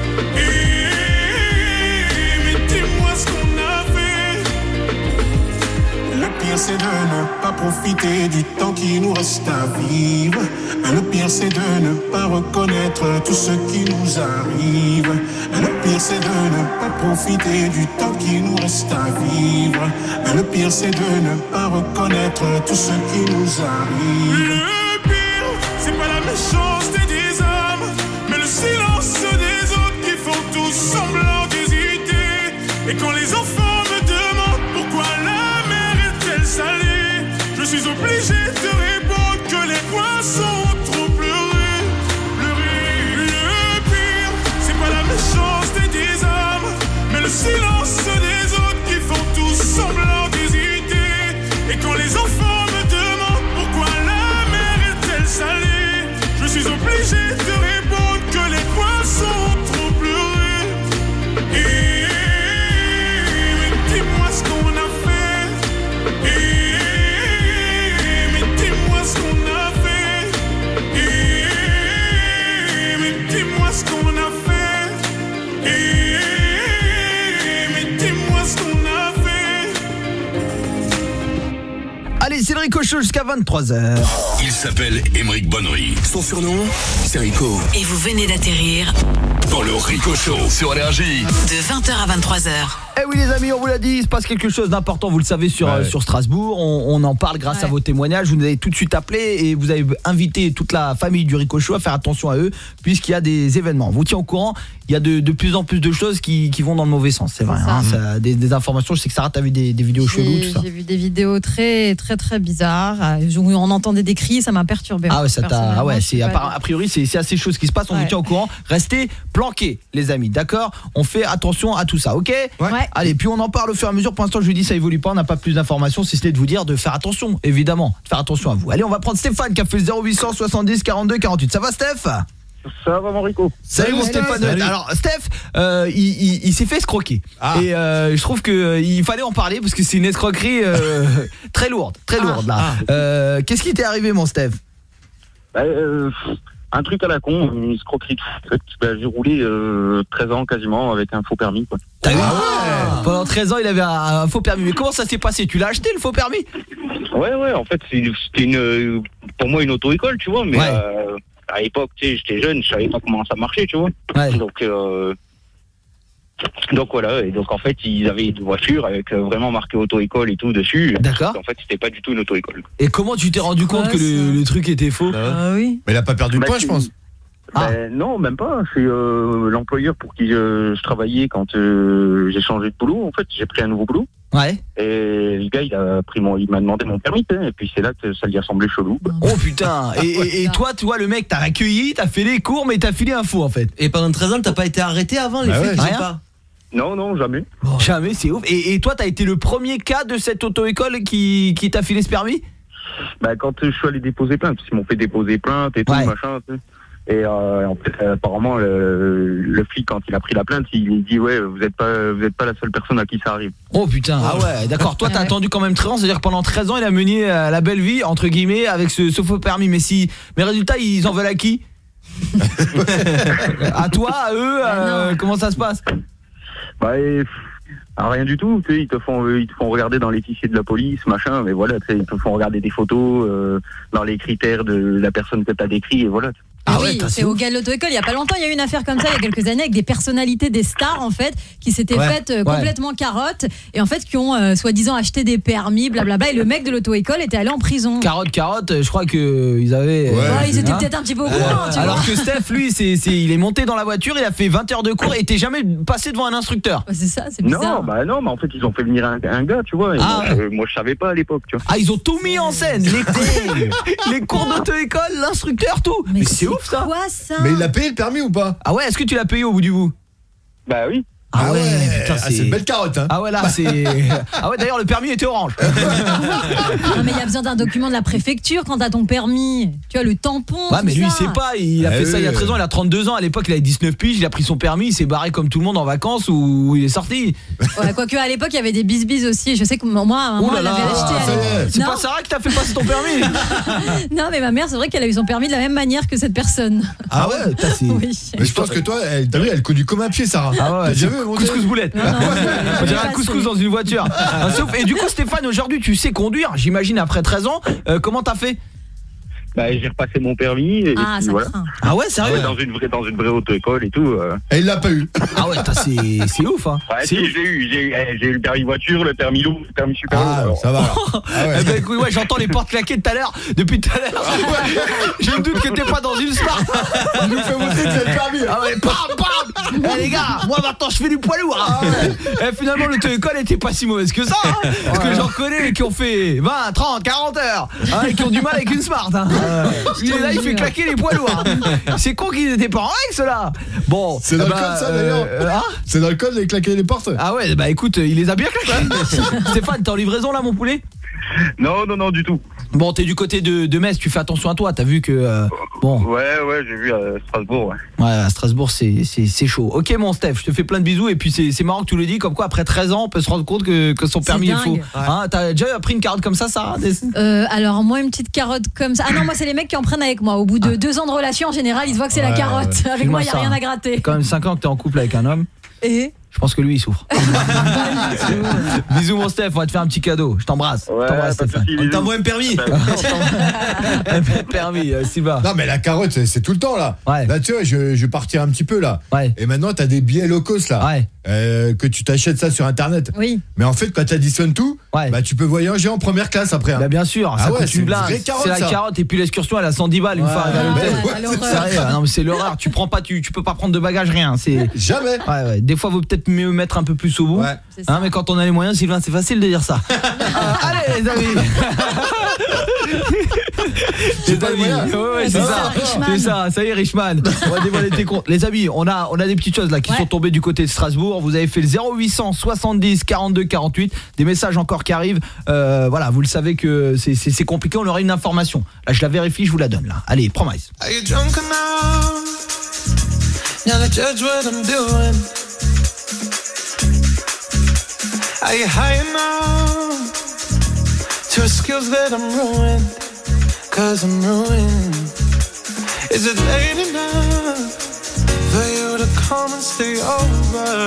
Mais dis-moi ce qu'on a fait. Le pire c'est de ne pas profiter du temps qui nous reste à vivre. Le pire c'est de ne pas reconnaître tout ce qui nous arrive. Le pire c'est de ne pas profiter du temps qui nous reste à vivre. Le pire c'est de ne pas reconnaître tout ce qui nous arrive. Le pire, c'est pas la méchanceté des hommes, mais le silence des autres qui font tous semblant d'hésiter. Et quand les enfants me demandent pourquoi la mer est-elle salée, je suis obligé de répondre que les poissons ont trop pleuré. Le pire, c'est pas la méchanceté des hommes, mais le silence des autres qui font tous semblant d'hésiter. Et quand les enfants me demandent pourquoi la mer est-elle salée, je suis obligé de répondre que les poissons ont trop pleuré. Et mais dis-moi ce qu'on a fait. Mais dis-moi ce qu'on a fait. Mais dis-moi ce qu'on a fait. Mais dis-moi ce qu'on a fait. Allez, c'est le Rico Show jusqu'à 23h. Il s'appelle Émeric Bonnery. Son surnom, c'est Rico. Et vous venez d'atterrir Dans le Rico Show sur Énergie. de 20h à 23h. Eh oui les amis, on vous l'a dit, il se passe quelque chose d'important, vous le savez, sur Strasbourg. On en parle grâce à vos témoignages. Vous nous avez tout de suite appelé et vous avez invité toute la famille du Rico Show à faire attention à eux, puisqu'il y a des événements. On vous tient au courant, il y a de plus en plus de choses qui vont dans le mauvais sens, c'est vrai. Des informations, je sais que Sarah, t'as vu des vidéos cheloues, tout ça. J'ai vu des vidéos très très très bizarres, où on entendait des cris, ça m'a perturbé. Ah ouais, ça t'a. Ah ouais, c'est a priori c'est assez chose qui se passe. On vous tient au courant. Restez planqués, les amis. D'accord. On fait attention à tout ça, ok. Allez, puis on en parle au fur et à mesure. Pour l'instant, je vous dis, ça évolue pas. On n'a pas plus d'informations, si ce n'est de vous dire de faire attention, évidemment, de faire attention à vous. Allez, on va prendre Stéphane qui a fait le 0800 70 42 48. Ça va, Steph? Ça va, mon Rico. Salut mon Stéphane. Salut. Alors Steph, il s'est fait escroquer. Et je trouve que il fallait en parler parce que c'est une escroquerie très lourde, là. Qu'est-ce qui t'est arrivé, mon Steph? Un truc à la con, une escroquerie. J'ai roulé 13 ans quasiment avec un faux permis, quoi. Pendant 13 ans, il avait un faux permis. Mais comment ça s'est passé? Tu l'as acheté, le faux permis? Ouais, en fait, c'était pour moi une auto-école, tu vois, mais à l'époque, tu sais, j'étais jeune, je savais pas comment ça marchait, tu vois. Donc voilà, et donc en fait ils avaient une voiture avec vraiment marqué auto-école et tout dessus. D'accord. En fait c'était pas du tout une auto-école. Et comment tu t'es rendu compte que le truc était faux? Oui. Mais il a pas perdu le poids, je pense. Non, même pas. C'est l'employeur pour qui je travaillais quand j'ai changé de boulot. En fait, j'ai pris un nouveau boulot. Ouais. Et le gars, il m'a demandé mon permis, et puis c'est là que ça lui a semblé chelou. Oh putain. Et toi, tu vois, le mec, t'as accueilli, t'as fait les cours, mais t'as filé un faux en fait. Et pendant 13 ans, t'as pas été arrêté avant les flics? Rien. Non, jamais. Jamais, c'est ouf. Et toi, t'as été le premier cas de cette auto-école qui t'a filé ce permis? Bah, quand je suis allé déposer plainte, parce qu'ils m'ont fait déposer plainte et tout, machin, tu sais. Et en fait, apparemment, le flic, quand il a pris la plainte, il dit ouais, vous êtes pas la seule personne à qui ça arrive. Oh putain, ah ouais, d'accord. Toi, t'as attendu quand même 13 ans, c'est-à-dire que pendant 13 ans, il a mené la belle vie entre guillemets avec ce faux permis. Mais résultats, ils en veulent à qui? À toi, à eux, comment ça se passe? Bah, rien du tout. Tu sais, ils te font regarder dans les fichiers de la police, machin. Mais voilà, tu sais, ils te font regarder des photos dans les critères de la personne que t'as décrit et voilà. Ah oui, c'est au gars de l'auto-école. Il y a pas longtemps, il y a eu une affaire comme ça, il y a quelques années, avec des personnalités, des stars en fait, qui s'étaient faites complètement carottes et en fait qui ont soi-disant acheté des permis, blablabla. Et le mec de l'auto-école était allé en prison. Carotte, je crois que ils avaient. Ils étaient peut-être un petit peu au courant. Tu alors vois. que Steph, lui, il est monté dans la voiture, il a fait 20 heures de cours et était jamais passé devant un instructeur. C'est ça, c'est bizarre. Non, mais en fait ils ont fait venir un gars, tu vois. Et moi je savais pas à l'époque, tu vois. Ah, ils ont tout mis en scène, les cours d'auto-école, l'instructeur, tout. Mais c'est ouf ça. Quoi ça? Mais il a payé le permis ou pas? Ah ouais, est-ce que tu l'as payé au bout du bout? Bah oui. Ah ouais, putain, c'est une belle carotte hein. Ah ouais, là c'est ah ouais, d'ailleurs le permis était orange. Non mais il y a besoin d'un document de la préfecture quand t'as ton permis. Tu vois le tampon. Ouais, mais lui il sait pas, il a fait ça il y a 13 ans, il a 32 ans, à l'époque il avait 19 piges, il a pris son permis, il s'est barré comme tout le monde en vacances ou il est sorti. Ouais, quoique à l'époque il y avait des bisbis aussi, je sais que moi maman l'avait acheté. C'est pas Sarah qui t'a fait passer ton permis. Non mais ma mère c'est vrai qu'elle a eu son permis de la même manière que cette personne. Ah ouais, oui. Mais je pense que toi, t'as vu, elle conduit comme un pied Sarah. Ah ouais, t'as déjà vu couscous boulette. On dirait un couscous dans une voiture. Et du coup Stéphane, aujourd'hui tu sais conduire, j'imagine après 13 ans, comment t'as fait? Bah j'ai repassé mon permis et puis, voilà. Ah ouais, sérieux? Dans une vraie auto-école et tout. Et il l'a pas eu. Ah ouais, c'est ouf hein. Ouais, si, j'ai eu le permis voiture, le permis lourd, le permis super lourd. Alors. Ça va. Ah ouais. Eh ben écoute, j'entends les portes claquer tout à l'heure, depuis tout à l'heure. Je me doute que t'es pas dans une Smart. Il nous fait montrer que c'est le permis. Ah ouais, bam. Eh les gars, moi maintenant je fais du poids lourd. Et finalement l'auto-école était pas si mauvaise que ça hein. Parce que j'en connais qui ont fait 20, 30, 40 heures et qui ont du mal avec une Smart hein. Il est là, il fait claquer les poids lourds. C'est con qu'ils étaient pas en règle ceux-là. Bon, c'est dans le code ça d'ailleurs. C'est dans le code les claquer les portes. Ah ouais, bah écoute, il les a bien claqués. Stéphane, t'es en livraison là mon poulet? Non, du tout. Bon, t'es du côté de Metz, tu fais attention à toi, t'as vu que bon. Ouais, j'ai vu à Strasbourg, ouais. Ouais, à Strasbourg, c'est chaud. OK mon Steph, je te fais plein de bisous et puis c'est marrant que tu le dis comme quoi après 13 ans, on peut se rendre compte que son permis est faux. Ouais. Hein, t'as déjà pris une carotte comme ça Sarah? Alors moi une petite carotte comme ça. Ah non, moi c'est les mecs qui en prennent avec moi. Au bout de 2 ans de relation en général, ils se voient que c'est la carotte. Avec moi, il y a rien à gratter. Quand même 5 ans que t'es en couple avec un homme. Et je pense que lui il souffre. Bisous mon Steph, on va te faire un petit cadeau. Je t'embrasse. Ouais, Stéphane. On t'envoie un permis. Un permis, Sylvain. Non mais la carotte c'est tout le temps là. Ouais. Là tu vois, je vais partir un petit peu là. Ouais. Et maintenant t'as des billets low cost là. Ouais. Que tu t'achètes ça sur internet. Oui. Mais en fait quand t'additionnes tout, bah tu peux voyager en première classe après. Hein. Bah bien sûr, ça coûte une blinde. C'est la ça. carotte et puis l'excursion elle a 110 balles une fois à l'hôtel. Sérieux, non mais c'est l'horreur, tu peux pas prendre de bagages rien, c'est jamais. Ouais, des fois vaut peut-être mieux mettre un peu plus au bout. Ouais. Hein, mais quand on a les moyens, Sylvain, c'est facile de dire ça. Allez les amis. Les amis, ouais, c'est ça. C'est ça, ça y est Richman. On va dévoiler tes comptes. Les amis, on a des petites choses là qui sont tombées du côté de Strasbourg. Vous avez fait le 0800 70 42 48, des messages encore qui arrivent. Voilà, vous le savez que c'est compliqué, on aura une information. Là, je la vérifie, je vous la donne là. Allez, promise. Are you drunk enough now to judge what I'm doing? Are you high enough to excuse that I'm ruined? 'Cause I'm ruined. Is it late enough for you to come and stay over?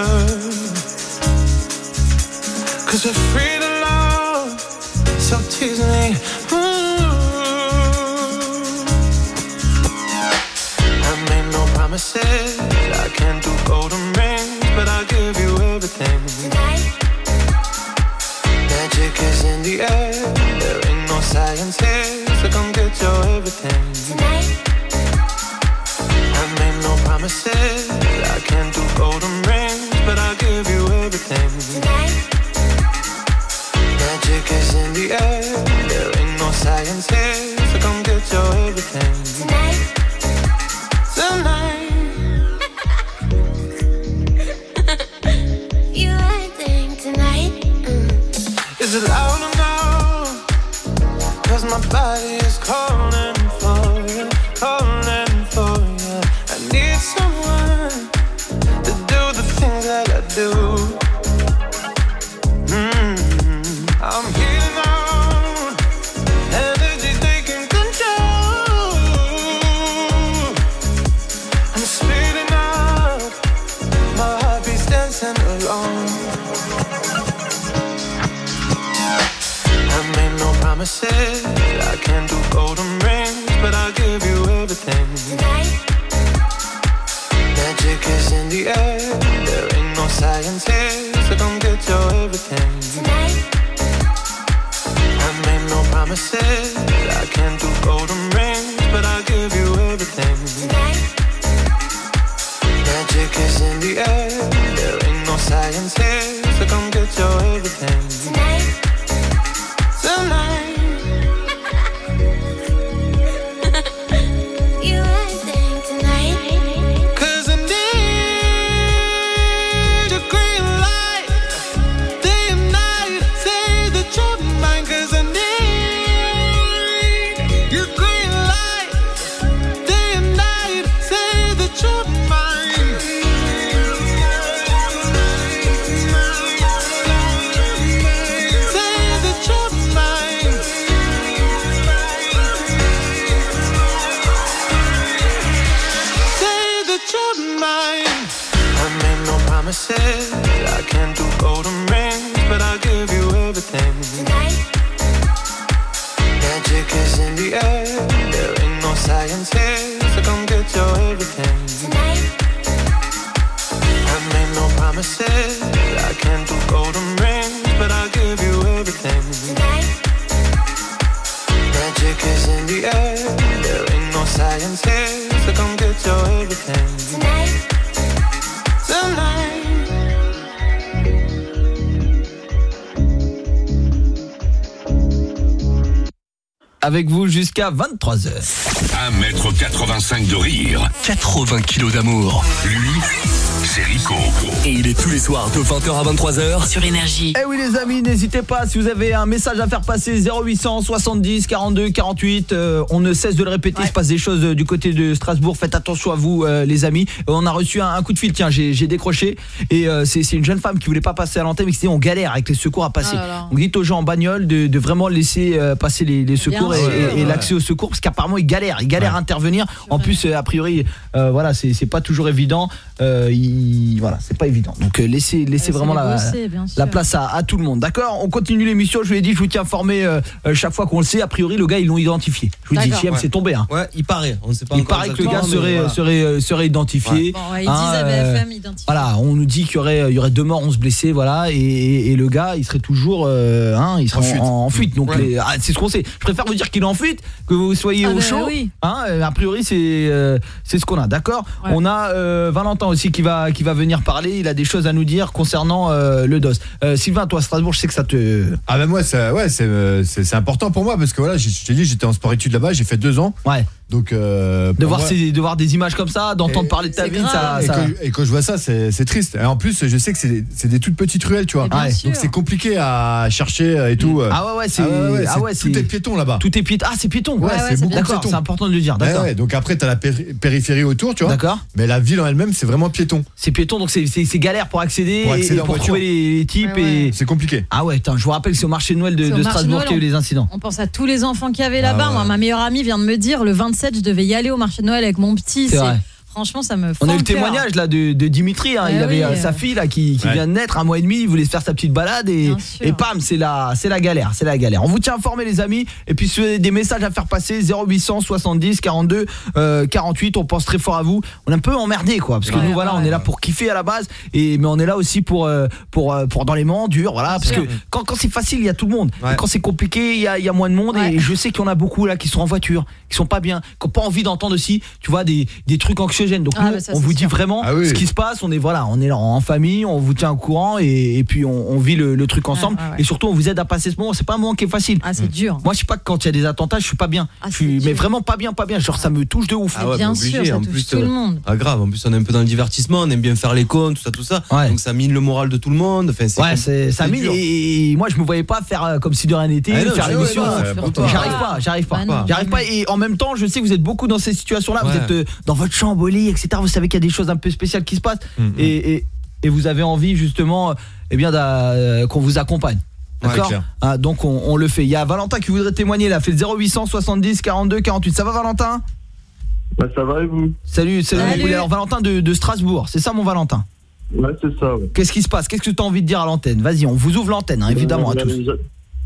'Cause we're free to love, so tease me. I made no promises, I can't do golden rings, but I'll give you everything. Magic is in the air, there ain't no science here, so come get your everything. I made no promises, I can't do golden rings, but I'll give you everything. Magic is in the air, there ain't no science here, so come get your everything. Tonight. You acting tonight. Is it loud enough? 'Cause my promises. I can't do golden rings, but I'll give you everything. Tonight. Magic is in the air. There ain't no science here, so come get your everything. Tonight. I made no promises. I can't do golden rings, but I'll give you everything. Tonight. Magic is in the air. There ain't no science here, so come get your everything. Tonight. Tonight. You everything tonight. 'Cause I need a green light. Day and night, say that you're mine. 'Cause I need your green light. Day and night, say that you're mine. Say that you're mine. Say that you're mine. I made no promises. I can't do golden rings, but I'll give you everything. Tonight. Magic is in the air. There ain't no science here, so come get your everything. Tonight. I made no promises. I can't do golden rings, but I'll give you everything. Tonight. Magic is in the air. There ain't no science here, so come get your everything. Tonight. Tonight. Avec vous jusqu'à 23h. 1m85 de rire. 80 kilos d'amour. Lui, c'est Rico. Et il est tous les soirs de 20h à 23h sur Énergie. Eh oui les amis, n'hésitez pas si vous avez un message à faire passer 0800 70 42 48. On ne cesse de le répéter, il se passe des choses du côté de Strasbourg. Faites attention à vous les amis. On a reçu un coup de fil, tiens, j'ai décroché et c'est une jeune femme qui voulait pas passer à l'antenne mais qui disait on galère avec les secours à passer. On dit aux gens en bagnole de vraiment laisser passer les secours et l'accès aux secours parce qu'apparemment ils galèrent à intervenir. En plus a priori voilà, c'est pas toujours évident. Voilà, c'est pas évident. Donc laissez vraiment la place à tout le monde. D'accord, on continue l'émission. Je vous l'ai dit, je vous tiens informé chaque fois qu'on le sait. A priori, le gars, ils l'ont identifié. Je vous dis, JM, c'est tombé. Hein. Ouais, il paraît. On sait pas. Il paraît que le gars serait identifié. Ouais. Bon, ils disent BFM identifié. Voilà, on nous dit qu'il y aurait 2 morts, 11 blessés. Voilà, et le gars, il serait toujours, il serait en fuite. Donc c'est ce qu'on sait. Je préfère vous dire qu'il est en fuite que vous soyez au chaud. Oui. A priori, c'est ce qu'on a. D'accord. Ouais. On a Valentin aussi qui va venir parler. Il a des choses à nous dire concernant le DOS. Sylvain, toi Strasbourg, je sais que ça te... Ah ben moi c'est important pour moi parce que voilà, je t'ai dit, j'étais en sport-études là-bas, j'ai fait 2 ans. Ouais. Donc de voir des images comme ça, d'entendre parler de ta vie, et quand je vois ça, c'est triste. Et en plus, je sais que c'est des toutes petites ruelles, tu vois. Donc c'est compliqué à chercher et tout. Tout est piéton là-bas. Tout est piéton. Ah, c'est piéton. Ouais, c'est beaucoup d'accord, piéton. C'est important de le dire. D'accord. Ouais, donc après t'as la périphérie autour, tu vois. D'accord. Mais la ville en elle-même, c'est vraiment piéton. C'est piéton, donc c'est galère pour accéder et pour trouver les types et c'est compliqué. Ah ouais, je vous rappelle que c'est au marché de Noël de Strasbourg qu'il y a eu les incidents. On pense à tous les enfants qu'il y avait là-bas. Moi, ma meilleure amie vient de me dire le 27, je devais y aller au marché de Noël avec mon petit. C'est vrai. Franchement, ça me On a eu le témoignage là de Dimitri, hein. Il avait sa fille là qui vient de naître, 1 mois et demi, il voulait se faire sa petite balade et pam, c'est la galère, On vous tient informés les amis, et puis si vous avez des messages à faire passer 0800 70 42 48, on pense très fort à vous. On est un peu emmerdés quoi parce que nous voilà, on est là pour kiffer à la base mais on est là aussi pour dans les moments durs, voilà, parce que quand c'est facile, il y a tout le monde. Et quand c'est compliqué, il y a moins de monde et je sais qu'il y en a beaucoup là qui sont en voiture, qui sont pas bien, qui ont pas envie d'entendre aussi, tu vois, des trucs anxiogènes. Donc nous, on vous dit vraiment ce qui se passe, on est là en famille, on vous tient au courant et puis on vit le truc ensemble et surtout on vous aide à passer ce moment. C'est pas un moment qui est facile. C'est dur. Moi je sais pas, quand il y a des attentats, je suis pas bien. Mais vraiment pas bien, genre ça me touche de ouf. Bien sûr, ça touche tout le monde. Ah grave, en plus on est un peu dans le divertissement, on aime bien faire les cons, tout ça. Donc ça mine le moral de tout le monde. Enfin, ça mine et moi je me voyais pas faire comme si de rien n'était, faire l'émission. J'arrive pas et en même temps, je sais que vous êtes beaucoup dans ces situations-là, vous êtes dans votre chambre au lit, etc. Vous savez qu'il y a des choses un peu spéciales qui se passent et vous avez envie justement qu'on vous accompagne. D'accord. Donc on le fait. Il y a Valentin qui voudrait témoigner là, fait le 0800 70 42 48. Ça va Valentin? Ça va et vous? Salut. Alors Valentin de Strasbourg, c'est ça mon Valentin? Ouais, c'est ça. Ouais. Qu'est-ce qui se passe? Qu'est-ce que tu as envie de dire à l'antenne? Vas-y, on vous ouvre l'antenne évidemment à tous.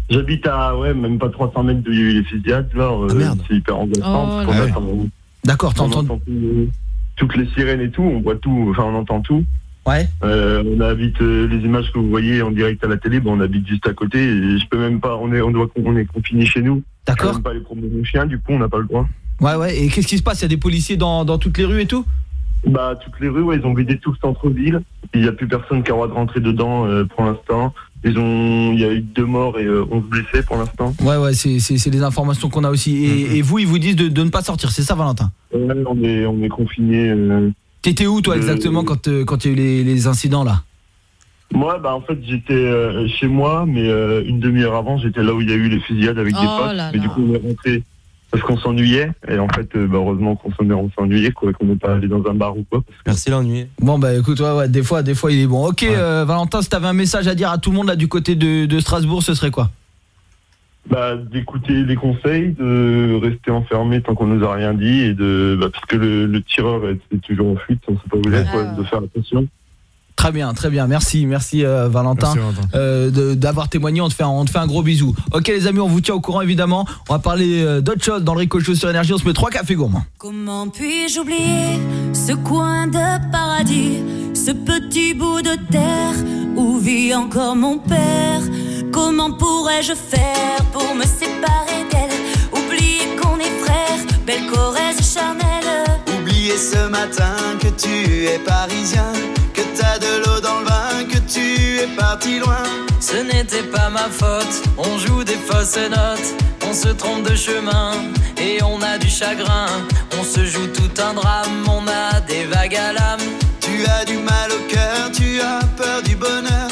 J'habite à, même pas 300 mètres d'où il y a eu les fusillades, là. C'est hyper angoissant. D'accord, t'entends toutes les sirènes et tout, on voit tout, enfin on entend tout. Ouais. On habite les images que vous voyez en direct à la télé, on habite juste à côté et je peux même pas, on est confiné chez nous. D'accord. Je peux même pas aller promener nos chiens, du coup on n'a pas le droit. Ouais, et qu'est-ce qui se passe? Il y a des policiers dans toutes les rues et tout? Bah toutes les rues, ils ont vidé tout le centre-ville. Il n'y a plus personne qui a le droit de rentrer dedans pour l'instant. Il y a eu 2 morts et 11 blessés pour l'instant. Ouais, c'est les informations qu'on a aussi. Et vous, ils vous disent de ne pas sortir, c'est ça, Valentin? Ouais, on est confinés. T'étais où, toi, exactement, quand il y a eu les incidents, là? Moi, en fait, j'étais chez moi, mais une demi-heure avant, j'étais là où il y a eu les fusillades avec des potes. Mais du coup, on est rentré parce qu'on s'ennuyait. Et en fait, heureusement qu'on s'ennuyait, qu'on n'est pas allé dans un bar ou quoi. Merci l'ennui. Bon, écoute, ouais, des fois, il est bon. Ok, Valentin, si t'avais un message à dire à tout le monde, là, du côté de Strasbourg, ce serait quoi? D'écouter les conseils, de rester enfermé tant qu'on nous a rien dit et parce que le tireur est toujours en fuite, on sait pas où il est, de faire attention. Très bien, merci Valentin, d'avoir témoigné, on te fait un gros bisou. Ok les amis, on vous tient au courant évidemment, on va parler d'autres choses dans le Rico Show sur Énergie, on se met 3 cafés gourmands. Comment puis-je oublier ce coin de paradis, ce petit bout de terre où vit encore mon père? Comment pourrais-je faire pour me séparer d'elle? Oublier qu'on est frères, belle Corrèze charnelle. Oublier ce matin que tu es parisien, que t'as de l'eau dans le vin, que tu es parti loin. Ce n'était pas ma faute, on joue des fausses notes, on se trompe de chemin et on a du chagrin. On se joue tout un drame, on a des vagues à l'âme. Tu as du mal au cœur, tu as peur du bonheur.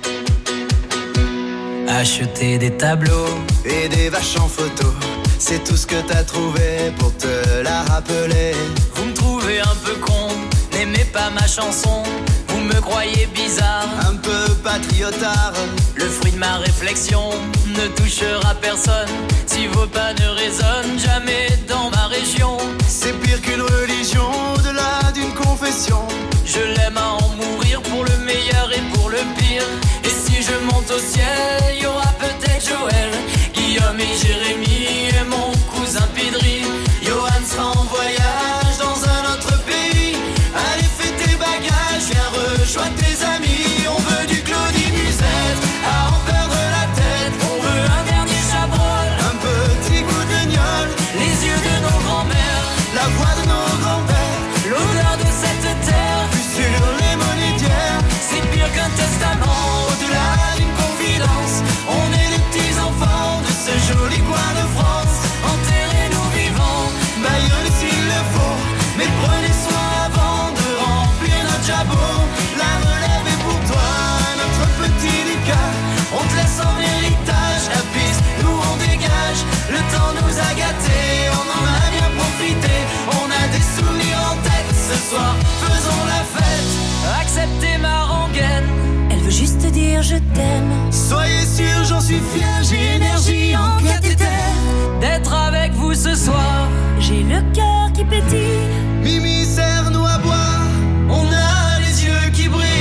Acheter des tableaux et des vaches en photo, c'est tout ce que t'as trouvé pour te la rappeler. Vous me trouvez un peu con, n'aimez pas ma chanson. Vous me croyez bizarre, un peu patriotard. Le fruit de ma réflexion ne touchera personne si vos pas ne résonnent jamais dans ma région. C'est pire qu'une religion, au-delà d'une confession. Je l'aime à en mourir pour le meilleur et pour le pire. Et si je monte au ciel, il y aura peut-être Joël, Guillaume et Jérémy et mon cousin Pidri. Johan sera en voyage dans un autre pays. Allez fais tes bagages, viens rejoindre tes amis. On veut du Claudie Musette, à en perdre la tête. On veut un dernier Chabrol, un petit coup de gnôle. Les yeux de nos grands-mères, la voix de nos grands-pères, l'odeur de cette terre, plus sur les monétières. C'est pire qu'un testament, au-delà d'une confidence. On est les petits enfants de ce joli coin de France. Enterrez-nous vivants, baillonnez s'il le faut, mais prenez soin avant de remplir notre jabot. La relève est pour toi, notre petit Lucas. On te laisse en héritage la piste, nous on dégage. Le temps nous a gâtés, on en a bien profité. On a des souvenirs en tête, ce soir faisons la fête. Acceptez ma rengaine, elle veut juste dire je t'aime. Soyez sûr, j'en suis fier, j'ai énergie en cathéter. D'être avec vous ce soir, j'ai le cœur qui pétille. Mimi, serre-nous à boire, on a les yeux qui brillent.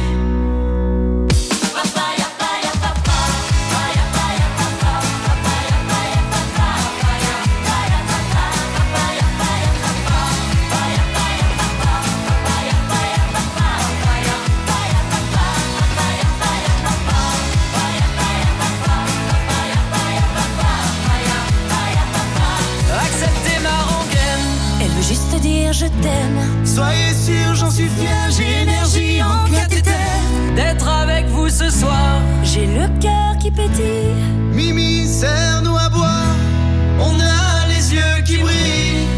acceptez ma rengaine. Elle veut juste dire je t'aime. Soyez sûr, j'en suis fier, j'ai énergie en cathéter. D'être avec vous ce soir, j'ai le cœur qui pétille. Mimi, serre-nous à boire, on a les yeux qui brillent.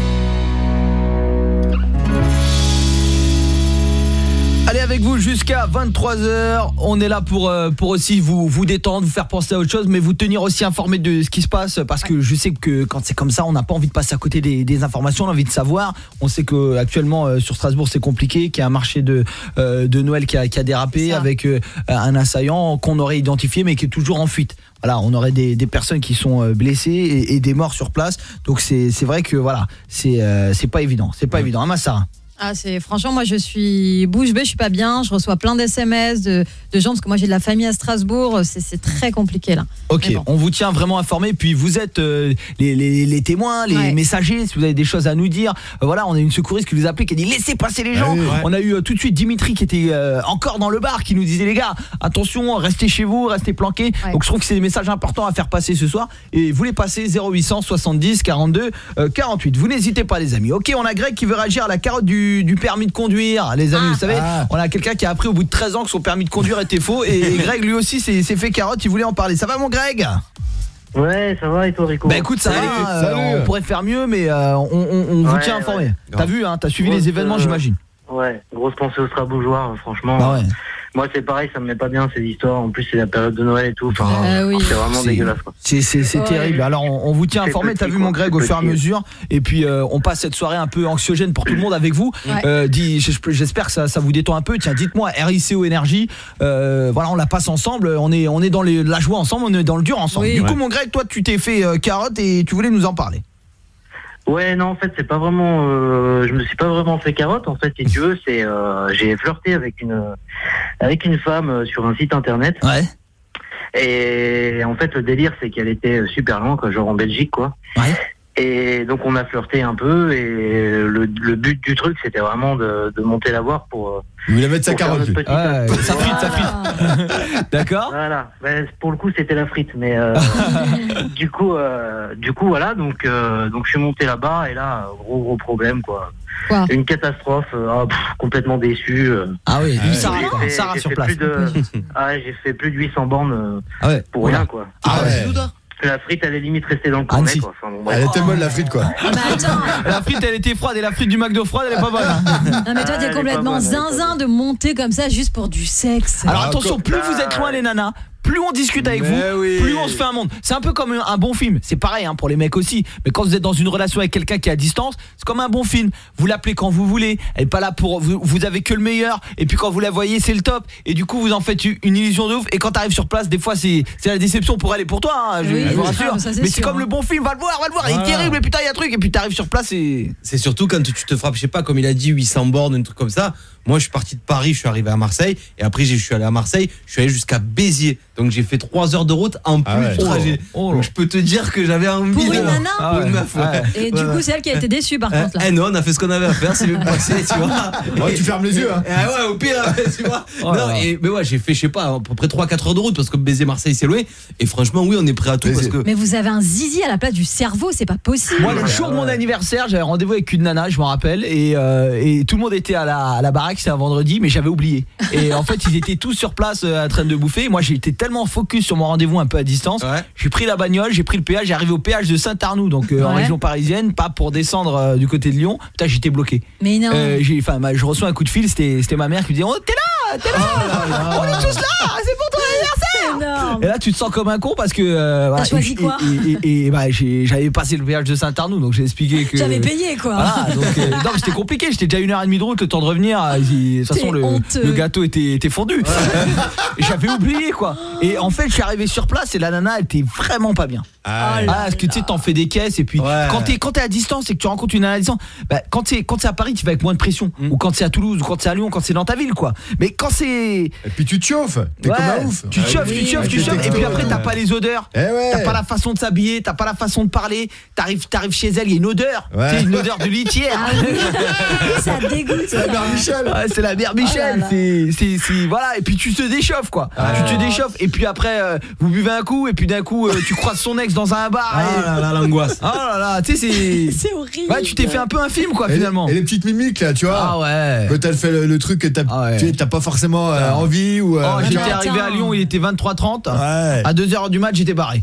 Allez, avec vous jusqu'à 23h. On est là pour aussi vous détendre, vous faire penser à autre chose, mais vous tenir aussi informé de ce qui se passe, parce que je sais que quand c'est comme ça, on n'a pas envie de passer à côté des informations, on a envie de savoir. On sait que actuellement sur Strasbourg c'est compliqué, qu'il y a un marché de Noël qui a dérapé avec un assaillant qu'on aurait identifié mais qui est toujours en fuite. Voilà, on aurait des personnes qui sont blessées et des morts sur place. Donc c'est vrai que voilà, c'est pas évident, c'est pas évident. Hein, Massara. Ah, franchement, moi je suis bouche bée, je suis pas bien, je reçois plein d'SMS de gens parce que moi j'ai de la famille à Strasbourg, c'est très compliqué là. Ok, on vous tient vraiment informés, puis vous êtes les témoins, les messagers, si vous avez des choses à nous dire. Voilà, on a une secouriste qui vous a appelé, qui a dit laissez passer les gens. On a eu tout de suite Dimitri qui était encore dans le bar, qui nous disait les gars, attention, restez chez vous, restez planqués. Donc je trouve que c'est des messages importants à faire passer ce soir, et vous les passez 0800 70 42 48. Vous n'hésitez pas les amis. Ok, on a Greg qui veut réagir à la carotte du permis de conduire, les amis, vous savez, on a quelqu'un qui a appris au bout de 13 ans que son permis de conduire était faux, et Greg lui aussi s'est fait carotte, il voulait en parler. Ça va mon Greg? Ouais, ça va, et toi Rico? Bah écoute, ça va, on pourrait faire mieux, mais on vous tient informé. T'as vu, hein, t'as suivi les événements, j'imagine. Ouais, grosse pensée aux Strasbourgeois, franchement. Bah ouais. Moi c'est pareil, ça me met pas bien ces histoires. En plus c'est la période de Noël et tout. Enfin, c'est vraiment dégueulasse quoi. C'est terrible. Alors on vous tient informé. T'as vu mon Greg au fur et à mesure. Et puis on passe cette soirée un peu anxiogène pour tout le monde avec vous. J'espère que ça vous détend un peu. Tiens, dites-moi, RICO Énergie. Voilà, on la passe ensemble. On est dans la joie ensemble. On est dans le dur ensemble. Du coup mon Greg, toi tu t'es fait carotte et tu voulais nous en parler. Ouais, non, en fait, c'est pas vraiment. Je me suis pas vraiment fait carotte. En fait, si tu veux, c'est j'ai flirté avec une femme sur un site internet. Ouais. Et en fait, le délire, c'est qu'elle était super loin, quoi, genre en Belgique, quoi. Ouais. Et donc, on a flirté un peu. Et le but du truc, c'était vraiment de monter la voir pour. Vous voulez mettre sa carotte. Ça frite. D'accord. Voilà. Ben, pour le coup, c'était la frite, mais du coup, voilà. Donc, je suis monté là-bas et là, gros problème, quoi. Une catastrophe. Complètement déçu. Ah oui, Sarah sur place. J'ai fait plus de 800 bornes pour rien, quoi. Ah ouais. La frite, elle est limite restée dans le cornet, quoi. Enfin, bon, elle était molle la frite, quoi. Ah bah attends. La frite, elle était froide, et la frite du McDo froide, elle est pas bonne. Hein. Non mais toi t'es complètement zinzin de monter comme ça juste pour du sexe. Alors attention, plus vous êtes loin les nanas, plus on discute avec vous, plus on se fait un monde. C'est un peu comme un bon film. C'est pareil hein, pour les mecs aussi. Mais quand vous êtes dans une relation avec quelqu'un qui est à distance, c'est comme un bon film. Vous l'appelez quand vous voulez. Elle est pas là pour vous avez que le meilleur. Et puis quand vous la voyez, c'est le top. Et du coup, vous en faites une illusion de ouf. Et quand t'arrives sur place, des fois, c'est la déception pour elle et pour toi. Hein, je vous rassure. Mais c'est comme le bon film. Va le voir. Il est terrible. Et putain, il y a un truc. Et puis t'arrives sur place et c'est surtout quand tu te frappes, je sais pas, comme il a dit, 800 bornes, un truc comme ça. Moi, je suis parti de Paris, je suis arrivé à Marseille. Et après, je suis allé à Marseille. Je suis allé jusqu'à Béziers. Donc j'ai fait 3 heures de route en plus du trajet. Donc je peux te dire que j'avais envie pour une nana. Pour une meuf. Et du coup c'est elle qui a été déçue par contre là. Non, on a fait ce qu'on avait à faire, c'est le passé, tu vois. Ouais, tu fermes les yeux hein. Ouais, au pire, tu vois. Mais ouais, j'ai fait je sais pas à peu près 3-4 heures de route parce que Béziers Marseille c'est loin et franchement oui, on est prêt à tout parce que Mais vous avez un zizi à la place du cerveau, c'est pas possible. Moi le jour de mon anniversaire, j'avais rendez-vous avec une nana, je m'en rappelle et tout le monde était à la baraque, c'était un vendredi mais j'avais oublié. Et en fait, ils étaient tous sur place en train de bouffer. Moi, j'étais tellement focus sur mon rendez-vous un peu à distance. J'ai pris la bagnole, j'ai pris le péage, j'ai arrivé au péage de Saint-Arnoux, donc en région parisienne, pas pour descendre du côté de Lyon. Putain, j'étais bloqué. Mais non. Je reçois un coup de fil, c'était ma mère qui me dit "Oh, t'es là, on est tous là, c'est pour ton anniversaire." Et là, tu te sens comme un con parce que t'as choisi quoi et j'avais passé le péage de Saint-Arnoux, donc j'ai expliqué que j'avais payé quoi. Voilà, donc non, c'était compliqué, j'étais déjà 1h30 de route, le temps de revenir. De toute façon, le gâteau était fondu. J'avais oublié quoi. Et en fait, je suis arrivé sur place et la nana, elle était vraiment pas bien. Parce que tu sais, t'en fais des caisses et puis quand t'es à distance et que tu rencontres une nana à distance, quand c'est à Paris, tu vas avec moins de pression. Ou quand c'est à Toulouse, ou quand c'est à Lyon, quand c'est dans ta ville quoi. Mais quand c'est et puis tu te chauffes, t'es comme un ouf. Tu te chauffes et puis après t'as pas les odeurs, t'as pas la façon de s'habiller, t'as pas la façon de parler. T'arrives chez elle, il y a une odeur, une odeur de litière. Ça dégoûte. C'est la mère Michel. C'est la mère Michel. C'est voilà, et puis tu te déchauffes quoi. Tu te déchauffes et puis après vous buvez un coup et puis d'un coup tu croises son ex dans un bar. L'angoisse. Oh là là, tu sais c'est horrible. Ouais, tu t'es fait un peu un film quoi finalement. Et les petites mimiques là, tu vois. Ah ouais. Quand elle fait le truc que t'as pas forcément envie ou j'étais arrivé à Lyon, il était 23h30. À 2h du match, j'étais barré.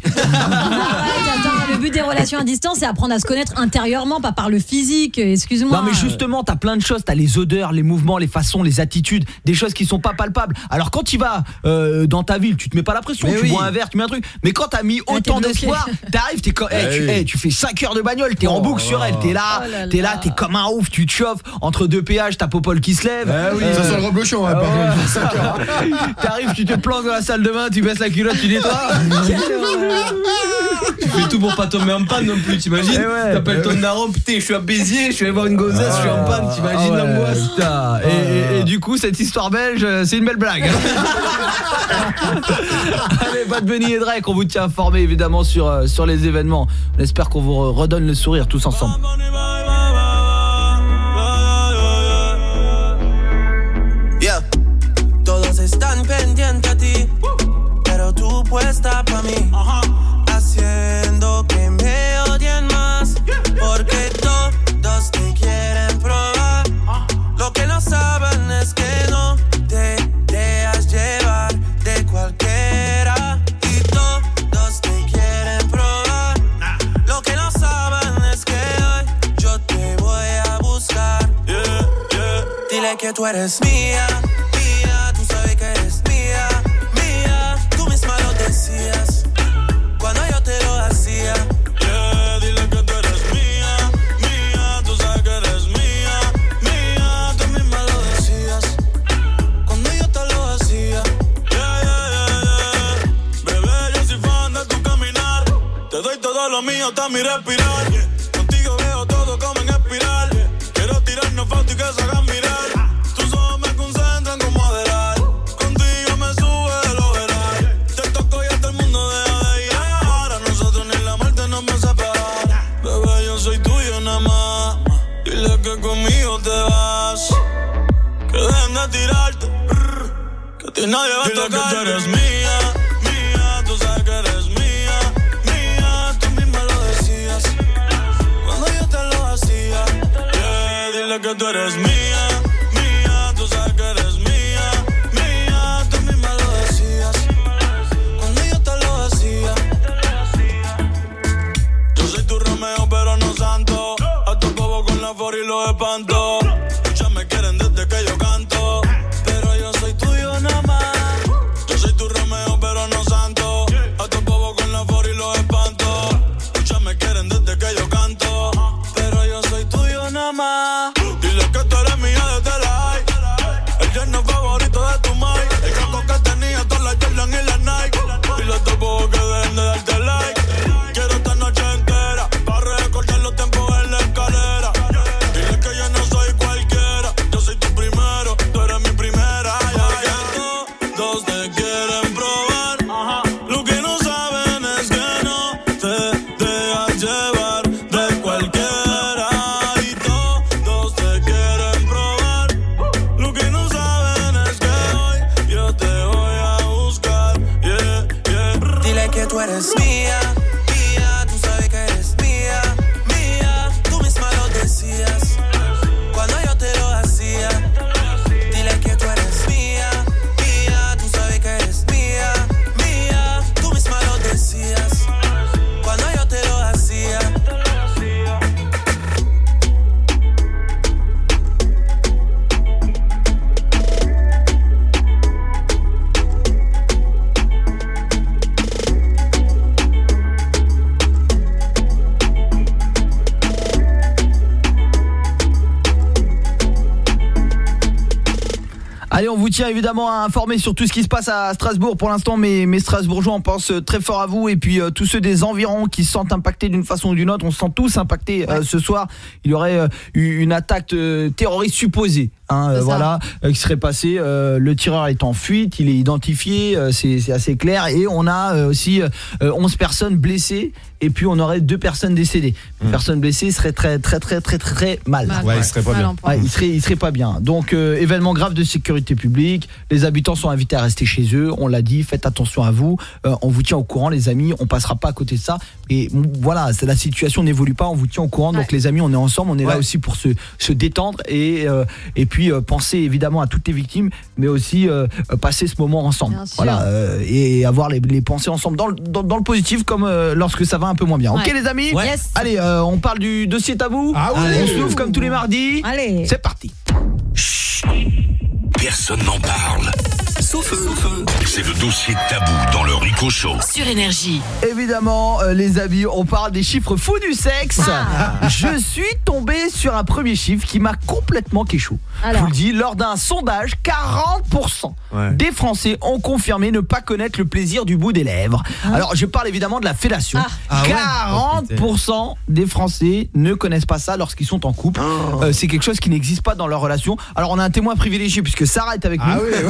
Le but des relations à distance, c'est apprendre à se connaître intérieurement, pas par le physique. Excuse-moi. Non mais justement, t'as plein de choses, t'as les odeurs, les mouvements, les façons, les attitudes, des choses qui sont pas palpables. Alors quand tu vas dans ta ville, tu te mets pas la pression, tu bois un verre, tu mets un truc. Mais quand t'as mis autant d'espoir, t'arrives, tu fais 5 heures de bagnole, t'es en boucle sur elle, t'es là, t'es comme un ouf, tu te chauffes entre deux péages, ta popole qui se lève. Ça sent le reblochon, t'arrives, tu te planques dans la salle de bain, tu baisses la culotte, tu nettoies. Tu fais tout pour pas pas tomber en panne non plus, t'imagines? T'appelles ton daron, putain, je suis à Béziers, je suis allé voir une gonzesse, je suis en panne, t'imagines l'angoisse? Et du coup, cette histoire belge, c'est une belle blague. Allez, Bad Bunny et Drake, on vous tient informé évidemment sur les événements. On espère qu'on vous redonne le sourire tous ensemble. Yeah. Todos están pendientes a ti, pero tú puesta pa' mí, haciendo que me odien más, porque todos te quieren probar. Lo que no saben es que no te dejas llevar de cualquiera, y todos te quieren probar. Lo que no saben es que hoy yo te voy a buscar. Dile que tú eres mía, mía, tú sabes que eres mía, mía, tú misma lo decías cuando yo te lo hacía. Dile que tú eres mía, mía, tú sabes que eres mía, mía, tú misma lo decías cuando yo te lo hacía. Bebé, yo soy fan de tu caminar, te doy todo lo mío hasta mi respirar. Contigo veo todo como en espiral, quiero tirarnos fotos y que se hagan mirar. Tus ojos me concentran como adelar, contigo me sube el overall. Te toco y hasta el mundo deja de llegar, a nosotros ni la muerte nos va a separar. Bebé, yo soy tuyo nada más, dile que conmigo te vas, que dejen de tirarte, que a ti nadie va a tocar. Dile que tú eres mía, mía, tú sabes que eres mía, mía, tú misma lo decías cuando yo te lo hacía. Dile que tú eres mía, mía, tú sabes que eres mía, mía, tú misma lo decías cuando yo te lo hacía. Yo soy tu Romeo pero no santo, a tu bobo con la for y los espanto. Muchas me quieren desde que yo canto, pero yo soy tuyo nada más. Yo soy tu Romeo pero no santo, a tu bobo con la for y los espanto. Muchas me quieren desde que yo canto, pero yo soy tuyo nada más. Dile que tú eres mía desde la high, el yerno favorito de tu mai, el casco que tenía todas las Jordan y las Nike. Dile a tu bobo que dejen de darte like, quiero esta noche entera para recordar los tiempos en la escalera. Dile que yo no soy cualquiera, yo soy tu primero, tú eres mi primera. Todos te quieren probar, lo que no saben es que no te dejas llevar de cualquiera, y todos te quieren probar. Lo que no saben es que hoy yo te voy a buscar. Dile que tú eres mía, mía, tú sabes que eres mía, mía, tú misma lo decías cuando yo te lo hacía. Dile que tú eres mía, mía, tú sabes que eres mía, mía, tú misma lo decías cuando yo te lo hacía. Allez, on vous tient évidemment à informer sur tout ce qui se passe à Strasbourg. Pour l'instant, mes Strasbourgeois, on pense très fort à vous. Et puis tous ceux des environs qui se sentent impactés d'une façon ou d'une autre, on se sent tous impactés. Ce soir, il y aurait eu une attaque terroriste supposée, voilà, qui serait passée. Le tireur est en fuite, il est identifié, c'est assez clair. Et on a aussi 11 personnes blessées. Et puis on aurait 2 personnes décédées. Une personne blessée serait très mal. Ouais, il serait pas bien. Ouais, il serait pas bien. Donc événement grave de sécurité publique. Les habitants sont invités à rester chez eux. On l'a dit, faites attention à vous. On vous tient au courant, les amis. On passera pas à côté de ça. Et voilà, la situation n'évolue pas. On vous tient au courant. Donc les amis, on est ensemble. On est là aussi pour se détendre et puis penser évidemment à toutes les victimes, mais aussi passer ce moment ensemble. Voilà, et avoir les pensées ensemble dans le positif, comme lorsque ça va un peu moins bien. Ok les amis, allez, on parle du dossier tabou. On s'ouvre comme tous les mardis. Allez, c'est parti. Chut, personne n'en parle. passe au feu. C'est le dossier tabou dans le Rico Show. Sur Énergie. Évidemment, les amis, on parle des chiffres fous du sexe. Je suis tombé sur un premier chiffre qui m'a complètement kéchou. Je vous le dis, lors d'un sondage, 40% des Français ont confirmé ne pas connaître le plaisir du bout des lèvres. Alors, je parle évidemment de la fellation. 40% des Français ne connaissent pas ça lorsqu'ils sont en couple. C'est quelque chose qui n'existe pas dans leur relation. Alors, on a un témoin privilégié puisque Sarah est avec nous.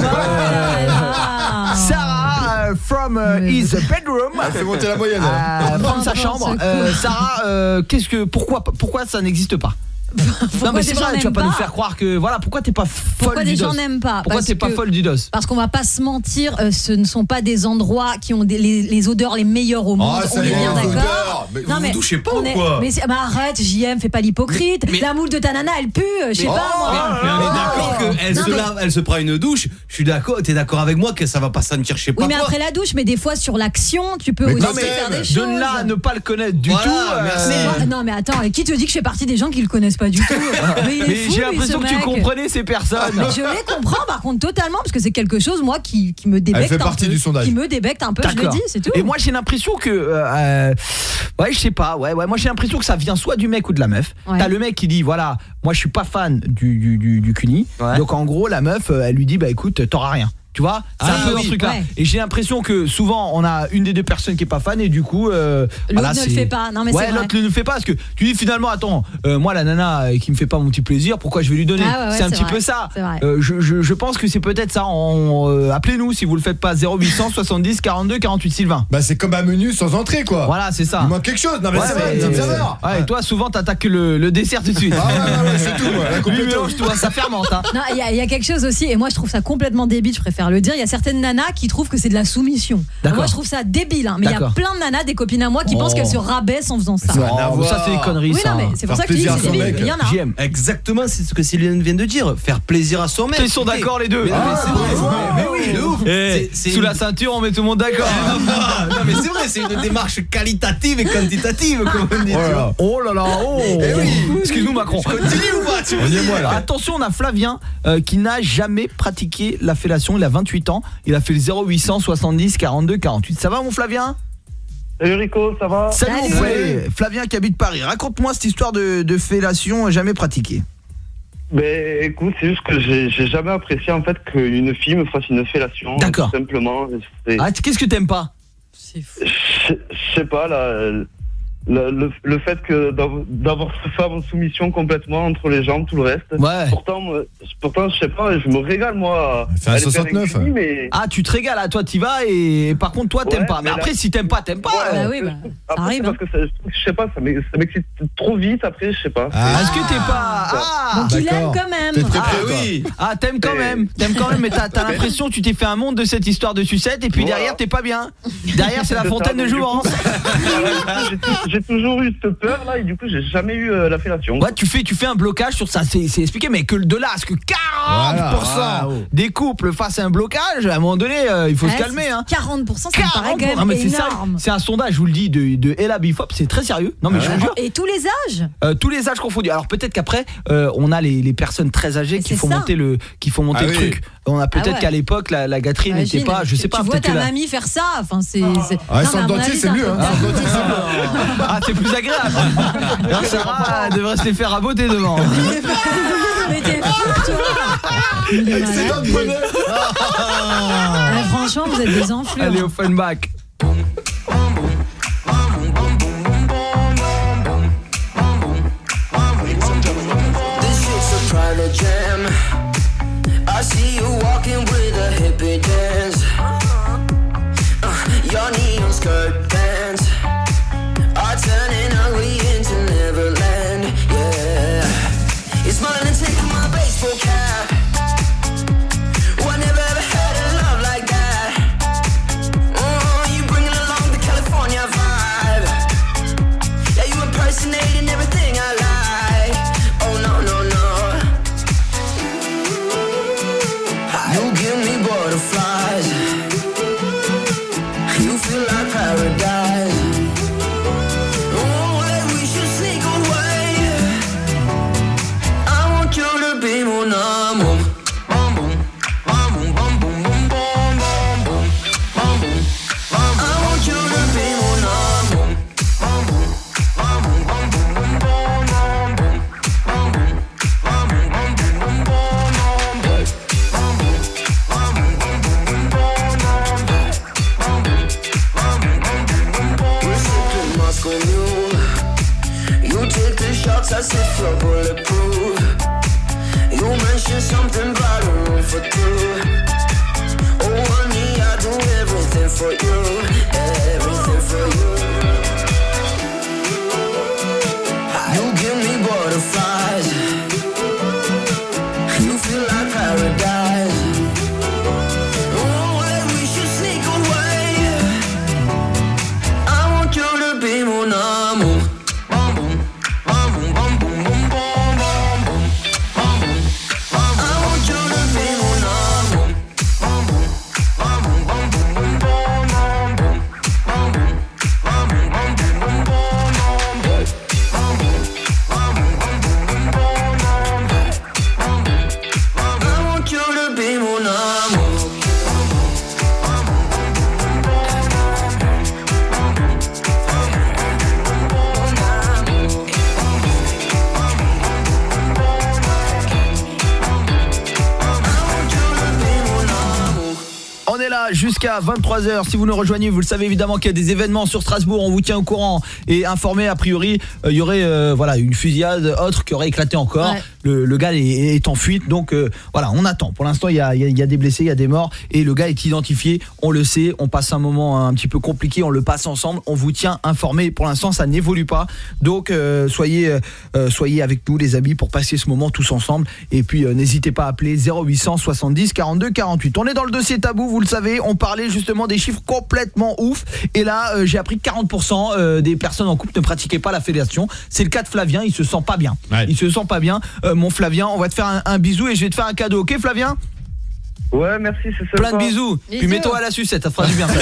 Sarah, from his bedroom. Elle fait monter la moyenne. From sa chambre. Sarah, pourquoi ça n'existe pas? Non mais c'est vrai, tu vas pas nous faire croire que voilà, pourquoi t'es pas folle pourquoi du dos? Pourquoi des gens n'aiment pas? Pourquoi t'es pas folle du dos? Parce qu'on va pas se mentir, ce ne sont pas des endroits qui ont les odeurs les meilleures au monde. On est bien d'accord. Non mais vous touchez pas ou quoi? Mais arrête, JM, fais pas l'hypocrite. La moule de ta nana, elle pue, je sais pas moi. Mais on est d'accord qu'elle se lave, elle se prend une douche. Je suis d'accord, t'es d'accord avec moi que ça va pas sentir, je sais pas quoi. Oui mais après la douche, mais des fois sur l'action, tu peux aussi faire des choses. De là à ne pas le connaître du tout. Non mais attends, qui te dit que je fais partie des gens qui le connaissent pas du tout? Mais j'ai l'impression que tu comprenais ces personnes. Je les comprends par contre totalement parce que c'est quelque chose moi qui me débecte. Elle fait partie du sondage. Qui me débecte un peu, je le dis, c'est tout. Et moi j'ai l'impression que je sais pas, moi j'ai l'impression que ça vient soit du mec ou de la meuf. T'as le mec qui dit voilà, moi je suis pas fan du cuni. Donc en gros la meuf elle lui dit bah écoute, t'auras rien. Tu vois, c'est un peu dans ce truc-là. Et j'ai l'impression que souvent on a une des deux personnes qui est pas fan et du coup l'autre ne le fait pas. Non mais c'est vrai. L'autre ne le fait pas parce que tu dis finalement attends, moi la nana qui me fait pas mon petit plaisir, pourquoi je vais lui donner? C'est un petit peu ça. Je pense que c'est peut-être ça. Appelez-nous si vous le faites pas 0800 70 42 48 Sylvain. Bah c'est comme un menu sans entrée quoi. Voilà, c'est ça. Il manque quelque chose. Non mais c'est vrai, et toi souvent t'attaques le dessert tout de suite. C'est tout. Lui mélange tout, ça fermente hein. Non, il y a quelque chose aussi et moi je trouve ça complètement débile, je préfère le dire, il y a certaines nanas qui trouvent que c'est de la soumission. Moi je trouve ça débile mais il y a plein de nanas, des copines à moi qui pensent qu'elles se rabaissent en faisant ça. Ça c'est des conneries. Oui, non, mais c'est pour ça que tu dis c'est débile, il y en a. J'aime. Exactement, c'est ce que Céline vient de dire, faire plaisir à son mec. Ils sont d'accord les deux. Mais oui, de ouf. Sous la ceinture on met tout le monde d'accord. Non mais c'est vrai, c'est une démarche qualitative et quantitative comme on dit. Oh là là, excuse-nous Macron. Continue ou pas? Attention, on a Flavien qui n'a jamais pratiqué la fellation, il a 28 ans, il a fait le 0800 70 42 48. Ça va mon Flavien? Salut Rico, ça va? Salut. Flavien qui habite Paris. Raconte-moi cette histoire de fellation jamais pratiquée. Ben écoute, c'est juste que j'ai jamais apprécié en fait qu'une fille me fasse une fellation. D'accord. Tout simplement. Qu'est-ce que t'aimes pas? Je sais pas le fait que d'avoir ce femme en soumission complètement entre les jambes, tout le reste. Pourtant je sais pas, je me régale moi. C'est un 69. Mais... Ah tu te régales, toi t'y vas et par contre toi t'aimes pas. Mais après si t'aimes pas, t'aimes pas. Ça arrive. Parce que je sais pas, ça m'excite trop vite après, je sais pas. Est-ce que t'es pas donc il aime quand même. T'aimes quand même. Mais t'as l'impression que tu t'es fait un monde de cette histoire de sucette et puis derrière t'es pas bien. Derrière c'est la fontaine de jouvence. J'ai toujours eu cette peur là et du coup j'ai jamais eu la fellation. Ouais, tu fais un blocage sur ça, c'est expliqué, mais que de là à ce que 40% des couples fassent un blocage, à un moment donné il faut se calmer 40%, ça me paraît quand même énorme. C'est un sondage, je vous le dis, de Ella Bifop, c'est très sérieux. Non mais je vous jure. Et tous les âges tous les âges confondus. Alors peut-être qu'après on a les personnes très âgées qui font monter le truc. On a peut-être qu'à l'époque la gâterie n'était pas, je sais pas, tu vois ta mamie faire ça, enfin c'est sans dentier c'est mieux Ah, c'est plus agréable. Sarah devrait se les faire raboter devant. Mais t'es fou, toi. Franchement, vous êtes des enflures. Allez au fun back. I see you walking with a hippie dance. Your neon skirt pants are turning ugly into Neverland. Yeah, you're smiling and taking my baseball cap. Oh, I never ever had a love like that. Oh, you bringing along the California vibe. Yeah, you impersonating everything I like. Oh no no no. You give something brighter, room for two. Oh honey, I do everything for you, everything for you. You give me butterflies, you feel like paradise. Oh, wait, we should sneak away. I want you to be mon amour. Bum, boom, bum, boom, bum, boom, boom, bum, bum, boom. Bum, boom, bum, boom. I want you to be mon amour. Bum, boom, bum, boom, bum, boom, boom, bum, bum, boom. Bum, boom, bum, boom, bum, boom, boom, bum, bum, boom. Bum, boom, bum, boom, bum, boom, boom, bum, bum, boom. Bum, boom, bum, boom. I want you to be mon amour. On est là jusqu'à 23h. Si vous nous rejoignez, vous le savez évidemment qu'il y a des événements sur Strasbourg. On vous tient au courant et informé. A priori, il y aurait voilà, une fusillade autre qui aurait éclaté encore. Ouais. Le gars est en fuite. Donc voilà, on attend. Pour l'instant, il y a des blessés, il y a des morts. Et le gars est identifié. On le sait. On passe un moment un petit peu compliqué. On le passe ensemble. On vous tient informé. Pour l'instant, ça n'évolue pas. Donc soyez avec nous les amis pour passer ce moment tous ensemble. Et puis n'hésitez pas à appeler 0800 70 42 48. On est dans le dossier tabou, vous le savez. On parlait justement des chiffres complètement ouf. Et là, j'ai appris que 40% des personnes en couple ne pratiquaient pas la fellation. C'est le cas de Flavien. Il se sent pas bien. Ouais. Il se sent pas bien. Mon Flavien, on va te faire un bisou et je vais te faire un cadeau. Ok Flavien ? Ouais, merci, c'est ça. Plein de bisous. Puis mets-toi à la sucette, ça te fera du bien.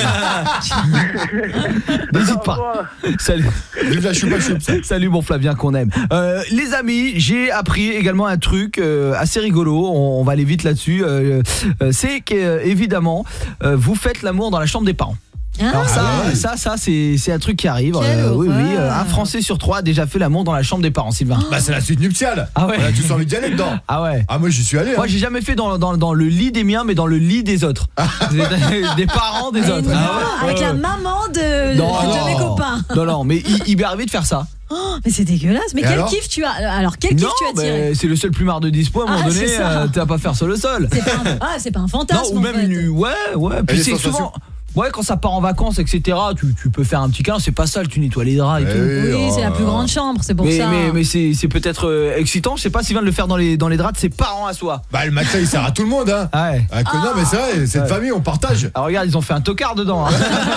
N'hésite pas. Salut. Salut mon Flavien qu'on aime. Les amis, j'ai appris également un truc assez rigolo. On va aller vite là-dessus. C'est qu'évidemment, vous faites l'amour dans la chambre des parents. Alors ça c'est un truc qui arrive. Oui, un Français sur 3 a déjà fait l'amour dans la chambre des parents, Sylvain. Bah c'est la suite nuptiale. Ah ouais. Voilà, tu sens envie d'y aller dedans. Ah ouais. Ah moi j'y suis allé. Moi j'ai jamais fait dans le lit des miens, mais dans le lit des autres. Des parents des autres. Non, avec la maman de mes copains. Non, mais il m'est arrivé de faire ça. Oh, mais c'est dégueulasse. Mais quel kiff tu as? Alors quel kiff tu as tiré? C'est le seul plumard de dispo à un moment donné. Tu vas pas faire ça le seul. C'est pas un fantasme. Non, ou même ouais. Puis c'est souvent. Ouais, quand ça part en vacances, etc., tu peux faire un petit câlin, c'est pas sale, tu nettoies les draps et tout. Oui, c'est la plus grande chambre, c'est pour ça. Mais c'est peut-être excitant, je sais pas s'il vient de le faire dans les draps de ses parents à soi. Bah le matin il sert à tout le monde hein. Ah ouais. Non mais c'est vrai, cette famille on partage. Alors regarde, ils ont fait un tocard dedans. Hein.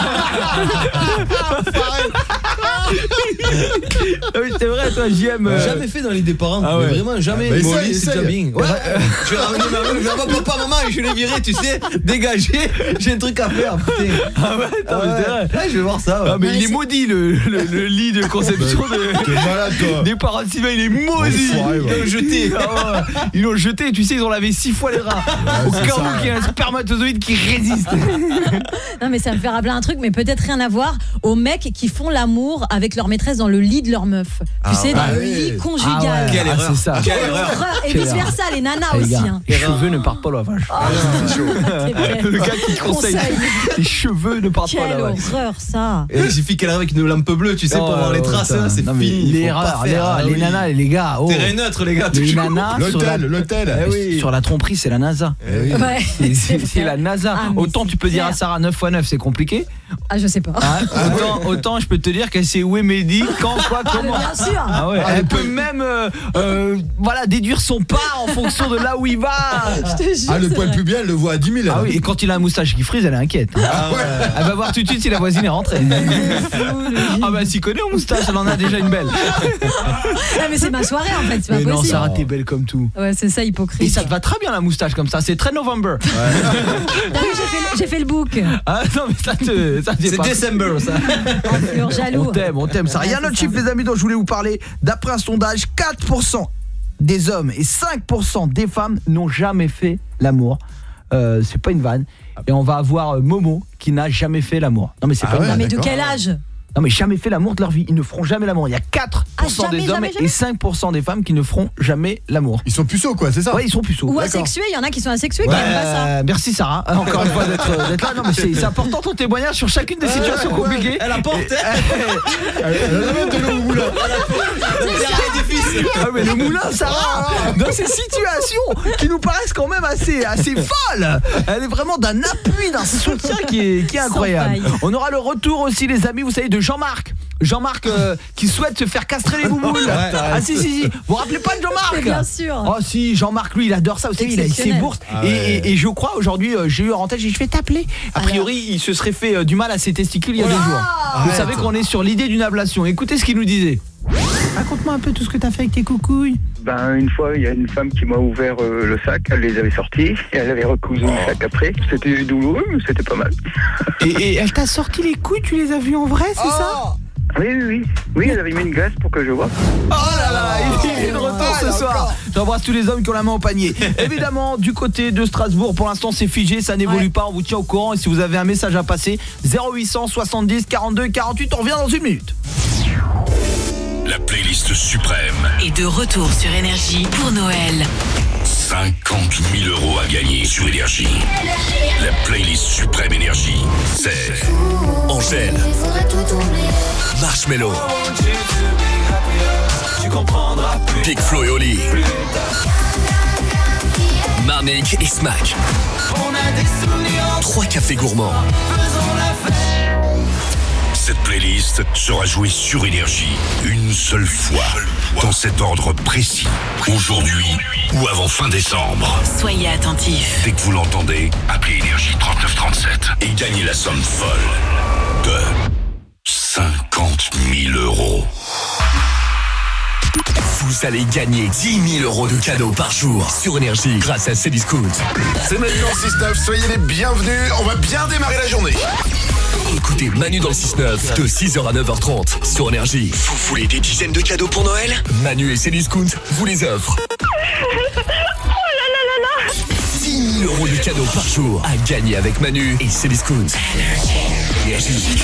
Oui, c'est vrai, toi JM jamais fait dans les des parents, ah ouais. Mais vraiment jamais. Bah, Molly, c'est déjà bien. Ouais. Je vais ramener ma meuf, je vais dire papa maman et je l'ai viré, tu sais, dégagé, j'ai un truc à faire, putain. Ah ouais, attends, mais c'est vrai. Ouais, je vais voir ça. Ouais. Ah, mais il est maudit le lit de conception T'es malade toi. des parents de Sylvain, il est maudit. Ils l'ont jeté. Ah ouais. Ils l'ont jeté, tu sais, ils ont lavé 6 fois les draps. Au cas où qu'il y a un spermatozoïde qui résiste. Non mais ça me fait rappeler un truc, mais peut-être rien à voir aux mecs qui font l'amour avec leur maîtresse dans le lit de leur meuf. Tu sais, dans le lit conjugal. Ah ouais. Quelle erreur, c'est ça. Quelle erreur. Et vice versa, les nanas aussi. Hein. Les cheveux ne partent pas la vache. C'est chaud. Le gars qui conseille. Les cheveux ne partent pas la vache. Quelle horreur ça. Et il suffit qu'elle arrive avec une lampe bleue, tu sais, pour voir les traces, hein, c'est fini. L'erreur, les nanas, les gars. Terrain neutre, les gars. Les nanas. L'hôtel. Sur la tromperie, c'est la NASA. Ouais. C'est la NASA. Autant tu peux dire à Sarah 9x9, c'est compliqué. Ah, je sais pas. Autant je peux te dire qu'elle sait où est Mehdi, quand, quoi, comment. Bien sûr. Ah ouais. Elle peut même déduire son pas en fonction de là où il va. Le poil plus bien, elle le voit à 10 000. Ah oui, et quand il a un moustache qui frise, elle est inquiète. Elle va voir tout de suite si la voisine est rentrée. Ah bah s'il connaît en moustache, elle en a déjà une belle. Mais c'est ma soirée en fait, c'est pas possible. possible. Non, Sarah, t'es belle comme tout. Ouais, c'est ça, hypocrite. Et ça te va très bien la moustache comme ça, c'est très November. T'as vu, j'ai fait le book. Ah non mais ça c'est December ça. Jaloux. On t'aime ça. Il y a un autre chiffre les amis dont je voulais vous parler. D'après un sondage, 4% des hommes et 5% des femmes n'ont jamais fait l'amour. C'est pas une vanne. Et on va avoir Momo qui n'a jamais fait l'amour. Non mais c'est pas une vanne. Mais de quel âge? Non mais jamais fait l'amour de leur vie, ils ne feront jamais l'amour. Il y a 4% des hommes et 5% des femmes qui ne feront jamais l'amour. Ils sont puceaux quoi, c'est ça? Ouais, ils sont puceaux. Ou asexués, il y en a qui sont asexués qui n'aiment pas ça. Merci Sarah, encore une fois d'être là. Non mais c'est important ton témoignage sur chacune des situations compliquées. Elle apporte. Elle amène de l'eau au moulin. Ah mais le moulin Sarah, dans ces situations qui nous paraissent quand même assez folles, elle est vraiment d'un appui, d'un soutien qui est incroyable. On aura le retour aussi les amis, vous savez, de Jean-Marc qui souhaite se faire castrer les bouboules. Ah si. Vous vous rappelez pas de Jean-Marc? Bien sûr. Oh si, Jean-Marc lui il adore ça aussi, il a ses bourses et je crois aujourd'hui j'ai eu en tête, je vais t'appeler. A priori, il se serait fait du mal à ses testicules il y a 2 jours. Vous savez qu'on est sur l'idée d'une ablation. Écoutez ce qu'il nous disait. Raconte-moi un peu tout ce que t'as fait avec tes coucouilles. Une fois, il y a une femme qui m'a ouvert le sac, elle les avait sortis, et elle avait recousu le sac après. C'était douloureux, mais c'était pas mal. Et elle t'a sorti les couilles, tu les as vues en vrai, c'est ça? Oui, elle avait mis une glace pour que je vois. Oh là là, il est de retour ce soir. J'embrasse tous les hommes qui ont la main au panier. Évidemment, du côté de Strasbourg, pour l'instant c'est figé, ça n'évolue pas, on vous tient au courant. Et si vous avez un message à passer, 0800 70 42 48, on revient dans 1 minute. La playlist suprême est de retour sur Énergie pour Noël. 50 000 € à gagner sur Énergie. La playlist suprême Énergie, c'est Angèle, Marshmello, Tu comprendras plus. Big Flo et Oli, Marnik et Smack. On a des souvenirs. 3 cafés gourmands. Faisons la fête. Cette playlist sera jouée sur Énergie une seule fois, dans cet ordre précis, aujourd'hui ou avant fin décembre. Soyez attentifs. Dès que vous l'entendez, appelez Énergie 3937 et gagnez la somme folle de 50 000 €. Vous allez gagner 10 000 € de cadeaux par jour sur Énergie grâce à Cdiscount. C'est maintenant 6-9, soyez les bienvenus, on va bien démarrer la journée. Écoutez Manu dans le 6-9 de 6h à 9h30 sur Énergie. Vous voulez des dizaines de cadeaux pour Noël? Manu et Cdiscount vous les offrent. 10 000 € de cadeaux par jour à gagner avec Manu et Cdiscount. Énergie.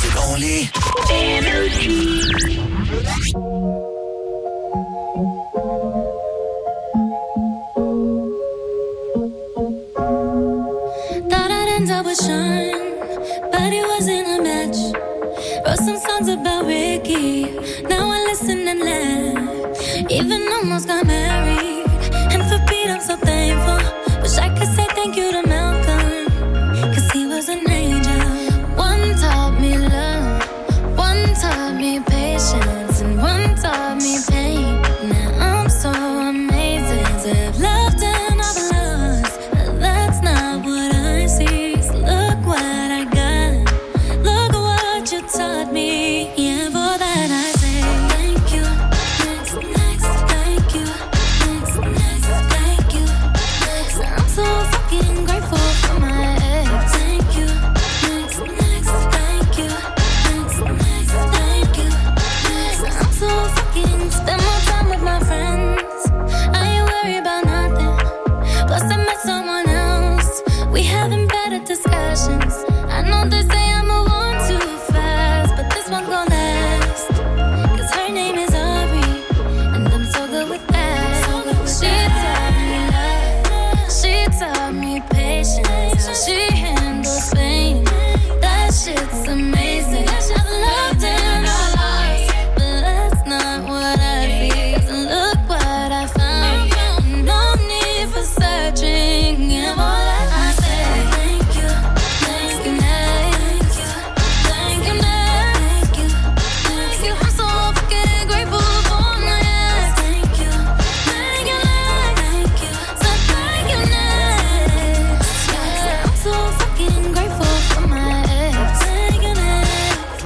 Thought I'd end up with Sean, but it wasn't a match. Wrote some songs about Ricky, now I listen and laugh. Even almost got married, and for Pete I'm so thankful. Wish I could say thank you to Malcolm, 'cause he was an angel. One taught me love, one taught me patience, and one taught me pain. Now I'm so amazing to have loved and I've lost, but that's not what I see. So look what I got, look what you taught me. Yeah, for that I say thank you. Next, thank you. Next, thank you. I'm so fucking grateful for my ex. Thank you. Next, thank you. Next, thank you. I'm so fucking spend more time with my friends. I ain't worried about nothing. Plus I met someone else. We having better discussions. I know they say I move on too fast, but this one gon' last. 'Cause her name is Ari, and I'm so good with that. She taught me love, she taught me patience, she handles pain. That shit's amazing. I've loved and I lost, but that's not what I feel. 'Cause look what I found. No need for searching. And all that I say, thank you, thank you, thank you, thank you, thank you, thank you. I'm so fucking grateful for my ex. Thank you, thank you, thank you, so thank you, next. Yeah, I'm so fucking grateful for my ex. Thank you, next.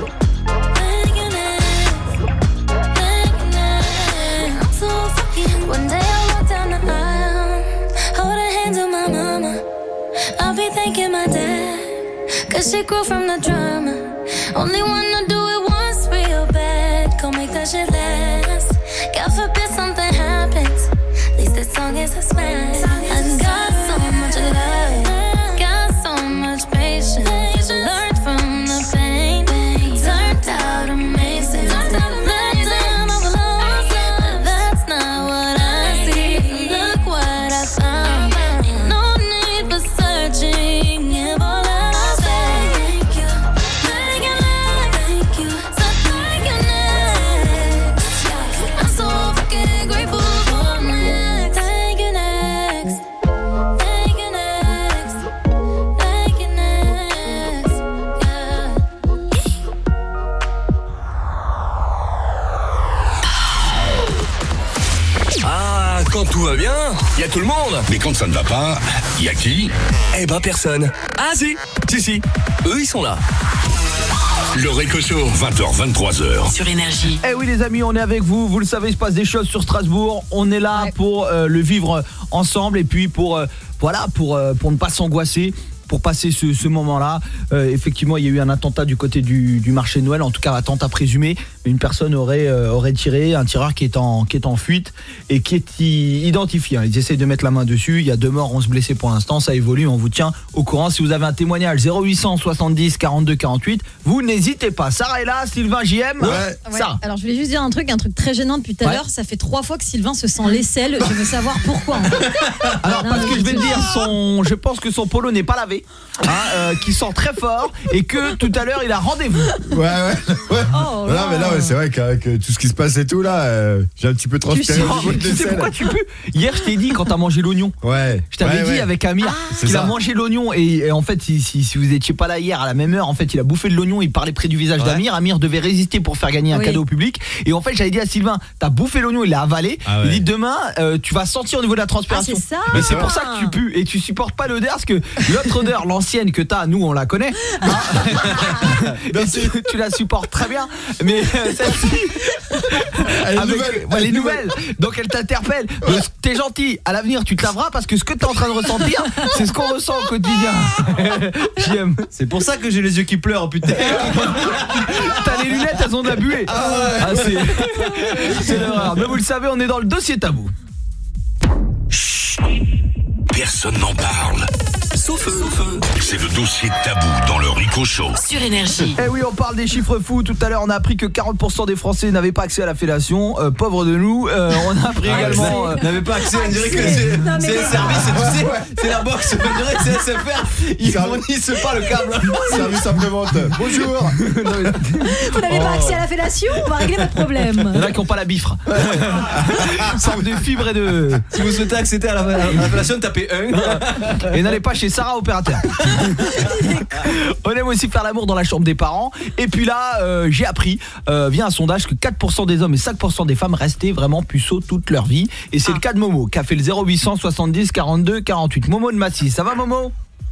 Thank you, next. Thank you, next. I'm so fucking. One day I walk down the aisle, holding hands with my mama. I'll be thanking my dad, 'cause she grew from the drama. Only wanna do it once real bad, go make that shit last. God forbid something happens, at least this song is a smash. I got so much love, got so much patience. Learned from the pain, turned out a tout le monde. Mais quand ça ne va pas, y a qui? Eh ben personne. Ah si. Eux ils sont là. Le Récocho, 20h, 23h. Sur Énergie. Eh oui les amis, on est avec vous. Vous le savez, il se passe des choses sur Strasbourg. On est là pour le vivre ensemble et puis pour ne pas s'angoisser. Pour passer ce moment-là, effectivement, il y a eu un attentat du côté du marché de Noël, en tout cas attentat présumé. Une personne aurait tiré, un tireur qui est en fuite et qui est identifié. Ils essayent de mettre la main dessus. Il y a 2 morts, 11 blessés pour l'instant. Ça évolue, on vous tient au courant. Si vous avez un témoignage, 0800 70 42 48, vous n'hésitez pas. Sarah est là, Sylvain, JM. Ouais. Ça. Alors je voulais juste dire un truc très gênant depuis tout à l'heure. Ça fait 3 fois que Sylvain se sent l'aisselle. Je veux savoir pourquoi. Alors parce que je vais te dire, je pense que son polo n'est pas lavé. Qui sent très fort et que tout à l'heure il a rendez-vous. Ouais. Non mais là c'est vrai qu'avec tout ce qui se passe et tout là, j'ai un petit peu transpiré. Tu sais pourquoi tu peux? Hier je t'ai dit quand t'as mangé l'oignon. Ouais. Je t'avais dit avec Amir qu'il a mangé l'oignon et en fait si vous étiez pas là hier à la même heure, en fait il a bouffé de l'oignon, il parlait près du visage d'Amir. Amir devait résister pour faire gagner un cadeau au public et en fait j'avais dit à Sylvain, t'as bouffé l'oignon, il l'a avalé. Il dit demain tu vas sentir au niveau de la transpiration. C'est ça. Mais c'est pour ça que tu pues et tu supportes pas l'odeur parce que l'autre odeur, l'ancienne que t'as, nous on la connaît. Tu la supportes très bien, mais celle-ci elle est nouvelle. Donc elle t'interpelle. T'es gentil, à l'avenir tu te laveras parce que ce que t'es en train de ressentir, c'est ce qu'on ressent au quotidien. J'aime. C'est pour ça que j'ai les yeux qui pleurent, putain. T'as les lunettes, elles ont de la buée. C'est l'erreur. Mais vous le savez, on est dans le dossier tabou. Chut. Personne n'en parle. Sauf eux. C'est le dossier tabou dans le Récocho. Sur Énergie. Eh oui, on parle des chiffres fous. Tout à l'heure, on a appris que 40% des Français n'avaient pas accès à la fellation. Pauvres de nous. On a appris également... n'avaient pas accès, on dirait que c'est les services, tu sais, c'est la box, on dirait que c'est SFR. Ils fournissent pas le câble. Service après-vente. Bonjour. Vous n'avez pas accès à la fellation? On va régler votre problème. Il y en a qui n'ont pas la bifre. Sorte de fibres et de... Si vous souhaitez accéder à la fellation, tapez 1. Et n'allez pas chez Sarah opérateur. On aime aussi faire l'amour dans la chambre des parents. Et puis là, j'ai appris via un sondage que 4% des hommes et 5% des femmes restaient vraiment puceaux toute leur vie. Et c'est le cas de Momo qui a fait le 0800 70 42 48. Momo de Massy, ça va Momo?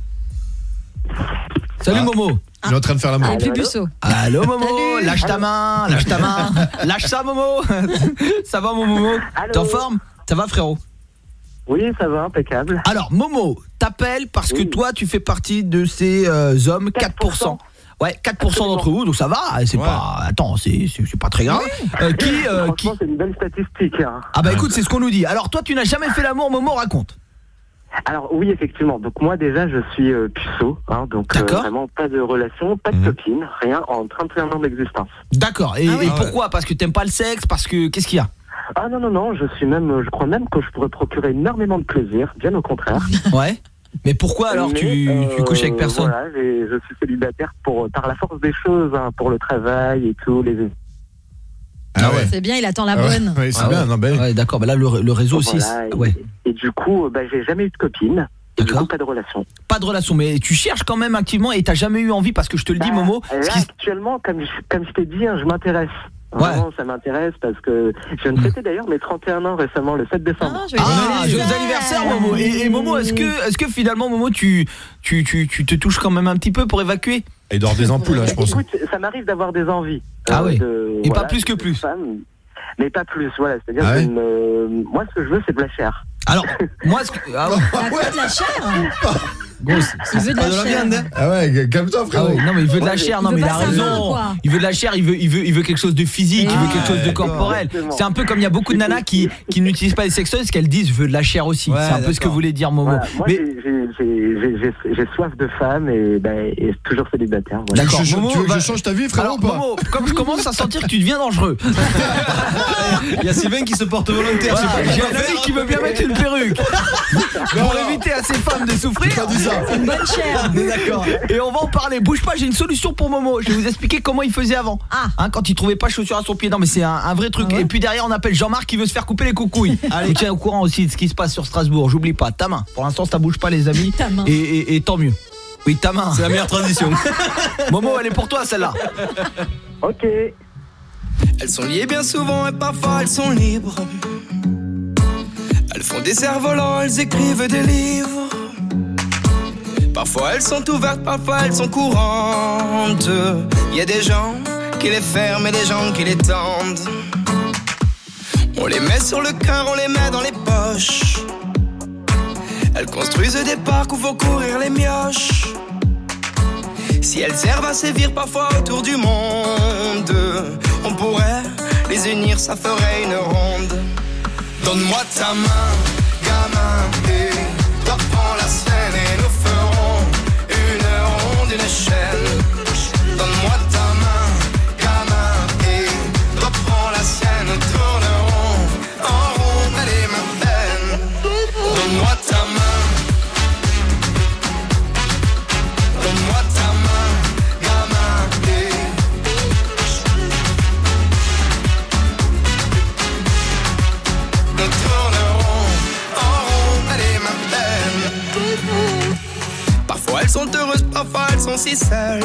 Salut Momo. Il est en train de faire l'amour. Plus puceau. Allô Momo. Salut. Lâche ta main. Lâche ça Momo. Ça va mon Momo? T'es en forme? Ça va frérot? Oui, ça va, impeccable. Alors, Momo, t'appelles parce que toi, tu fais partie de ces hommes, 4%. Ouais, 4% d'entre vous, donc ça va, c'est pas... Attends, c'est pas très grave. Franchement, c'est une belle statistique. Hein. Ah bah écoute, c'est ce qu'on nous dit. Alors toi, tu n'as jamais fait l'amour, Momo, raconte. Alors oui, effectivement. Donc moi, déjà, je suis puceau. Donc vraiment, pas de relation, pas de copine, rien en 31 ans d'existence. D'accord. Et pourquoi? Parce que t'aimes pas le sexe? Parce que... Qu'est-ce qu'il y a? Ah non, je crois même que je pourrais procurer énormément de plaisir, bien au contraire. Ouais. Mais pourquoi alors tu couches avec personne? Voilà, je suis célibataire par la force des choses, pour le travail et tout, les... Ah ouais. C'est bien, il attend la bonne. Ouais, c'est bien, non, ouais, d'accord, bah là le réseau aussi. Voilà, et du coup, j'ai jamais eu de copine. Et du coup, pas de relation. Pas de relation, mais tu cherches quand même activement et t'as jamais eu envie parce que je te le dis, Momo. Là, actuellement, comme je t'ai dit, je m'intéresse. Vraiment, ça m'intéresse parce que je viens de fêter d'ailleurs mes 31 ans récemment, le 7 décembre. Joyeux anniversaire Momo. Et Momo, est-ce que finalement Momo tu te touches quand même un petit peu pour évacuer? Et dehors des ampoules, je pense. Écoute, ça m'arrive d'avoir des envies. Et pas plus que plus. Mais pas plus, voilà. C'est-à-dire que moi, ce que je veux, c'est de la chair. Alors, moi, de la chair? Il veut de la chair. Ah ouais, calme-toi frérot. Non mais il veut de la chair, non mais il a raison. Il veut de la chair, il veut quelque chose de physique, il veut quelque chose de corporel. C'est un peu comme il y a beaucoup de nanas qui n'utilisent pas les sextoys parce qu'elles disent je veux de la chair aussi. C'est un peu ce que voulait dire Momo. Moi j'ai soif de femme et toujours célibataire. D'accord. Tu veux que je change ta vie frérot ou pas? Momo, comme je commence à sentir que tu deviens dangereux. Il y a Sylvain qui se porte volontaire. J'ai un ami qui veut bien mettre une perruque pour éviter à ces femmes de souffrir. C'est une bonne chair. D'accord. Et on va en parler. Bouge pas, j'ai une solution pour Momo. Je vais vous expliquer comment il faisait avant. Quand il trouvait pas chaussures à son pied. Non mais c'est un vrai truc. Et puis derrière on appelle Jean-Marc qui veut se faire couper les coucouilles. Allez, tiens au courant aussi de ce qui se passe sur Strasbourg. J'oublie pas, ta main. Pour l'instant ça bouge pas les amis. Ta main. Et tant mieux. Oui, ta main. C'est la meilleure transition. Momo, elle est pour toi celle-là. Ok. Elles sont liées bien souvent et parfois elles sont libres. Elles font des cerfs-volants, elles écrivent des livres. Parfois elles sont ouvertes, parfois elles sont courantes. Y a des gens qui les ferment et des gens qui les tendent. On les met sur le cœur, on les met dans les poches. Elles construisent des parcs où faut courir les mioches. Si elles servent à sévir parfois autour du monde, on pourrait les unir, ça ferait une ronde. Donne-moi ta main, gamin, et toi prends la scène et nous ferons une ronde, une chaîne. Donne-moi ta main, gamin, et toi prends la scène, nous tournerons en rond, allez ma peine. Donne-moi ta main, donne-moi ta main, gamin, et nous tournerons en rond, allez ma peine. Parfois elles sont heureuses, parfois elles sont si seules.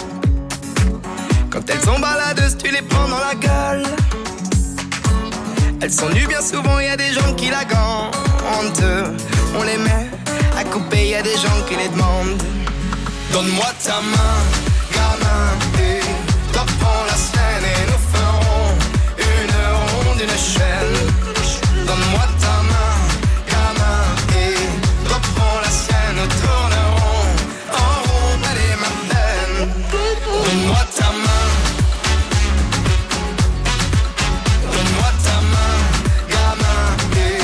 Quand elles sont baladeuses, tu les prends dans la gueule. Elles sont nues bien souvent, y a des gens qui la gantent. On les met à couper, y a des gens qui les demandent. Donne-moi ta main, gamin, et toi prends la scène et nous ferons une ronde, une chaîne. Donne-moi ta main, gamin, et toi prends la scène, nous tournerons en rond, allez ma peine. Donne-moi ta main, donne-moi ta main, gamin, et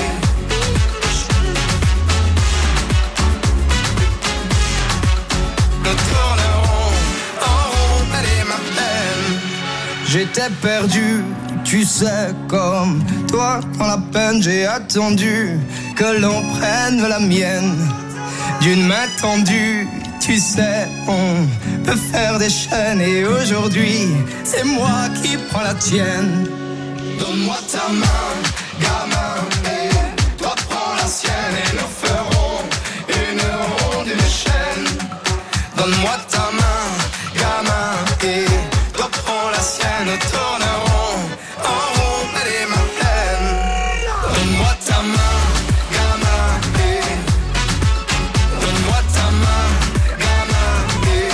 nous tournerons en rond, allez ma peine. J'étais perdu, tu sais, comme toi dans la peine, j'ai attendu que l'on prenne la mienne d'une main tendue. Tu sais, on peut faire des chaînes et aujourd'hui, c'est moi qui prends la tienne. Donne-moi ta main, gamin, et toi prends la sienne et nous ferons une ronde, une chaîne. Donne-moi ta main, gamin, et toi prends la sienne, nous tournerons en rond, allez ma peine. Donne-moi ta main, gamin, et donne-moi ta main, gamin, et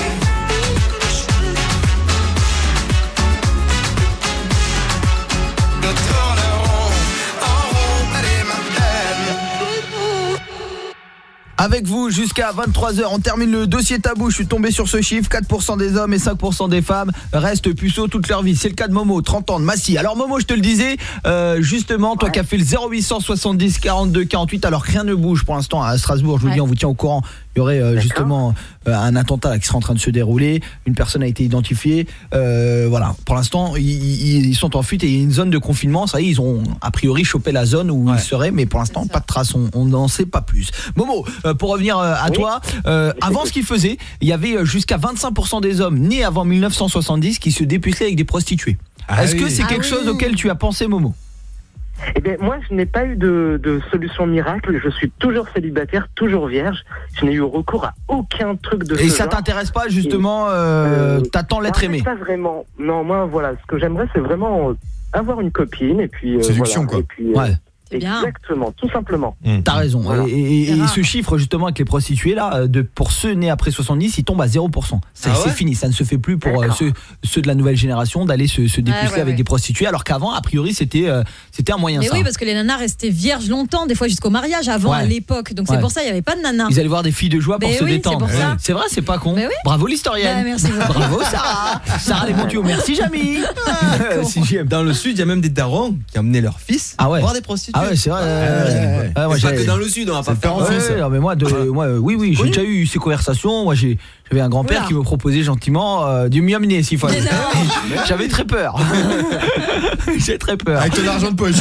nous tournerons en rond, allez ma peine. Avec vous jusqu'à 23h, on termine le dossier tabou. Je suis tombé sur ce chiffre, 4% des hommes et 5% des femmes restent puceaux toute leur vie. C'est le cas de Momo, 30 ans de Massy. Alors Momo, je te le disais, justement, toi qui as fait le 0870 42 48, alors rien ne bouge pour l'instant à Strasbourg, je vous dis, on vous tient au courant. Il y aurait justement un attentat qui serait en train de se dérouler. Une personne a été identifiée. Voilà, pour l'instant, ils sont en fuite et il y a une zone de confinement. Ça y est, ils ont a priori chopé la zone où ils seraient, mais pour l'instant, pas de traces. On n'en sait pas plus. Momo, pour revenir à toi, avant ce qu'ils faisaient, il y avait jusqu'à 25% des hommes nés avant 1970 qui se dépucelaient avec des prostituées. Est-ce que c'est quelque chose auquel tu as pensé, Momo ? Eh bien, moi, je n'ai pas eu de solution miracle. Je suis toujours célibataire, toujours vierge. Je n'ai eu recours à aucun truc de ce genre. Et ça t'intéresse pas, justement, t'attends l'être aimé ? Pas vraiment. Non, moi, voilà, ce que j'aimerais, c'est vraiment avoir une copine et puis... séduction, voilà, quoi. Et puis, ouais. Exactement, tout simplement. T'as raison. Voilà. Et ce chiffre justement avec les prostituées là, pour ceux nés après 70, il tombe à 0%. C'est fini, ça ne se fait plus pour ceux de la nouvelle génération d'aller se dépuceler avec des prostituées, alors qu'avant a priori c'était un moyen. Mais oui, parce que les nanas restaient vierges longtemps, des fois jusqu'au mariage avant à l'époque. Donc c'est pour ça il n'y avait pas de nanas. Ils allaient voir des filles de joie pour se détendre. C'est vrai, c'est pas con. Bravo l'historienne. Merci beaucoup. Bravo Sarah les bons tuyaux. Merci Jamy. Dans le sud, il y a même des darons qui amenaient leurs fils voir des prostituées. Ah ouais, c'est vrai. Moi, pas que dans le sud, on va pas faire en France. Non, mais moi, oui, j'ai déjà eu ces conversations. Moi, j'avais un grand-père qui me proposait gentiment du mieux amener s'il fallait. J'avais très peur. J'ai très peur. Avec ton argent de poche.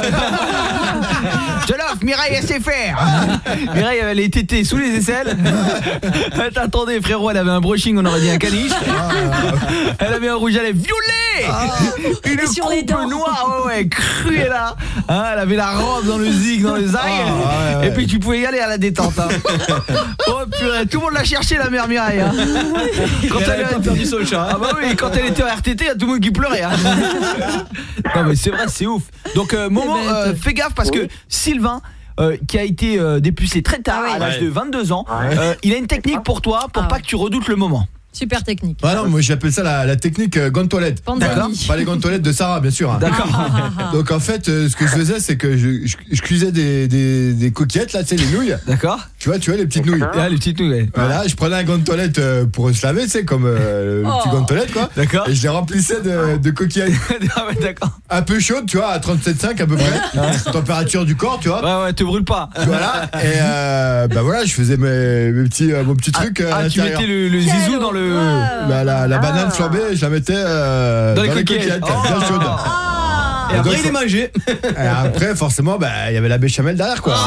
Je l'offre, Mireille, elle sait faire. Mireille avait les tétés sous les aisselles. Attendez, frérot, elle avait un brushing, on aurait dit un caniche. Elle avait un rouge à lèvres violet. Une sur les dents noire, cruelle là. Elle avait la robe dans le zig, dans les ailes. Et puis tu pouvais y aller à la détente. Oh purée, tout le monde l'a cherché la mère Mireille. Quand elle avait perdu son chat. Ah bah oui, quand elle était en RTT, il y a tout le monde qui pleurait. Non mais c'est vrai, c'est ouf. Donc moment, fais gaffe parce que Sylvain qui a été dépucé très tard, à l'âge de 22 ans. Il a une technique pour toi, pour pas que tu redoutes le moment. Super technique. Ah non, moi j'appelle ça la technique gant toilette. D'accord. Pas les gants de toilette de Sarah, bien sûr. Hein. D'accord. Donc en fait, ce que je faisais, c'est que je cuisais des coquillettes, là, tu sais, les nouilles. D'accord. Tu vois, les petites nouilles. Ah, les petites nouilles. Voilà, je prenais un gant de toilette pour se laver, tu sais, comme le petit gant de toilette, quoi. D'accord. Et je les remplissais de coquillettes. Ah ouais, d'accord. Un peu chaudes, tu vois, à 37,5 à peu près. Température du corps, tu vois. Ouais, te brûle pas. Voilà. Et bah voilà, je faisais mon petit truc. Tu mettais le zizou dans le... La banane flambée, je la mettais dans les coquillettes, bien chaude. Et après, il les mangeait. Et après, forcément, il y avait la béchamel derrière, quoi.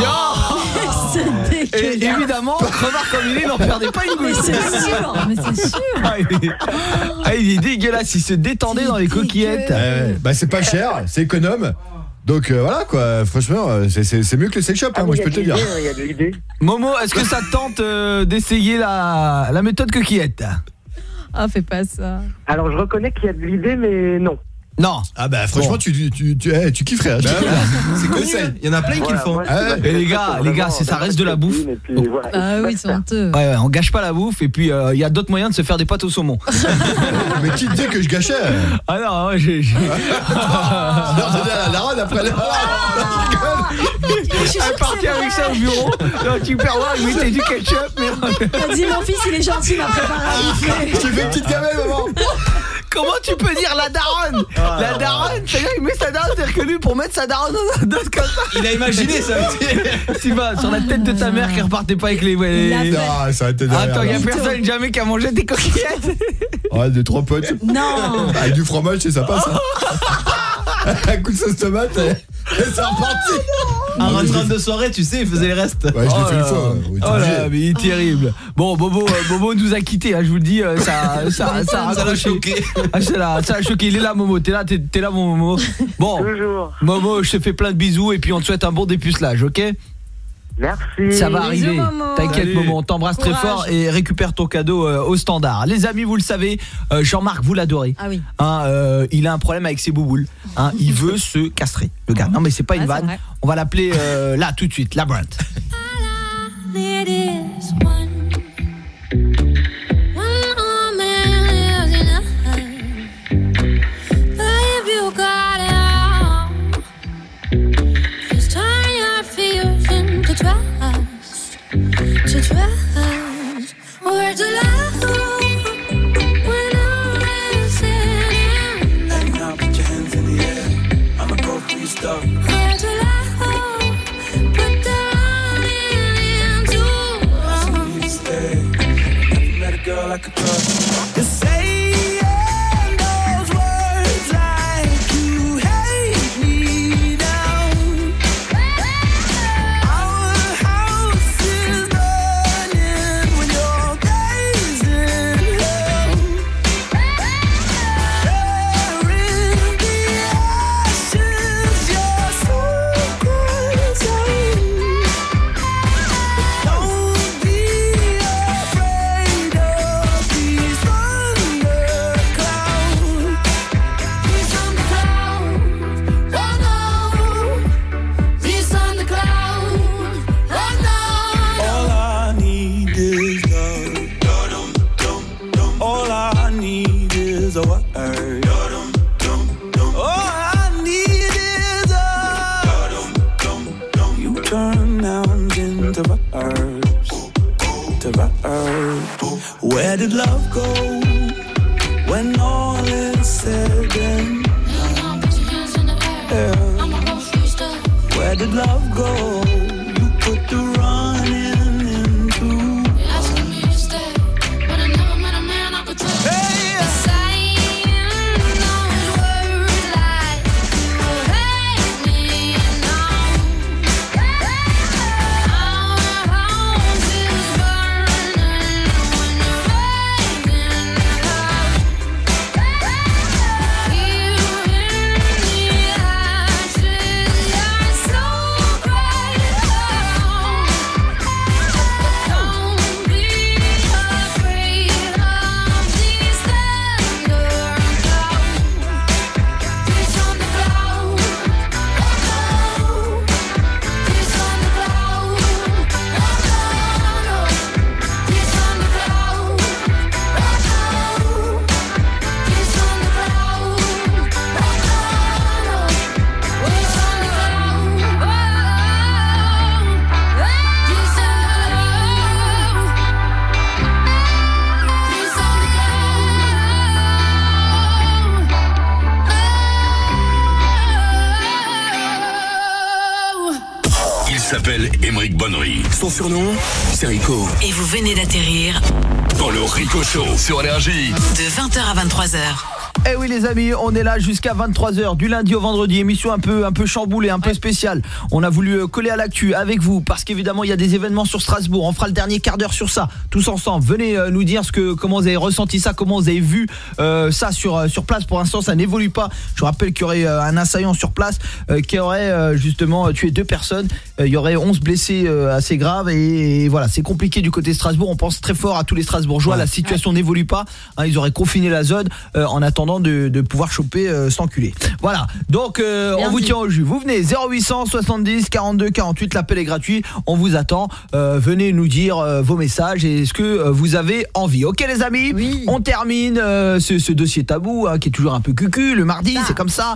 Et évidemment, remarque comme il n'en perdait pas une goutte. Mais c'est sûr. Il est dégueulasse, il se détendait dans les coquillettes. C'est pas cher, c'est économe. Donc voilà quoi, franchement, c'est mieux que le sex shop, moi je peux te le dire. Il y a de l'idée. Momo, est-ce que ça te tente d'essayer la méthode coquillette? Ah, fais pas ça. Alors je reconnais qu'il y a de l'idée, mais non. Non. Ah franchement tu kifferais. Hein, c'est connu, il y en a plein qui le font. Et les gars, ça reste de la bouffe. Ah oui, c'est honteux. Ouais, on gâche pas la bouffe et puis il y a d'autres moyens de se faire des pâtes au saumon. Mais qui te dit que je gâchais? Ah non, j'ai la daronne après la elle est partie avec ça au bureau. Dans Tupperware, il mettait du ketchup. Vas-y, mon fils, il est gentil, il m'a préparé à bouffer. Je fais une petite gamelle, maman. Comment tu peux dire la daronne? La daronne, c'est-à-dire qu'il met sa daronne, c'est-à-dire que lui, pour mettre sa daronne dans un dos comme ça. Il a imaginé ça. Tu vas sur la tête de ta mère qui repartait pas avec les... Non, ça a été derrière. Attends, il y a personne jamais qui a mangé des coquillettes. Ouais, 2-3 potes. Non. Avec du fromage, c'est sympa ça. Un coup de sauce tomate et c'est reparti. En rentrant de soirée, tu sais, il faisait les restes. Ouais, je l'ai fait une fois. Oh là, mais il est terrible. Bon, Bobo nous a quittés, hein, je vous le dis, ça l'a choqué. Ça l'a choqué, il est là, Momo, t'es là mon Momo. Bon, toujours. Momo, je te fais plein de bisous et puis on te souhaite un bon dépucelage, ok? Merci. Ça va arriver. T'inquiète, Momo, on t'embrasse très fort et récupère ton cadeau au standard. Les amis, vous le savez, Jean-Marc, vous l'adorez. Ah oui. Il a un problème avec ses bouboules. Il veut se castrer, le gars. Non mais c'est pas une vanne. On va l'appeler là tout de suite, la Brent. Words of love when I'm listening. And now put your hands in the air. I'ma go for your stuff. Words of love, put the running into I need to stay. Never met a girl I could trust. You're saying those words like you hate me now. Our house is burning when you're gazing hell. There in the ashes, your soul cries out. Don't be afraid of these thunderclouds. these thunderclouds. Oh no, these thunderclouds. Oh no. All I need is love. All I need is a word. All I need is a. You turn nouns into verbs. To verbs. Where did love go when all is said and done? Yeah. Where did love go? You put the running into. Asking me to stay, but I never met a man I could trust. Saying those words like you hate me now. Our house is burning when you're raising hell. Here in the ashes, your soul cries ton surnom? C'est Rico. Et vous venez d'atterrir Dans le Rico Show sur Énergie. de 20h à 23h. Eh oui les amis, on est là jusqu'à 23h du lundi au vendredi, émission un peu chamboulée, un peu spéciale. On a voulu coller à l'actu avec vous parce qu'évidemment il y a des événements sur Strasbourg. On fera le dernier quart d'heure sur ça, tous ensemble. Venez nous dire comment vous avez ressenti ça, comment vous avez vu ça sur place. Pour l'instant ça n'évolue pas. Je vous rappelle qu'il y aurait un assaillant sur place qui aurait justement tué 2 personnes. Il y aurait 11 blessés assez graves et voilà, c'est compliqué du côté de Strasbourg. On pense très fort à tous les Strasbourgeois. La situation n'évolue pas. Ils auraient confiné la zone en attendant de pouvoir choper cet enculé. Voilà, donc on vous tient au jus. Vous venez 0800 70 42 48, l'appel est gratuit, on vous attend. Venez nous dire vos messages et ce que vous avez envie. Ok les amis, on termine ce dossier tabou qui est toujours un peu cucu le mardi, c'est comme ça,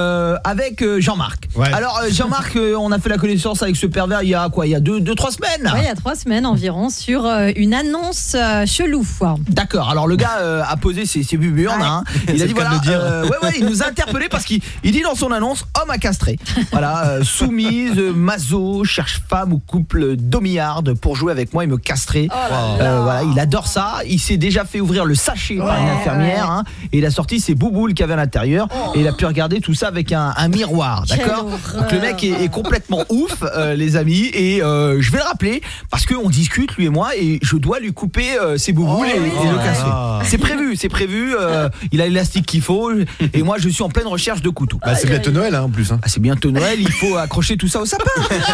avec Jean-Marc. Alors Jean-Marc, on a fait la connaissance avec ce pervers il y a quoi, il y a 2-3 semaines. Il y a 3 semaines environ sur une annonce chelou. D'accord, alors le gars a posé ses buburnes, il a dit voilà, il nous a interpellé parce qu'il dit dans son annonce homme à castrer. Voilà, soumise, maso, cherche femme ou couple domillarde pour jouer avec moi et me castrer. Voilà, il adore ça. Il s'est déjà fait ouvrir le sachet par une infirmière et il a sorti ses bouboules qu'il y avait à l'intérieur et il a pu regarder tout ça avec un miroir, d'accord. Donc le mec est complètement ouf, les amis, et je vais le rappeler parce qu'on discute lui et moi et je dois lui couper ses bouboules et le casser. C'est prévu. Il a l'élastique qu'il faut et moi je suis en pleine recherche de couteaux. C'est bientôt Noël en plus. C'est bientôt Noël, il faut accrocher tout ça au sapin.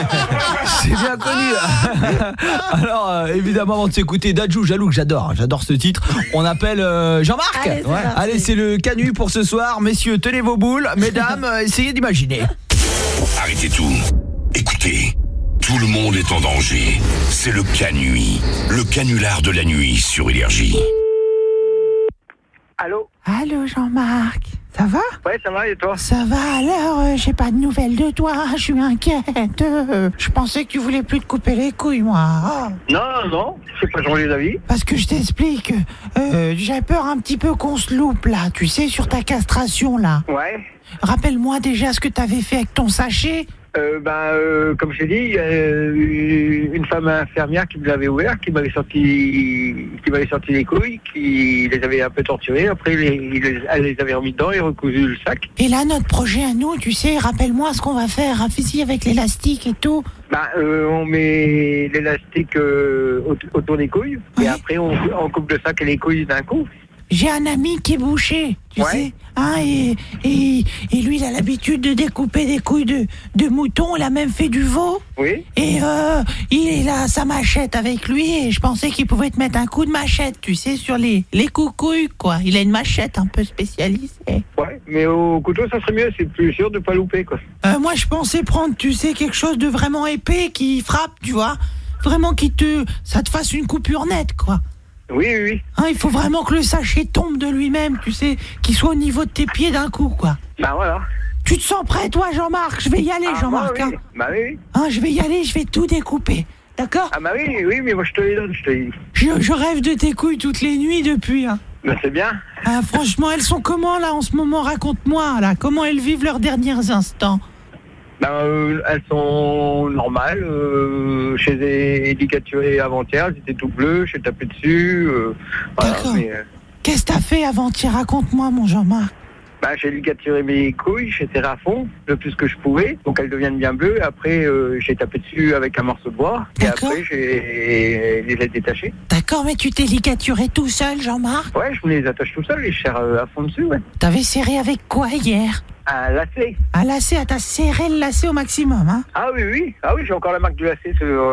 C'est bien connu. Alors évidemment avant de s'écouter Dadju Jaloux, que j'adore ce titre, on appelle Jean-Marc. Allez, c'est le canut pour ce soir. Messieurs, tenez vos boules. Mesdames, essayez d'imaginer. Arrêtez tout. Écoutez. Tout le monde est en danger. C'est le canut. Le canular de la nuit sur Énergie. Allô Jean-Marc, ça va? Ouais, ça va et toi? Ça va, alors j'ai pas de nouvelles de toi, je suis inquiète. Je pensais que tu voulais plus te couper les couilles, moi. Non, c'est pas changé d'avis. Parce que je t'explique, j'ai peur un petit peu qu'on se loupe là, tu sais, sur ta castration là. Ouais. Rappelle-moi déjà ce que t'avais fait avec ton sachet. Comme je t'ai dit, il y a une femme infirmière qui me l'avait ouvert, qui m'avait sorti les couilles, qui les avait un peu torturées. Après, elle les avait remis dedans et recousu le sac. Et là, notre projet à nous, tu sais, rappelle-moi ce qu'on va faire ici avec l'élastique et tout. On met l'élastique autour des couilles, et après on coupe le sac et les couilles d'un coup. J'ai un ami qui est boucher, tu sais, et lui il a l'habitude de découper des couilles de mouton, il a même fait du veau. Oui. Et il a sa machette avec lui et je pensais qu'il pouvait te mettre un coup de machette, tu sais, sur les coucouilles, quoi. Il a une machette un peu spécialisée. Ouais, mais au couteau ça serait mieux, c'est plus sûr de pas louper, quoi. Moi je pensais prendre, tu sais, quelque chose de vraiment épais qui frappe, tu vois, vraiment ça te fasse une coupure nette, quoi. Oui. Il faut vraiment que le sachet tombe de lui-même, tu sais, qu'il soit au niveau de tes pieds d'un coup, quoi. Voilà. Tu te sens prêt, toi, Jean-Marc? Je vais y aller, Jean-Marc. Oui. Je vais y aller, je vais tout découper. D'accord? Oui, mais moi je te les donne, je te les dis. Je rêve de tes couilles toutes les nuits depuis. C'est bien. Franchement, elles sont comment, là, en ce moment? Raconte-moi, là. Comment elles vivent leurs derniers instants? Elles sont normales. Je les ai éligaturées avant-hier, elles étaient tout bleues, j'ai tapé dessus. D'accord. Qu'est-ce que t'as fait avant-hier? Raconte-moi, mon Jean-Marc. J'ai ligaturé mes couilles, j'ai serré à fond, le plus que je pouvais, donc elles deviennent bien bleues. Après, j'ai tapé dessus avec un morceau de bois, et après, je les ai détachées. D'accord, mais tu t'es ligaturé tout seul, Jean-Marc? Ouais, je me les attache tout seul et je serre à fond dessus, ouais. T'avais serré avec quoi hier? Un lacet. Un lacet, t'as serré le lacet au maximum, hein? Ah oui, j'ai encore la marque du lacet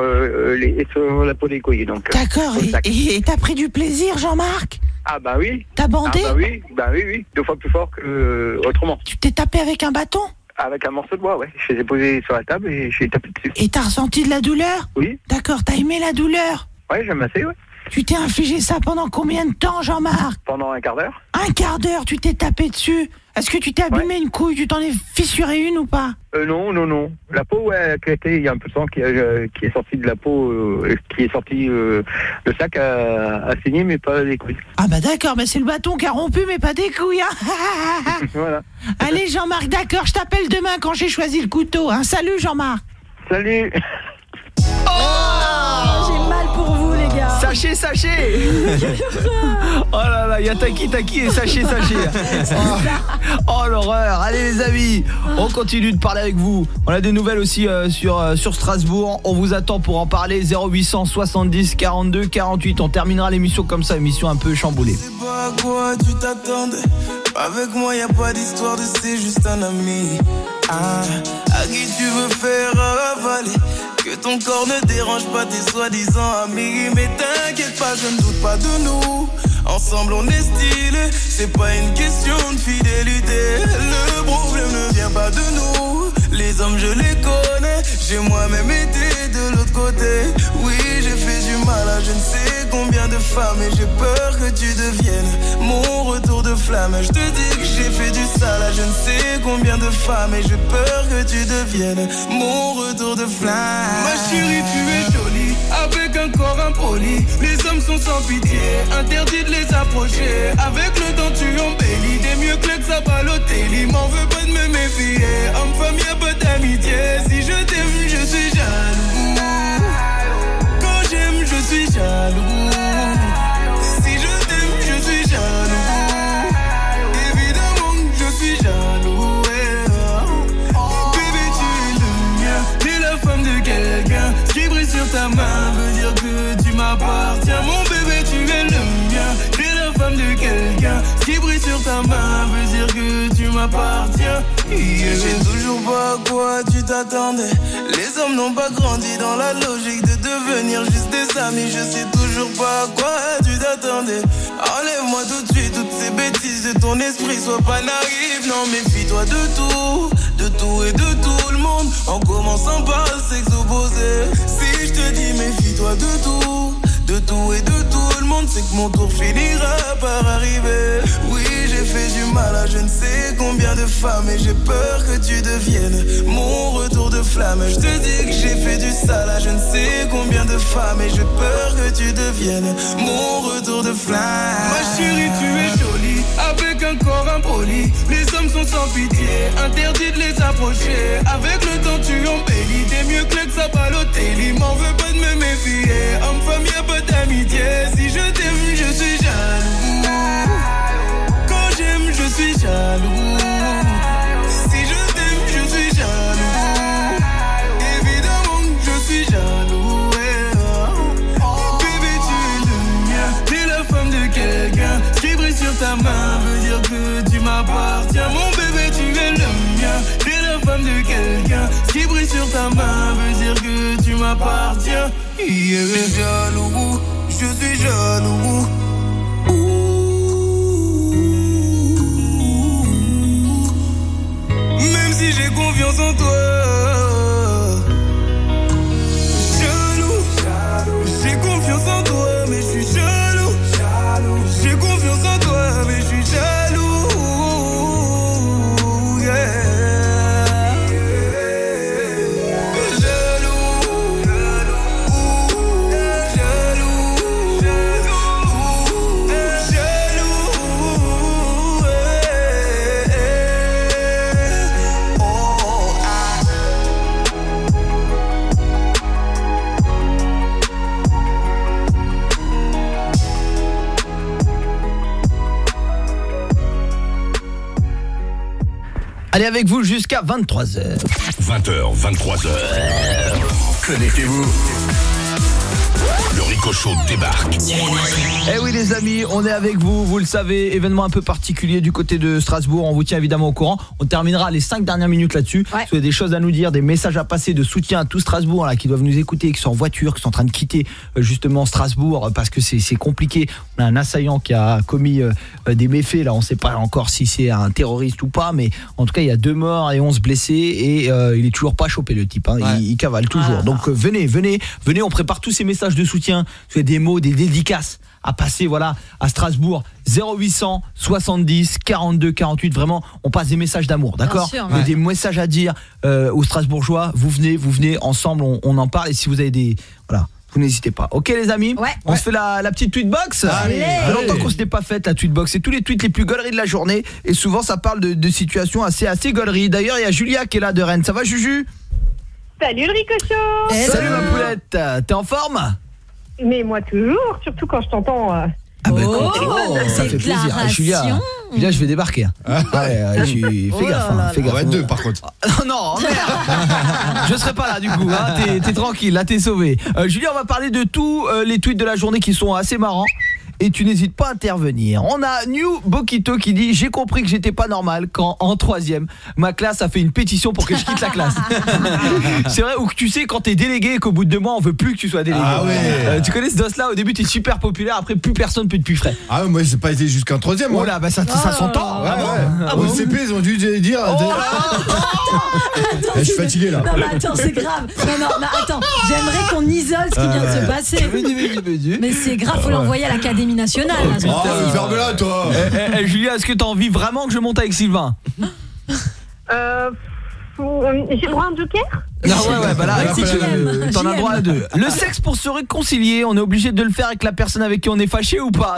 sur la peau des couilles, donc. D'accord, et t'as pris du plaisir, Jean-Marc? Ah bah oui. T'as bandé? Oui, 2 fois plus fort que autrement. Tu t'es tapé avec un bâton? Avec un morceau de bois, ouais. Je les ai posés sur la table et j'ai tapé dessus. Et t'as ressenti de la douleur? Oui. D'accord, t'as aimé la douleur? Ouais, j'aime assez, ouais. Tu t'es infligé ça pendant combien de temps, Jean-Marc? Pendant un quart d'heure. Un quart d'heure, tu t'es tapé dessus? Est-ce que tu t'es abîmé une couille? Tu t'en es fissuré une ou pas? Non. La peau, ouais, a éclaté. Il y a un peu de sang qui est sorti de la peau, qui est sorti. Le sac a saigné, mais pas les couilles. Ah bah d'accord, c'est le bâton qui a rompu, mais pas des couilles, hein. Voilà. Allez, Jean-Marc, d'accord, je t'appelle demain quand j'ai choisi le couteau, hein. Salut, Jean-Marc. Salut. Sachez. Oh là là, il y a Taki et Sachez. Oh l'horreur. Allez les amis, on continue de parler avec vous. On a des nouvelles aussi sur Strasbourg. On vous attend pour en parler. 0800 70 42 48. On terminera l'émission comme ça, émission un peu chamboulée. C'est pas à quoi tu t'attendais. Avec moi y a pas d'histoire de c'est juste un ami. À qui tu veux faire avaler. Que ton corps ne dérange pas tes soi-disant amis. Mais t'inquiète pas, je ne doute pas de nous. Ensemble on est stylé. C'est pas une question de fidélité. Le problème ne vient pas de nous. Les hommes je les connais. J'ai moi-même été de l'autre côté. Oui, j'ai fait du mal à je ne sais combien de femmes. Et j'ai peur que tu deviennes mon retour de flamme. Je te dis que j'ai fait du sale à je ne sais combien de femmes. Et j'ai peur que tu deviennes mon retour de flamme. Ma chérie, tu es jolie, avec un corps impoli. Les hommes sont sans pitié, interdit de les approcher. Avec le temps tu embellis, t'es mieux que ça Balotelli. M'en veux pas de me méfier, homme-femme y'a pas d'amitié. Si je t'aime, je suis jaloux. Quand j'aime, je suis jaloux. Si je t'aime, je suis jaloux. Évidemment que je suis jaloux. Bébé, tu es le mien, t'es la femme de quelqu'un. Ce qui brille sur ta main veut dire que tu m'appartiens. Mon bébé, tu es le mien, t'es la femme de quelqu'un. Ce qui brille sur ta main veut dire que tu m'appartiens. Je sais toujours pas à quoi tu t'attendais. Les hommes n'ont pas grandi dans la logique de devenir juste des amis. Je sais toujours pas à quoi tu t'attendais. Enlève-moi tout de suite toutes ces bêtises de ton esprit. Sois pas naïf, non méfie-toi de tout et de tout le monde. En commençant par le sexe opposé. Si je te dis méfie-toi de tout et de tout le monde. C'est que mon tour finira par arriver. Oui, j'ai fait du mal à je ne sais combien de femmes. Et j'ai peur que tu deviennes mon retour de flamme. Je te dis que j'ai fait du sale à je ne sais combien de femmes. Et j'ai peur que tu deviennes mon retour de flamme. Ma chérie, tu es jolie, avec un corps impoli. Les hommes sont sans pitié, interdit de les approcher. Avec le temps tu embellis, t'es mieux que ça Balotelli. M'en veux pas de me méfier, homme-femme y'a pas d'amitié. Si je t'aime, je suis jaloux. Quand j'aime, je suis jaloux. Si je t'aime, je suis jaloux. Évidemment que je suis jaloux. Bébé, tu es le mien, t'es la femme de quelqu'un. Ce qui brille sur ta main veut dire que tu m'appartiens. Mon bébé, tu es le mien, t'es la femme de quelqu'un. Ce qui brille sur ta main veut dire que tu m'appartiens. Jaloux, je suis jaloux. Même si j'ai confiance en toi. Jaloux, j'ai confiance en toi, mais je suis jaloux. J'ai confiance en toi, mais je suis jaloux. Yeah. Allez avec vous jusqu'à 23h. 20h, 23h. Connectez-vous. Le Rico Show débarque. Eh oui les amis, on est avec vous, vous le savez, événement un peu particulier du côté de Strasbourg, on vous tient évidemment au courant. On terminera les 5 dernières minutes là-dessus. Si vous avez des choses à nous dire, des messages à passer de soutien à tout Strasbourg là, qui doivent nous écouter, qui sont en voiture, qui sont en train de quitter justement Strasbourg parce que c'est compliqué. On a un assaillant qui a commis des méfaits, là on sait pas encore si c'est un terroriste ou pas, mais en tout cas il y a 2 morts et 11 blessés et il est toujours pas chopé le type, hein. Il cavale toujours. Donc venez, on prépare tous ces messages de soutien, des mots, des dédicaces à passer voilà à Strasbourg. 0800 70 42 48, vraiment on passe des messages d'amour, d'accord, des messages à dire aux Strasbourgeois. Vous venez ensemble, on en parle, et si vous avez des voilà, vous n'hésitez pas. Ok les amis, on se fait la petite tweetbox. Allez. Longtemps qu'on s'était pas faite la tweetbox. C'est tous les tweets les plus gauleries de la journée et souvent ça parle de situations assez gauleries. D'ailleurs il y a Julia qui est là de Rennes. Ça va Juju? Salut le Rico Show. Salut ma poulette, t'es en forme? Mais moi toujours, surtout quand je t'entends. Ça fait plaisir. Julia, je vais débarquer. Fais gaffe. On va être deux par contre. Non, merde. Je serai pas là du coup. T'es tranquille, là t'es sauvé. Julia, on va parler de tous les tweets de la journée qui sont assez marrants. Et tu n'hésites pas à intervenir. On a New Bokito qui dit: j'ai compris que j'étais pas normal quand en 3e ma classe a fait une pétition pour que je quitte la classe. C'est vrai, ou que tu sais quand t'es délégué et qu'au bout de 2 mois on veut plus que tu sois délégué. Ah ouais. Tu connais ce dos là, au début t'es super populaire, après plus personne peut te plus frais. Ah ouais, moi j'ai pas été jusqu'en 3e. Oh là, bah ça s'entend. Au CP ils ont dû dire. Je suis fatigué là. Non mais attends, c'est grave. Non mais attends, j'aimerais qu'on isole ce qui vient de se passer. Mais c'est grave, faut l'envoyer à l'Académie nationale. Ferme-la toi. Julia, est-ce que t'as envie vraiment que je monte avec Sylvain? J'ai droit à un joker? Non, ouais, bah là, t'en as droit à 2. Le sexe pour se réconcilier, on est obligé de le faire avec la personne avec qui on est fâché ou pas?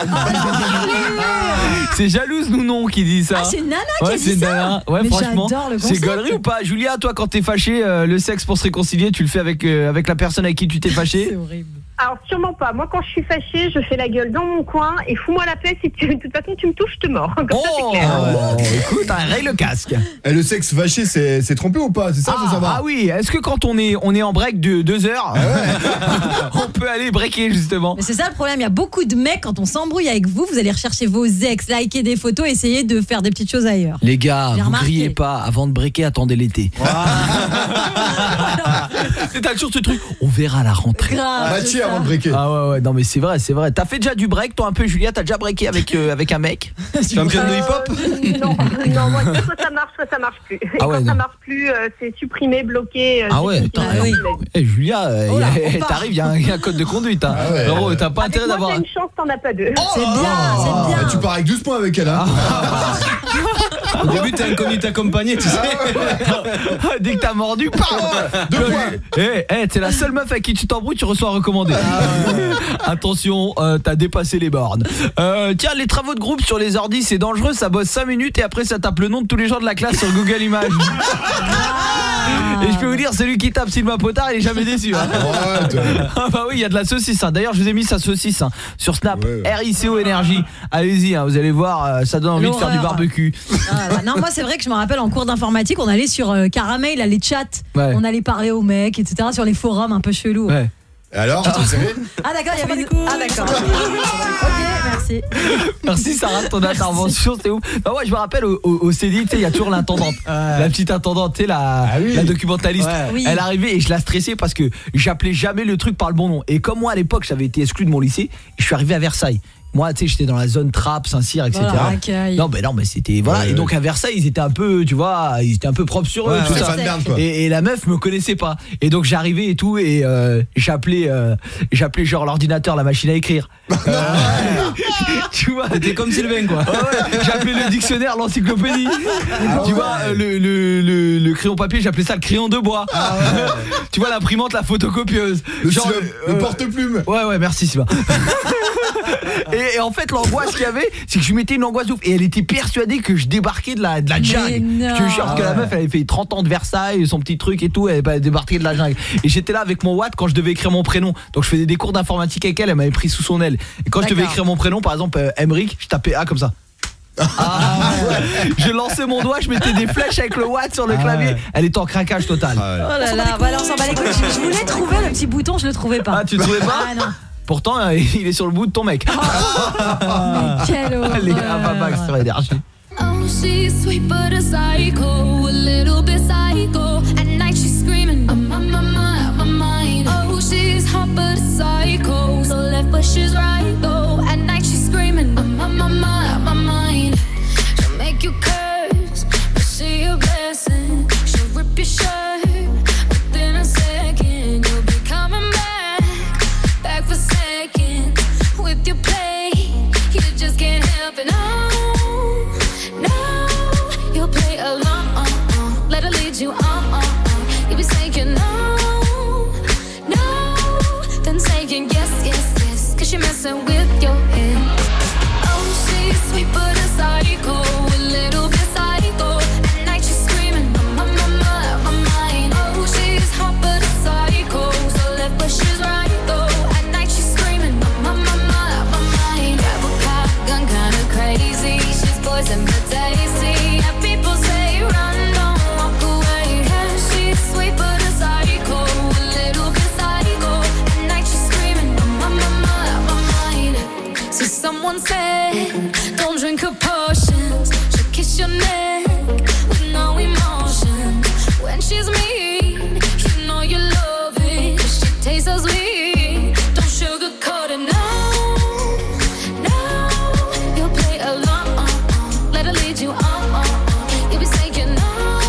C'est Jalouse Nounon qui dit ça. Ah, c'est Nana qui a dit ça. Ouais, mais franchement, c'est gaulerie ou pas? Julia, toi quand t'es fâché, le sexe pour se réconcilier, tu le fais avec la personne avec qui tu t'es fâché? C'est horrible. Alors sûrement pas. Moi quand je suis fâchée, je fais la gueule dans mon coin et fous-moi la paix. Si de toute façon tu me touches, je te mords. Comme ça c'est clair. Écoute, règle le casque. Et le sexe fâché, c'est trompé ou pas? C'est ça, faut savoir. Ah oui, est-ce que quand on est en break de 2 heures, on peut aller breaker justement? Mais c'est ça le problème, il y a beaucoup de mecs quand on s'embrouille avec vous allez rechercher vos ex, liker des photos, essayer de faire des petites choses ailleurs. Les gars, vous grillez pas, avant de breaker, attendez l'été. T'as toujours ce truc, on verra à la rentrée. Mathieu avant de breaker. Ah ouais, non mais c'est vrai. T'as fait déjà du break toi un peu, Julia? T'as déjà breaké avec un mec? Champion de hip-hop? Non, moi soit ça marche, soit ça marche plus. Et quand ça marche plus, c'est supprimé, bloqué. Julia, t'arrives, il y a un code de conduite. Gros, t'as pas intérêt d'avoir. Moi, t'as une chance, t'en as pas 2. C'est bien. Tu pars avec 12 points avec elle. Au début t'es incognito accompagné, tu sais. Dès que t'as mordu, 2 points. T'es la seule meuf avec qui tu t'embrouilles, tu reçois un recommandé. Attention, t'as dépassé les bornes. Tiens, les travaux de groupe sur les ordis, c'est dangereux, ça bosse 5 minutes et après ça tape le nom de tous les gens de la classe sur Google Images. Et je peux vous dire, celui qui tape Sylvain Potard, il est jamais déçu. Bah oui, il y a de la saucisse. D'ailleurs, je vous ai mis sa saucisse sur Snap, RICO Énergie. Allez-y, vous allez voir, ça donne envie de faire du barbecue. Non, moi c'est vrai que je me rappelle en cours d'informatique, on allait sur Caramel, les chats, on allait parler aux mecs, etc. sur les forums un peu chelous. Alors, tu sais? Ah d'accord, il y avait d'accord. Ok, merci. Merci Sarah de ton intervention, c'est ouf. Bah ouais, je me rappelle au CDI, tu sais, il y a toujours l'intendante. La petite intendante, tu sais, la documentaliste. Oui. Elle arrivait et je la stressais parce que j'appelais jamais le truc par le bon nom. Et comme moi à l'époque, j'avais été exclu de mon lycée, je suis arrivé à Versailles. Moi, tu sais, j'étais dans la zone Trappes, Saint-Cyr, etc. Non, mais c'était voilà. Et donc à Versailles, ils étaient un peu, tu vois, ils étaient un peu propres sur eux, tout ça. Et la meuf me connaissait pas. Et donc j'arrivais et tout, et j'appelais genre l'ordinateur, la machine à écrire. Tu vois, t'étais comme Sylvain quoi. J'appelais le dictionnaire, l'encyclopédie. Tu vois, le crayon papier, j'appelais ça le crayon de bois. Tu vois, l'imprimante, la photocopieuse. Le porte-plume. Ouais, merci Sylvain. Et en fait l'angoisse qu'il y avait, c'est que je mettais une angoisse ouf. Et elle était persuadée que je débarquais de la jungle. Je te jure que la meuf elle avait fait 30 ans de Versailles, son petit truc et tout, elle débarquait de la jungle. Et j'étais là avec mon Watt quand je devais écrire mon prénom. Donc je faisais des cours d'informatique avec elle, elle m'avait pris sous son aile. Et quand je devais écrire mon prénom, par exemple Emric, je tapais A comme ça. Je lançais mon doigt, je mettais des flèches avec le Watt sur le clavier. Elle était en craquage total. Oh là là, voilà, on s'en bat les couilles. Je voulais trouver le petit bouton, je le trouvais pas. Ah, tu le trouvais pas? Ah non. Pourtant, il est sur le bout de ton mec. Quelle horreur. Allez, à Max sur Énergie. Oh, she's sweet but a psycho, a little bit psycho. At night she's screaming, I'm on my mind. Oh, she's hot but a psycho, so left but she's right though. At night she's screaming, I'm on my mind. She'll make you curse, but she a blessing. She'll rip your shirt within a second. You'll be coming back for seconds with your play. You just can't help it. No, you'll play along. Let her lead you on. You'll be saying no, then saying yes, 'cause you're messing with your head. Oh, she's sweet but a psycho, a little bit psycho. At night she's screaming, I'm on my mind. Oh, she's hot but a psycho, so left but she's right though. At night she's screaming. someone said, don't drink her potions. She'll kiss your neck with no emotion. When she's mean, you know you love it. She tastes so sweet. Don't sugarcoat it, no. You'll play along. Let her lead you on. You'll be saying no.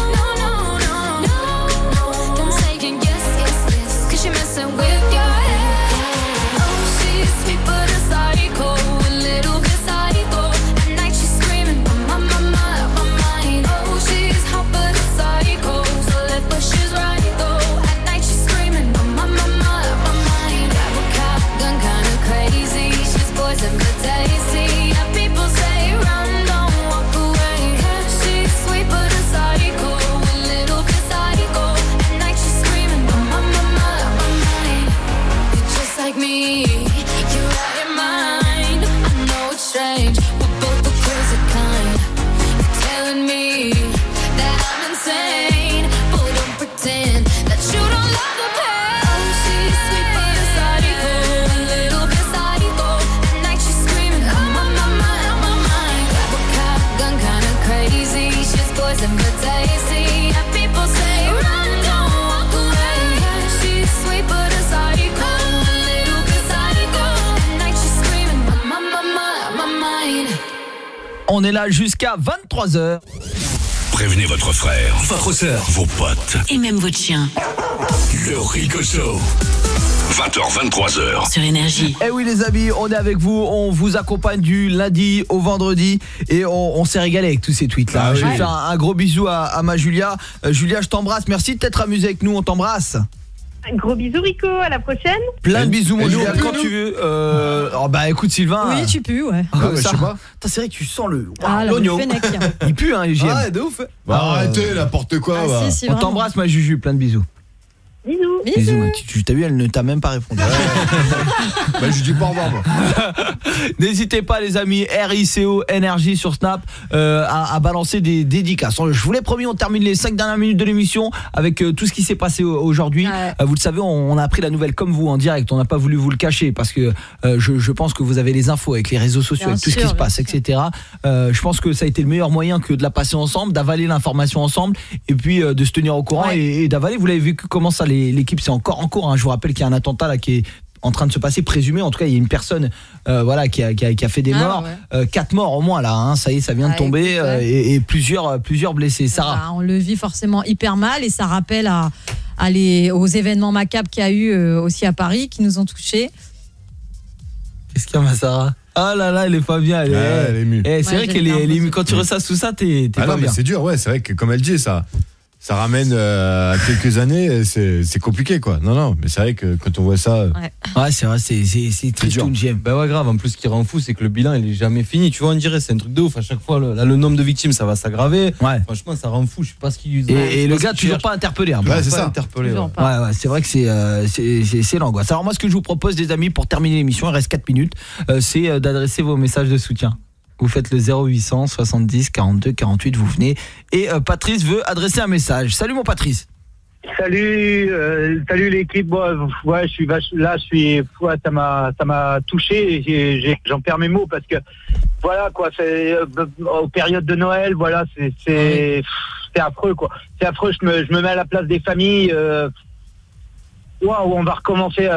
Then saying yes. 'Cause you're messing with your head. Oh, she's sweet but a psycho. A little bit psycho. At night she's screaming, my mind. Oh, she's hot but a psycho. So left but she's right though. At night she's screaming, my mind. Grab a cop, gun kinda crazy. She's poison but tasty. And people say run, don't walk away. She's sweet but a psycho. A little bit psycho. At night she's screaming, my mind. You're just like me. You're out your mind. I know it's strange. We're both the crazy kind. You're telling me that I'm insane, but don't pretend that you don't love the pain. Oh, she's sweet but a psycho. A little bit psycho. At night she's screaming, my mind. Grab a cop, gun kinda crazy. She's poison but tasty. And people say run, don't walk away. She's sweet but a psycho. A little bit psycho. At night she's screaming, my mind. On est là jusqu'à 23h. Prévenez votre frère, votre sœur, vos potes. Et même votre chien. Le Rico Show. 20h, 23h. Sur Énergie. Eh oui les amis, on est avec vous, on vous accompagne du lundi au vendredi et on s'est régalé avec tous ces tweets là. Je vais faire un gros bisou à ma Julia. Julia, je t'embrasse, merci de t'être amusée avec nous, on t'embrasse. Un gros bisou Rico, à la prochaine. Plein de bisous mon Julia, quand tu veux. Oh bah écoute Sylvain. Oui, tu pues, ouais. Je sais pas. C'est vrai que tu sens l'oignon. Il pue hein, JM. Ah, de ouf. Arrêtez n'importe quoi. Si, on t'embrasse ma Juju, plein de bisous. Bisous. Tu t'as vu, elle ne t'a même pas répondu. Bah, je dis pas au revoir moi. N'hésitez pas les amis, RICO Énergie sur Snap à balancer des dédicaces. Je vous l'ai promis, on termine les 5 dernières minutes de l'émission avec tout ce qui s'est passé aujourd'hui. Vous le savez, on a appris la nouvelle comme vous en direct. On n'a pas voulu vous le cacher parce que je pense que vous avez les infos avec les réseaux sociaux, avec tout ce qui se passe, etc. Je pense que ça a été le meilleur moyen que de la passer ensemble, d'avaler l'information ensemble et puis de se tenir au courant et d'avaler. Vous l'avez vu comment ça, l'équipe c'est encore en cours. Je vous rappelle qu'il y a un attentat là qui est en train de se passer, présumé. En tout cas, il y a une personne qui a fait des morts, 4 morts au moins là. Ça y est, ça vient de tomber et plusieurs blessés. Sarah, on le vit forcément hyper mal et ça rappelle aux événements macabres qu'il y a eu aussi à Paris qui nous ont touchés. Qu'est-ce qu'il y a, ma Sarah? Ah là là, elle est pas bien. Elle est émue. C'est vrai qu'elle est émue. Quand tu ressasses tout ça, t'es pas bien. Mais c'est dur, c'est vrai que comme elle dit, ça ramène à quelques années, c'est compliqué quoi. Non, mais c'est vrai que quand on voit ça, c'est vrai, c'est très dur. Bah ouais, grave. En plus, ce qui rend fou, c'est que le bilan il est jamais fini. Tu vois, on dirait c'est un truc de ouf. À chaque fois, le nombre de victimes, ça va s'aggraver. Franchement, ça rend fou. Je sais pas ce qu'il. Et le gars toujours pas interpellé. C'est ça. Interpellé. C'est vrai que c'est l'angoisse. Alors moi, ce que je vous propose, des amis, pour terminer l'émission, il reste 4 minutes, c'est d'adresser vos messages de soutien. Vous faites le 0800 70 42 48, vous venez et Patrice veut adresser un message. Salut mon Patrice. Salut l'équipe. Je suis là, ça m'a touché et j'en perds mes mots parce que voilà quoi, c'est aux périodes de Noël, voilà, c'est affreux quoi. C'est affreux, je me mets à la place des familles. On va recommencer.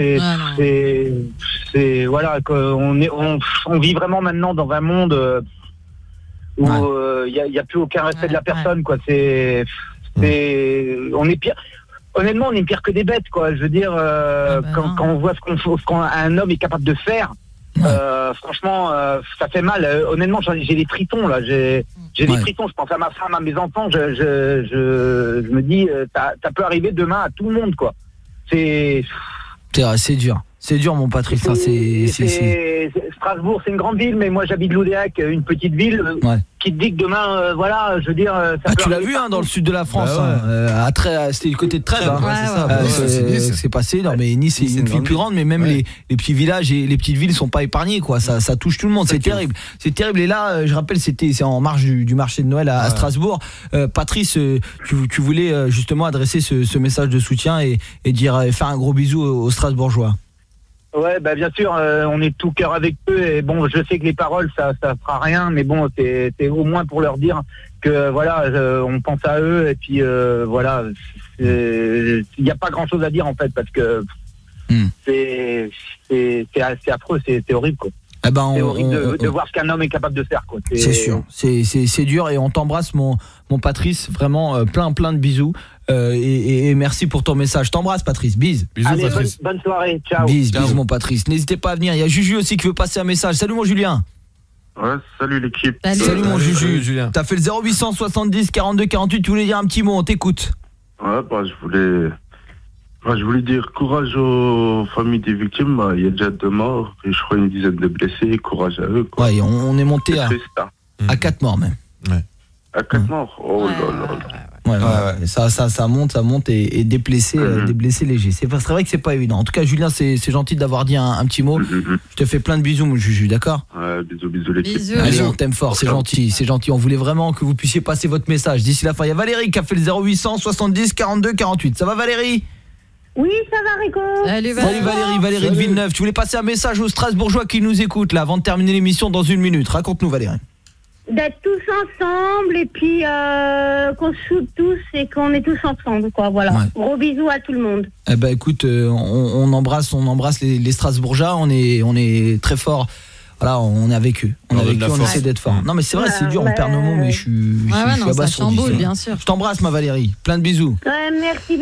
Voilà, on vit vraiment maintenant dans un monde où il y a plus aucun respect de la personne quoi. On est pire. Honnêtement, on est pire que des bêtes quoi. Je veux dire, quand on voit ce qu'un homme est capable de faire. Franchement, ça fait mal. Honnêtement, j'ai des tritons là. J'ai des tritons. Je pense à ma femme, à mes enfants. Je me dis, ça peut arriver demain à tout le monde quoi. C'est dur. C'est dur mon Patrice. Strasbourg, c'est une grande ville, mais moi j'habite Loudéac, une petite ville qui te dit que demain, je veux dire. Ça peut tu l'as vu dans le sud de la France. C'était le côté de Trèbes. C'est passé. Non mais Nice c'est une ville plus grande, mais même les petits villages et les petites villes sont pas épargnés quoi. Ça touche tout le monde. C'est terrible. C'est terrible. Et là, je rappelle, c'est en marge du marché de Noël à Strasbourg. Patrice, tu voulais justement adresser ce message de soutien et dire faire un gros bisou aux Strasbourgeois. Ouais, bah bien sûr, on est tout cœur avec eux et bon, je sais que les paroles ça fera rien, mais bon, c'est au moins pour leur dire que voilà, on pense à eux et puis voilà, il n'y a pas grand chose à dire en fait parce que c'est affreux, c'est horrible quoi. Eh ben, c'est horrible de voir ce qu'un homme est capable de faire quoi. C'est sûr, c'est dur et on t'embrasse mon Patrice, vraiment plein de bisous et merci pour ton message. T'embrasse Patrice, bisous. Allez, Patrice. bonne soirée, ciao. Bisous mon Patrice. N'hésitez pas à venir, il y a Juju aussi qui veut passer un message. Salut mon Julien. Ouais, salut l'équipe. Salut mon Juju. Julien. T'as fait le 0800 70 42 48, tu voulais dire un petit mot, on t'écoute. Ouais, bah je voulais dire courage aux familles des victimes. Il y a déjà 2 morts et je crois une dizaine de blessés. Courage à eux. Quoi. Ouais, on est monté à 4 morts même. Ouais. À 4 morts. Oh là là. Ouais. Ça monte et des blessés légers. C'est vrai que c'est pas évident. En tout cas, Julien, c'est gentil d'avoir dit un petit mot. Je te fais plein de bisous, mon Juju, d'accord ? Ouais, bisous l'équipe. Allez, on t'aime fort, c'est gentil. On voulait vraiment que vous puissiez passer votre message. D'ici la fin, il y a Valérie qui a fait le 0800 70 42 48. Ça va Valérie ? Oui, ça va Rico. Salut Valérie de Villeneuve. Tu voulais passer un message aux Strasbourgeois qui nous écoutent là avant de terminer l'émission dans 1 minute. Raconte-nous Valérie. D'être tous ensemble et puis qu'on se shoot tous et qu'on est tous ensemble quoi, voilà. Ouais. Gros bisous à tout le monde. Eh ben écoute, on embrasse les Strasbourgeois, on est très forts. Voilà, on est avec eux. On essaie d'être forts. Non mais c'est vrai, c'est dur, on perd nos mots mais je suis ça chamboule bien sûr. Je t'embrasse ma Valérie. Plein de bisous. Merci.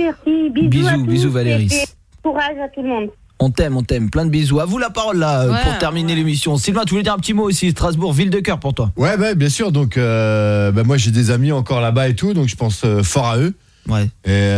Bisous Valérie. Et courage à tout le monde. On t'aime, plein de bisous. À vous la parole là pour terminer l'émission. Sylvain, tu voulais dire un petit mot aussi, Strasbourg, ville de cœur pour toi. Ouais, bien sûr. Donc moi j'ai des amis encore là-bas et tout, donc je pense fort à eux. Ouais.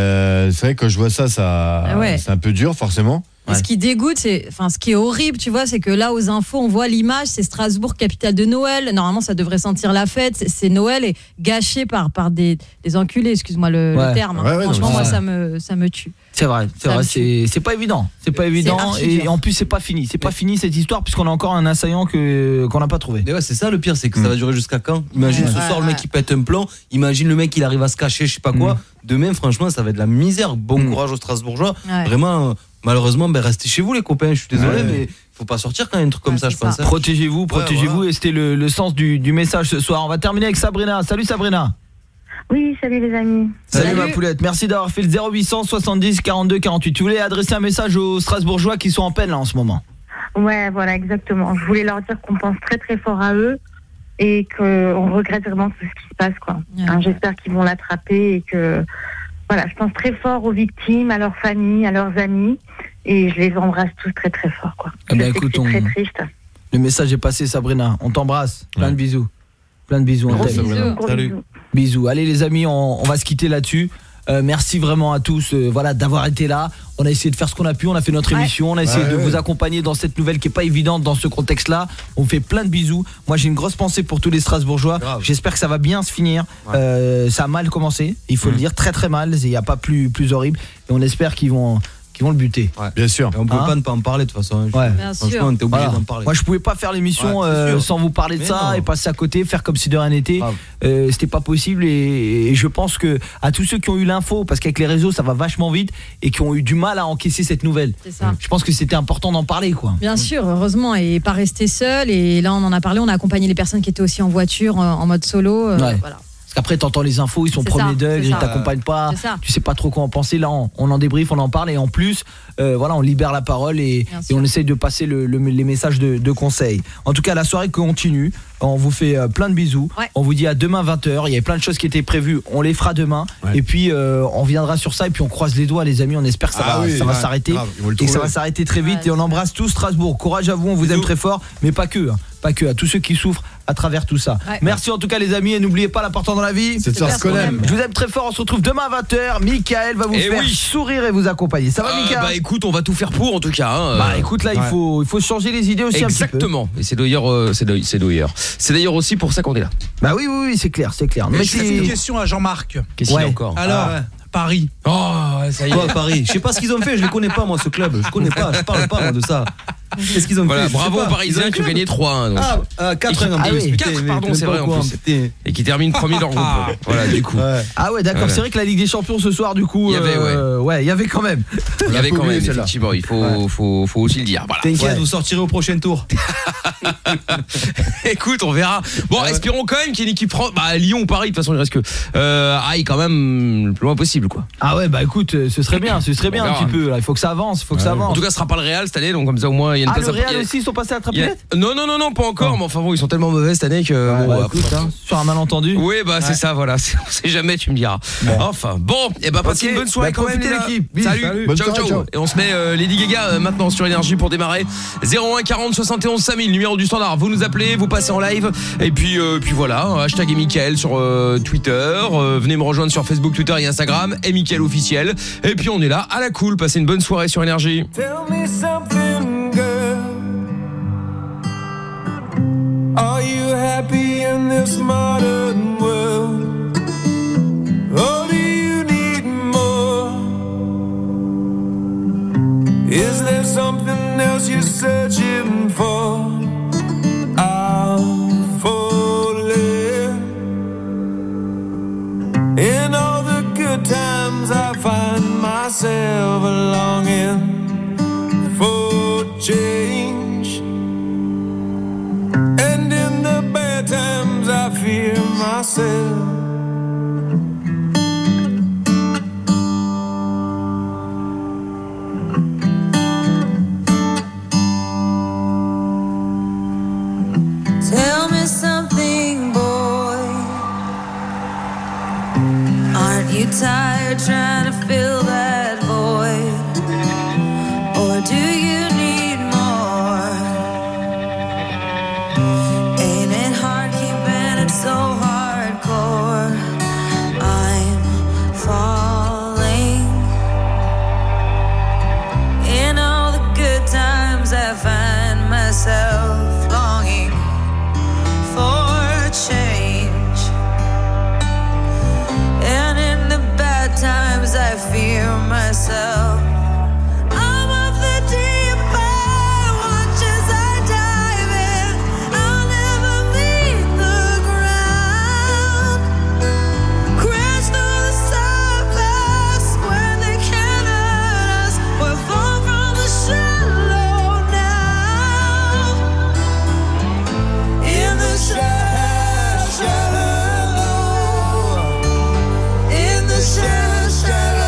Et c'est vrai que quand je vois ça c'est un peu dur forcément. Et ce qui dégoûte, ce qui est horrible, tu vois, c'est que là, aux infos, on voit l'image, c'est Strasbourg, capitale de Noël. Normalement, ça devrait sentir la fête. C'est Noël et gâché par des enculés, excuse-moi le terme. Franchement, moi, ça me tue. C'est vrai, c'est pas évident. C'est pas évident et en plus, c'est pas fini. C'est pas fini cette histoire puisqu'on a encore un assaillant qu'on n'a pas trouvé. Mais ouais, c'est ça le pire, c'est que ça va durer jusqu'à quand ? Imagine ce soir, le mec qui pète un plomb. Imagine le mec il arrive à se cacher, je sais pas quoi. Demain, franchement, ça va être de la misère. Bon courage aux Strasbourgeois. Vraiment. Malheureusement, restez chez vous les copains, je suis désolé mais faut pas sortir quand même un truc comme ça, je pense. Protégez-vous et c'était le sens du message ce soir. On va terminer avec Sabrina. Salut Sabrina. Oui, salut les amis. Salut ma poulette, merci d'avoir fait le 0800 70 42 48. Tu voulais adresser un message aux Strasbourgeois qui sont en peine là en ce moment. Ouais, voilà, exactement. Je voulais leur dire qu'on pense très très fort à eux et qu'on regrette vraiment tout ce qui se passe quoi. J'espère qu'ils vont l'attraper et que voilà, je pense très fort aux victimes, à leurs familles, à leurs amis, et je les embrasse tous très très fort, quoi. Écoute, c'est très triste. Le message est passé, Sabrina. On t'embrasse. Plein de bisous. On t'aime. Salut. Bisous. Allez les amis, on va se quitter là-dessus. Merci vraiment à tous d'avoir été là. On a essayé de faire ce qu'on a pu, on a fait notre émission, on a essayé de vous accompagner dans cette nouvelle qui est pas évidente dans ce contexte-là. On fait plein de bisous. Moi j'ai une grosse pensée pour tous les Strasbourgeois. J'espère que ça va bien se finir. Ça a mal commencé, il faut le dire, très très mal, il n'y a pas plus horrible et on espère qu'ils vont le buter. Bien sûr. Et on peut pas ne pas en parler de toute façon. Franchement, on était obligé d'en parler. Moi, je pouvais pas faire l'émission sans vous parler de ça et passer à côté, faire comme si de rien n'était. C'était pas possible et je pense que à tous ceux qui ont eu l'info, parce qu'avec les réseaux, ça va vachement vite et qui ont eu du mal à encaisser cette nouvelle. C'est ça. Je pense que c'était important d'en parler, quoi. Bien sûr, heureusement, et pas rester seul. Et là, on en a parlé, on a accompagné les personnes qui étaient aussi en voiture, en mode solo. Voilà. Après t'entends les infos, ils sont premier degré, ils t'accompagnent pas, tu sais pas trop quoi en penser. Là on en débriefe, on en parle et en plus on libère la parole et on essaye de passer les messages de conseils. En tout cas la soirée continue, on vous fait plein de bisous, on vous dit à demain 20h, il y a plein de choses qui étaient prévues, on les fera demain et puis on viendra sur ça et puis on croise les doigts les amis, on espère que ça va s'arrêter et que ça va s'arrêter très vite et on embrasse tous Strasbourg, courage à vous, on vous aime très fort mais pas que à tous ceux qui souffrent à travers tout ça. Merci en tout cas les amis et n'oubliez pas l'important dans la vie, c'est de faire ce qu'on aime. Je vous aime très fort, on se retrouve demain à 20h. Mickaël va vous faire sourire et vous accompagner. Ça va Mickaël ? Bah écoute, on va tout faire pour en tout cas. Bah écoute là, il faut changer les idées aussi. Exactement. Et c'est d'ailleurs aussi pour ça qu'on est là. Bah oui, c'est clair. Mais c'est une question à Jean-Marc. Qu'est-ce qu'il y a encore ? Alors Paris. Oh, ça y est. Quoi, Paris ? Je sais pas ce qu'ils ont fait, je les connais pas moi ce club. Je connais pas, je parle pas moi de ça. Qu'est-ce qu'ils ont voilà, fait? bravo aux Parisiens qui ont gagné 3-1. Donc. 4, pardon, c'est vrai en plus. Et qui terminent premier de leur groupe. Voilà, du coup. Ah ouais, d'accord, c'est vrai que la Ligue des Champions ce soir, du coup, il y avait, il y avait quand même. Il y avait quand même, effectivement, il faut aussi le dire. Voilà. T'inquiète, vous sortirez au prochain tour. Écoute, on verra. Bon, espérons quand même qu'il y ait une équipe Lyon ou Paris, de toute façon, il reste que aille quand même le plus loin possible, quoi. Ah ouais, bah écoute, ce serait bien un petit peu là. Il faut que ça avance, En tout cas, ce sera pas le Real cette année, donc comme ça au moins il y a une place. Le Real aussi, ils sont passés à la trapelette? Non, pas encore, mais enfin bon, ils sont tellement mauvais cette année que écoute, sur un malentendu. Oui, bah c'est ça, voilà, on sait jamais, tu me diras. Enfin, bon, et passez une bonne soirée quand même, les gars. Salut, ciao. Et on se met Lady Gaga maintenant sur Énergie pour démarrer. 01 40 71 5000, numéro du standard. Vous nous appelez, vous passez en live, et puis voilà, hashtag et Mickaël sur Twitter. Venez me rejoindre sur Facebook, Twitter et Instagram, et Mickaël officiel. Et puis on est là à la cool. Passez une bonne soirée sur Énergie. Tell me something, girl. Are you happy in this modern world? Or do you need more? Is there something else you're searching for? I'm falling. In all the good times I find myself longing for change, and in the bad times I fear myself. Tell me something, boy. Aren't you tired trying to fill that void? Or do you need more? Ain't it hard keeping it so hardcore? I'm falling. In all the good times I find myself longing for change, and in the bad times I fear myself. I'm of the deep end, watch as I dive in. I'll never meet the ground. Crash through the surface where they can't hurt us. We're far from the shallow now. In the shallow, in the shallow.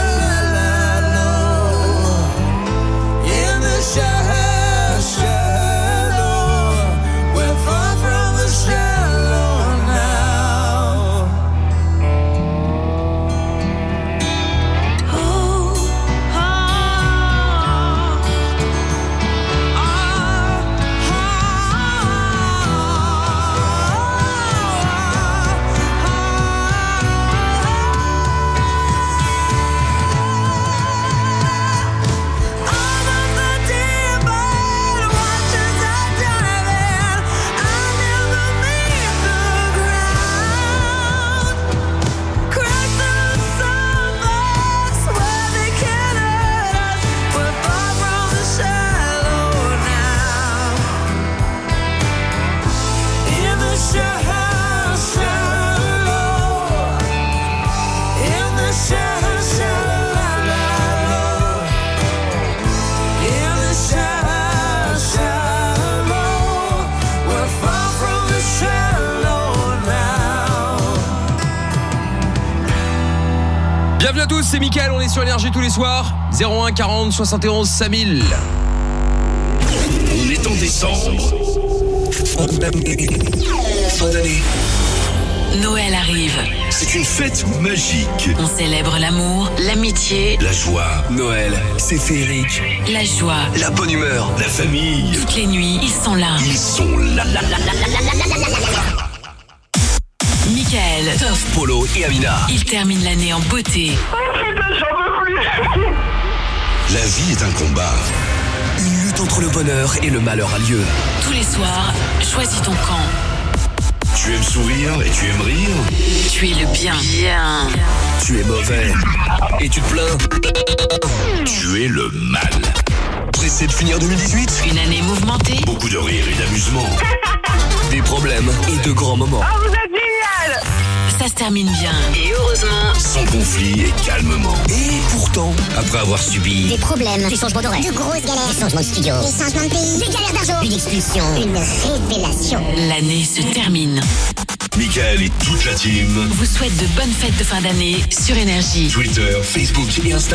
Bienvenue à tous, c'est Mickaël, on est sur Énergie tous les soirs. 01 40 71 5000. On est en décembre. Fin d'année. Noël arrive. C'est une fête magique. On célèbre l'amour, l'amitié, la joie. Noël, c'est féerique. la joie, La bonne humeur, la famille. toutes les nuits, ils sont là. Ils sont là. Mickaël, Toff, Polo et Amina. il termine l'année en beauté. La vie est un combat. Une lutte entre le bonheur et le malheur a lieu. Tous les soirs, choisis ton camp. Tu aimes sourire et tu aimes rire. Tu es le bien. Tu es mauvais et tu te plains. Tu es le mal. pressé de finir 2018? Une année mouvementée. Beaucoup de rires et d'amusement. Des problèmes et de grands moments. Oh, vous êtes génial! Ça se termine bien. Et heureusement, sans conflit et calmement. Et pourtant, après avoir subi des problèmes, des changements d'horaire, de grosses galères, des changements de studio, des changements de pays, des galères d'argent, une expulsion, une révélation. L'année se termine. Mickaël et toute la team vous souhaite de bonnes fêtes de fin d'année sur Énergie. Twitter, Facebook et Insta.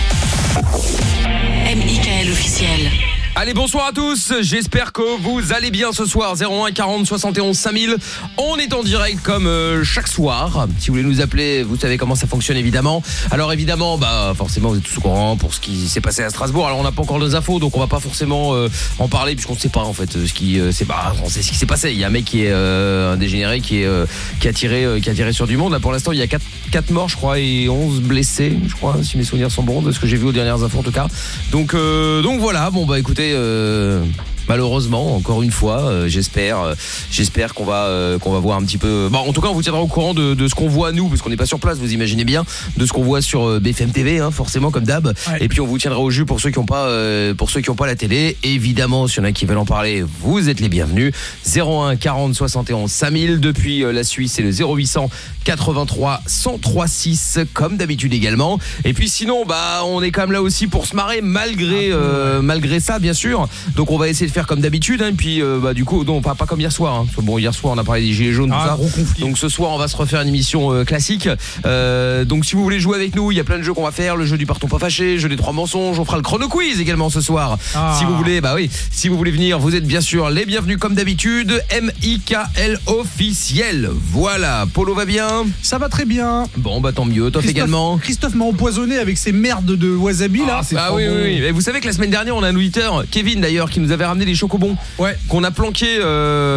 Mickaël officiel. Allez, bonsoir à tous, j'espère que vous allez bien ce soir. 01 40 71 5000. On est en direct comme chaque soir. Si vous voulez nous appeler, vous savez comment ça fonctionne évidemment. Alors évidemment, forcément vous êtes tous au courant pour ce qui s'est passé à Strasbourg. Alors on n'a pas encore nos infos, donc on va pas forcément en parler puisqu'on ne sait pas en fait ce qui on sait ce qui s'est passé. Il y a un mec qui est un dégénéré qui a tiré sur du monde. Là pour l'instant, il y a 4 morts je crois et 11 blessés, je crois, si mes souvenirs sont bons de ce que j'ai vu aux dernières infos en tout cas. Donc voilà, écoutez, malheureusement encore une fois, j'espère qu'on va voir un petit peu. En tout cas, on vous tiendra au courant de ce qu'on voit nous, parce qu'on n'est pas sur place, vous imaginez bien, de ce qu'on voit sur BFM TV, forcément comme d'hab. Ouais. Et puis on vous tiendra au jus pour ceux qui n'ont pas la télé. Évidemment, s'il y en a qui veulent en parler, vous êtes les bienvenus. 01 40 71 5000 depuis la Suisse, c'est le 0800 83 103 6 comme d'habitude également. Et puis sinon, on est quand même là aussi pour se marrer malgré ça, bien sûr. Donc on va essayer de faire comme d'habitude, et puis du coup non, pas comme hier soir, hier soir on a parlé des gilets jaunes, tout ça. Gros conflit. Donc ce soir on va se refaire une émission classique. Donc si vous voulez jouer avec nous, il y a plein de jeux qu'on va faire, le jeu du partons pas fâché, le jeu des 3 mensonges, on fera le chrono quiz également ce soir. Si vous voulez, si vous voulez venir, vous êtes bien sûr les bienvenus comme d'habitude. Mickaël officiel. Voilà, Polo va bien? Ça va très bien. Bon tant mieux, toi également. Christophe m'a empoisonné avec ses merdes de wasabi là. Oui. Et vous savez que la semaine dernière on a un auditeur, Kevin d'ailleurs, qui nous avait ramené des chocobons. Ouais. Qu'on a planqué, il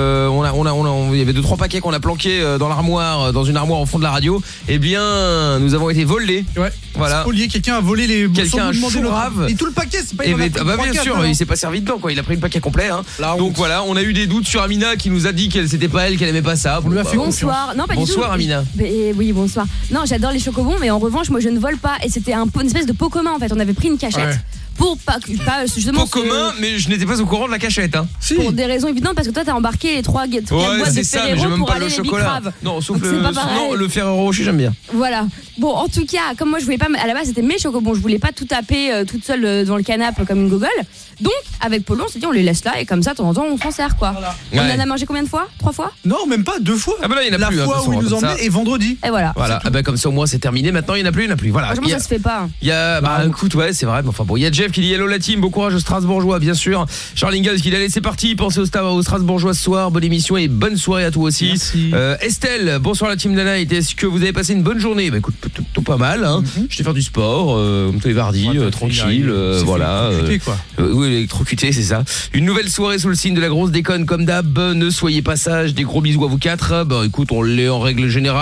y avait 2-3 paquets qu'on a planqués dans une armoire au fond de la radio. Eh bien, nous avons été volés. Ouais. Voilà. Spolié, quelqu'un a volé les. Quelqu'un a grave. Et tout le paquet, c'est pas. Bien sûr, il s'est pas servi dedans quoi. Il a pris le paquet complet. Donc voilà, on a eu des doutes sur Amina qui nous a dit qu'elle c'était pas elle, qu'elle aimait pas ça. Bonsoir. Non, pas du tout. Bonsoir Amina. Oui, bonsoir. Non, j'adore les chocobons, mais en revanche, moi je ne vole pas. Et c'était une espèce de pot commun en fait. On avait pris une cachette. Ouais. Pour pas justement pot commun, mais je n'étais pas au courant de la cachette Si. Pour des raisons évidentes, parce que toi t'as embarqué les 3 boîtes de Ferrero pour aller les Bicrave. Non, sauf le Ferrero Rocher, j'aime bien. Voilà. Bon, en tout cas, comme moi je voulais pas, à la base c'était mes chocobons, je voulais pas tout taper toute seule dans le canapé comme une gogole. Donc avec Polo, on s'est dit on les laisse là et comme ça de temps en temps on s'en sert quoi. Voilà. On en a mangé combien de fois? 3 fois? Non, même pas 2 fois. Ah bah là il y en a plus. La fois où il nous emmenait et vendredi. Et voilà. Comme ça au moins c'est terminé. Maintenant il y en a plus. Voilà. Franchement ça se fait pas. Il y a écoute, ouais, c'est vrai. Enfin bon, il y a Jeff qui dit hello la team, bon courage aux Strasbourgeois bien sûr. Charles Ingalls qui dit allez c'est parti, pensez aux Strasbourgeois ce soir, bonne émission et bonne soirée à toi aussi. Estelle, bonsoir la team de la night, est-ce que vous avez passé une bonne journée? Écoute, plutôt pas mal Je vais faire du sport comme tous les mardis, tranquille, voilà. Oui, électrocuté, c'est ça. Une nouvelle soirée sous le signe de la grosse déconne comme d'hab. Ne soyez pas sages, des gros bisous à vous 4. Écoute, on l'est en règle générale.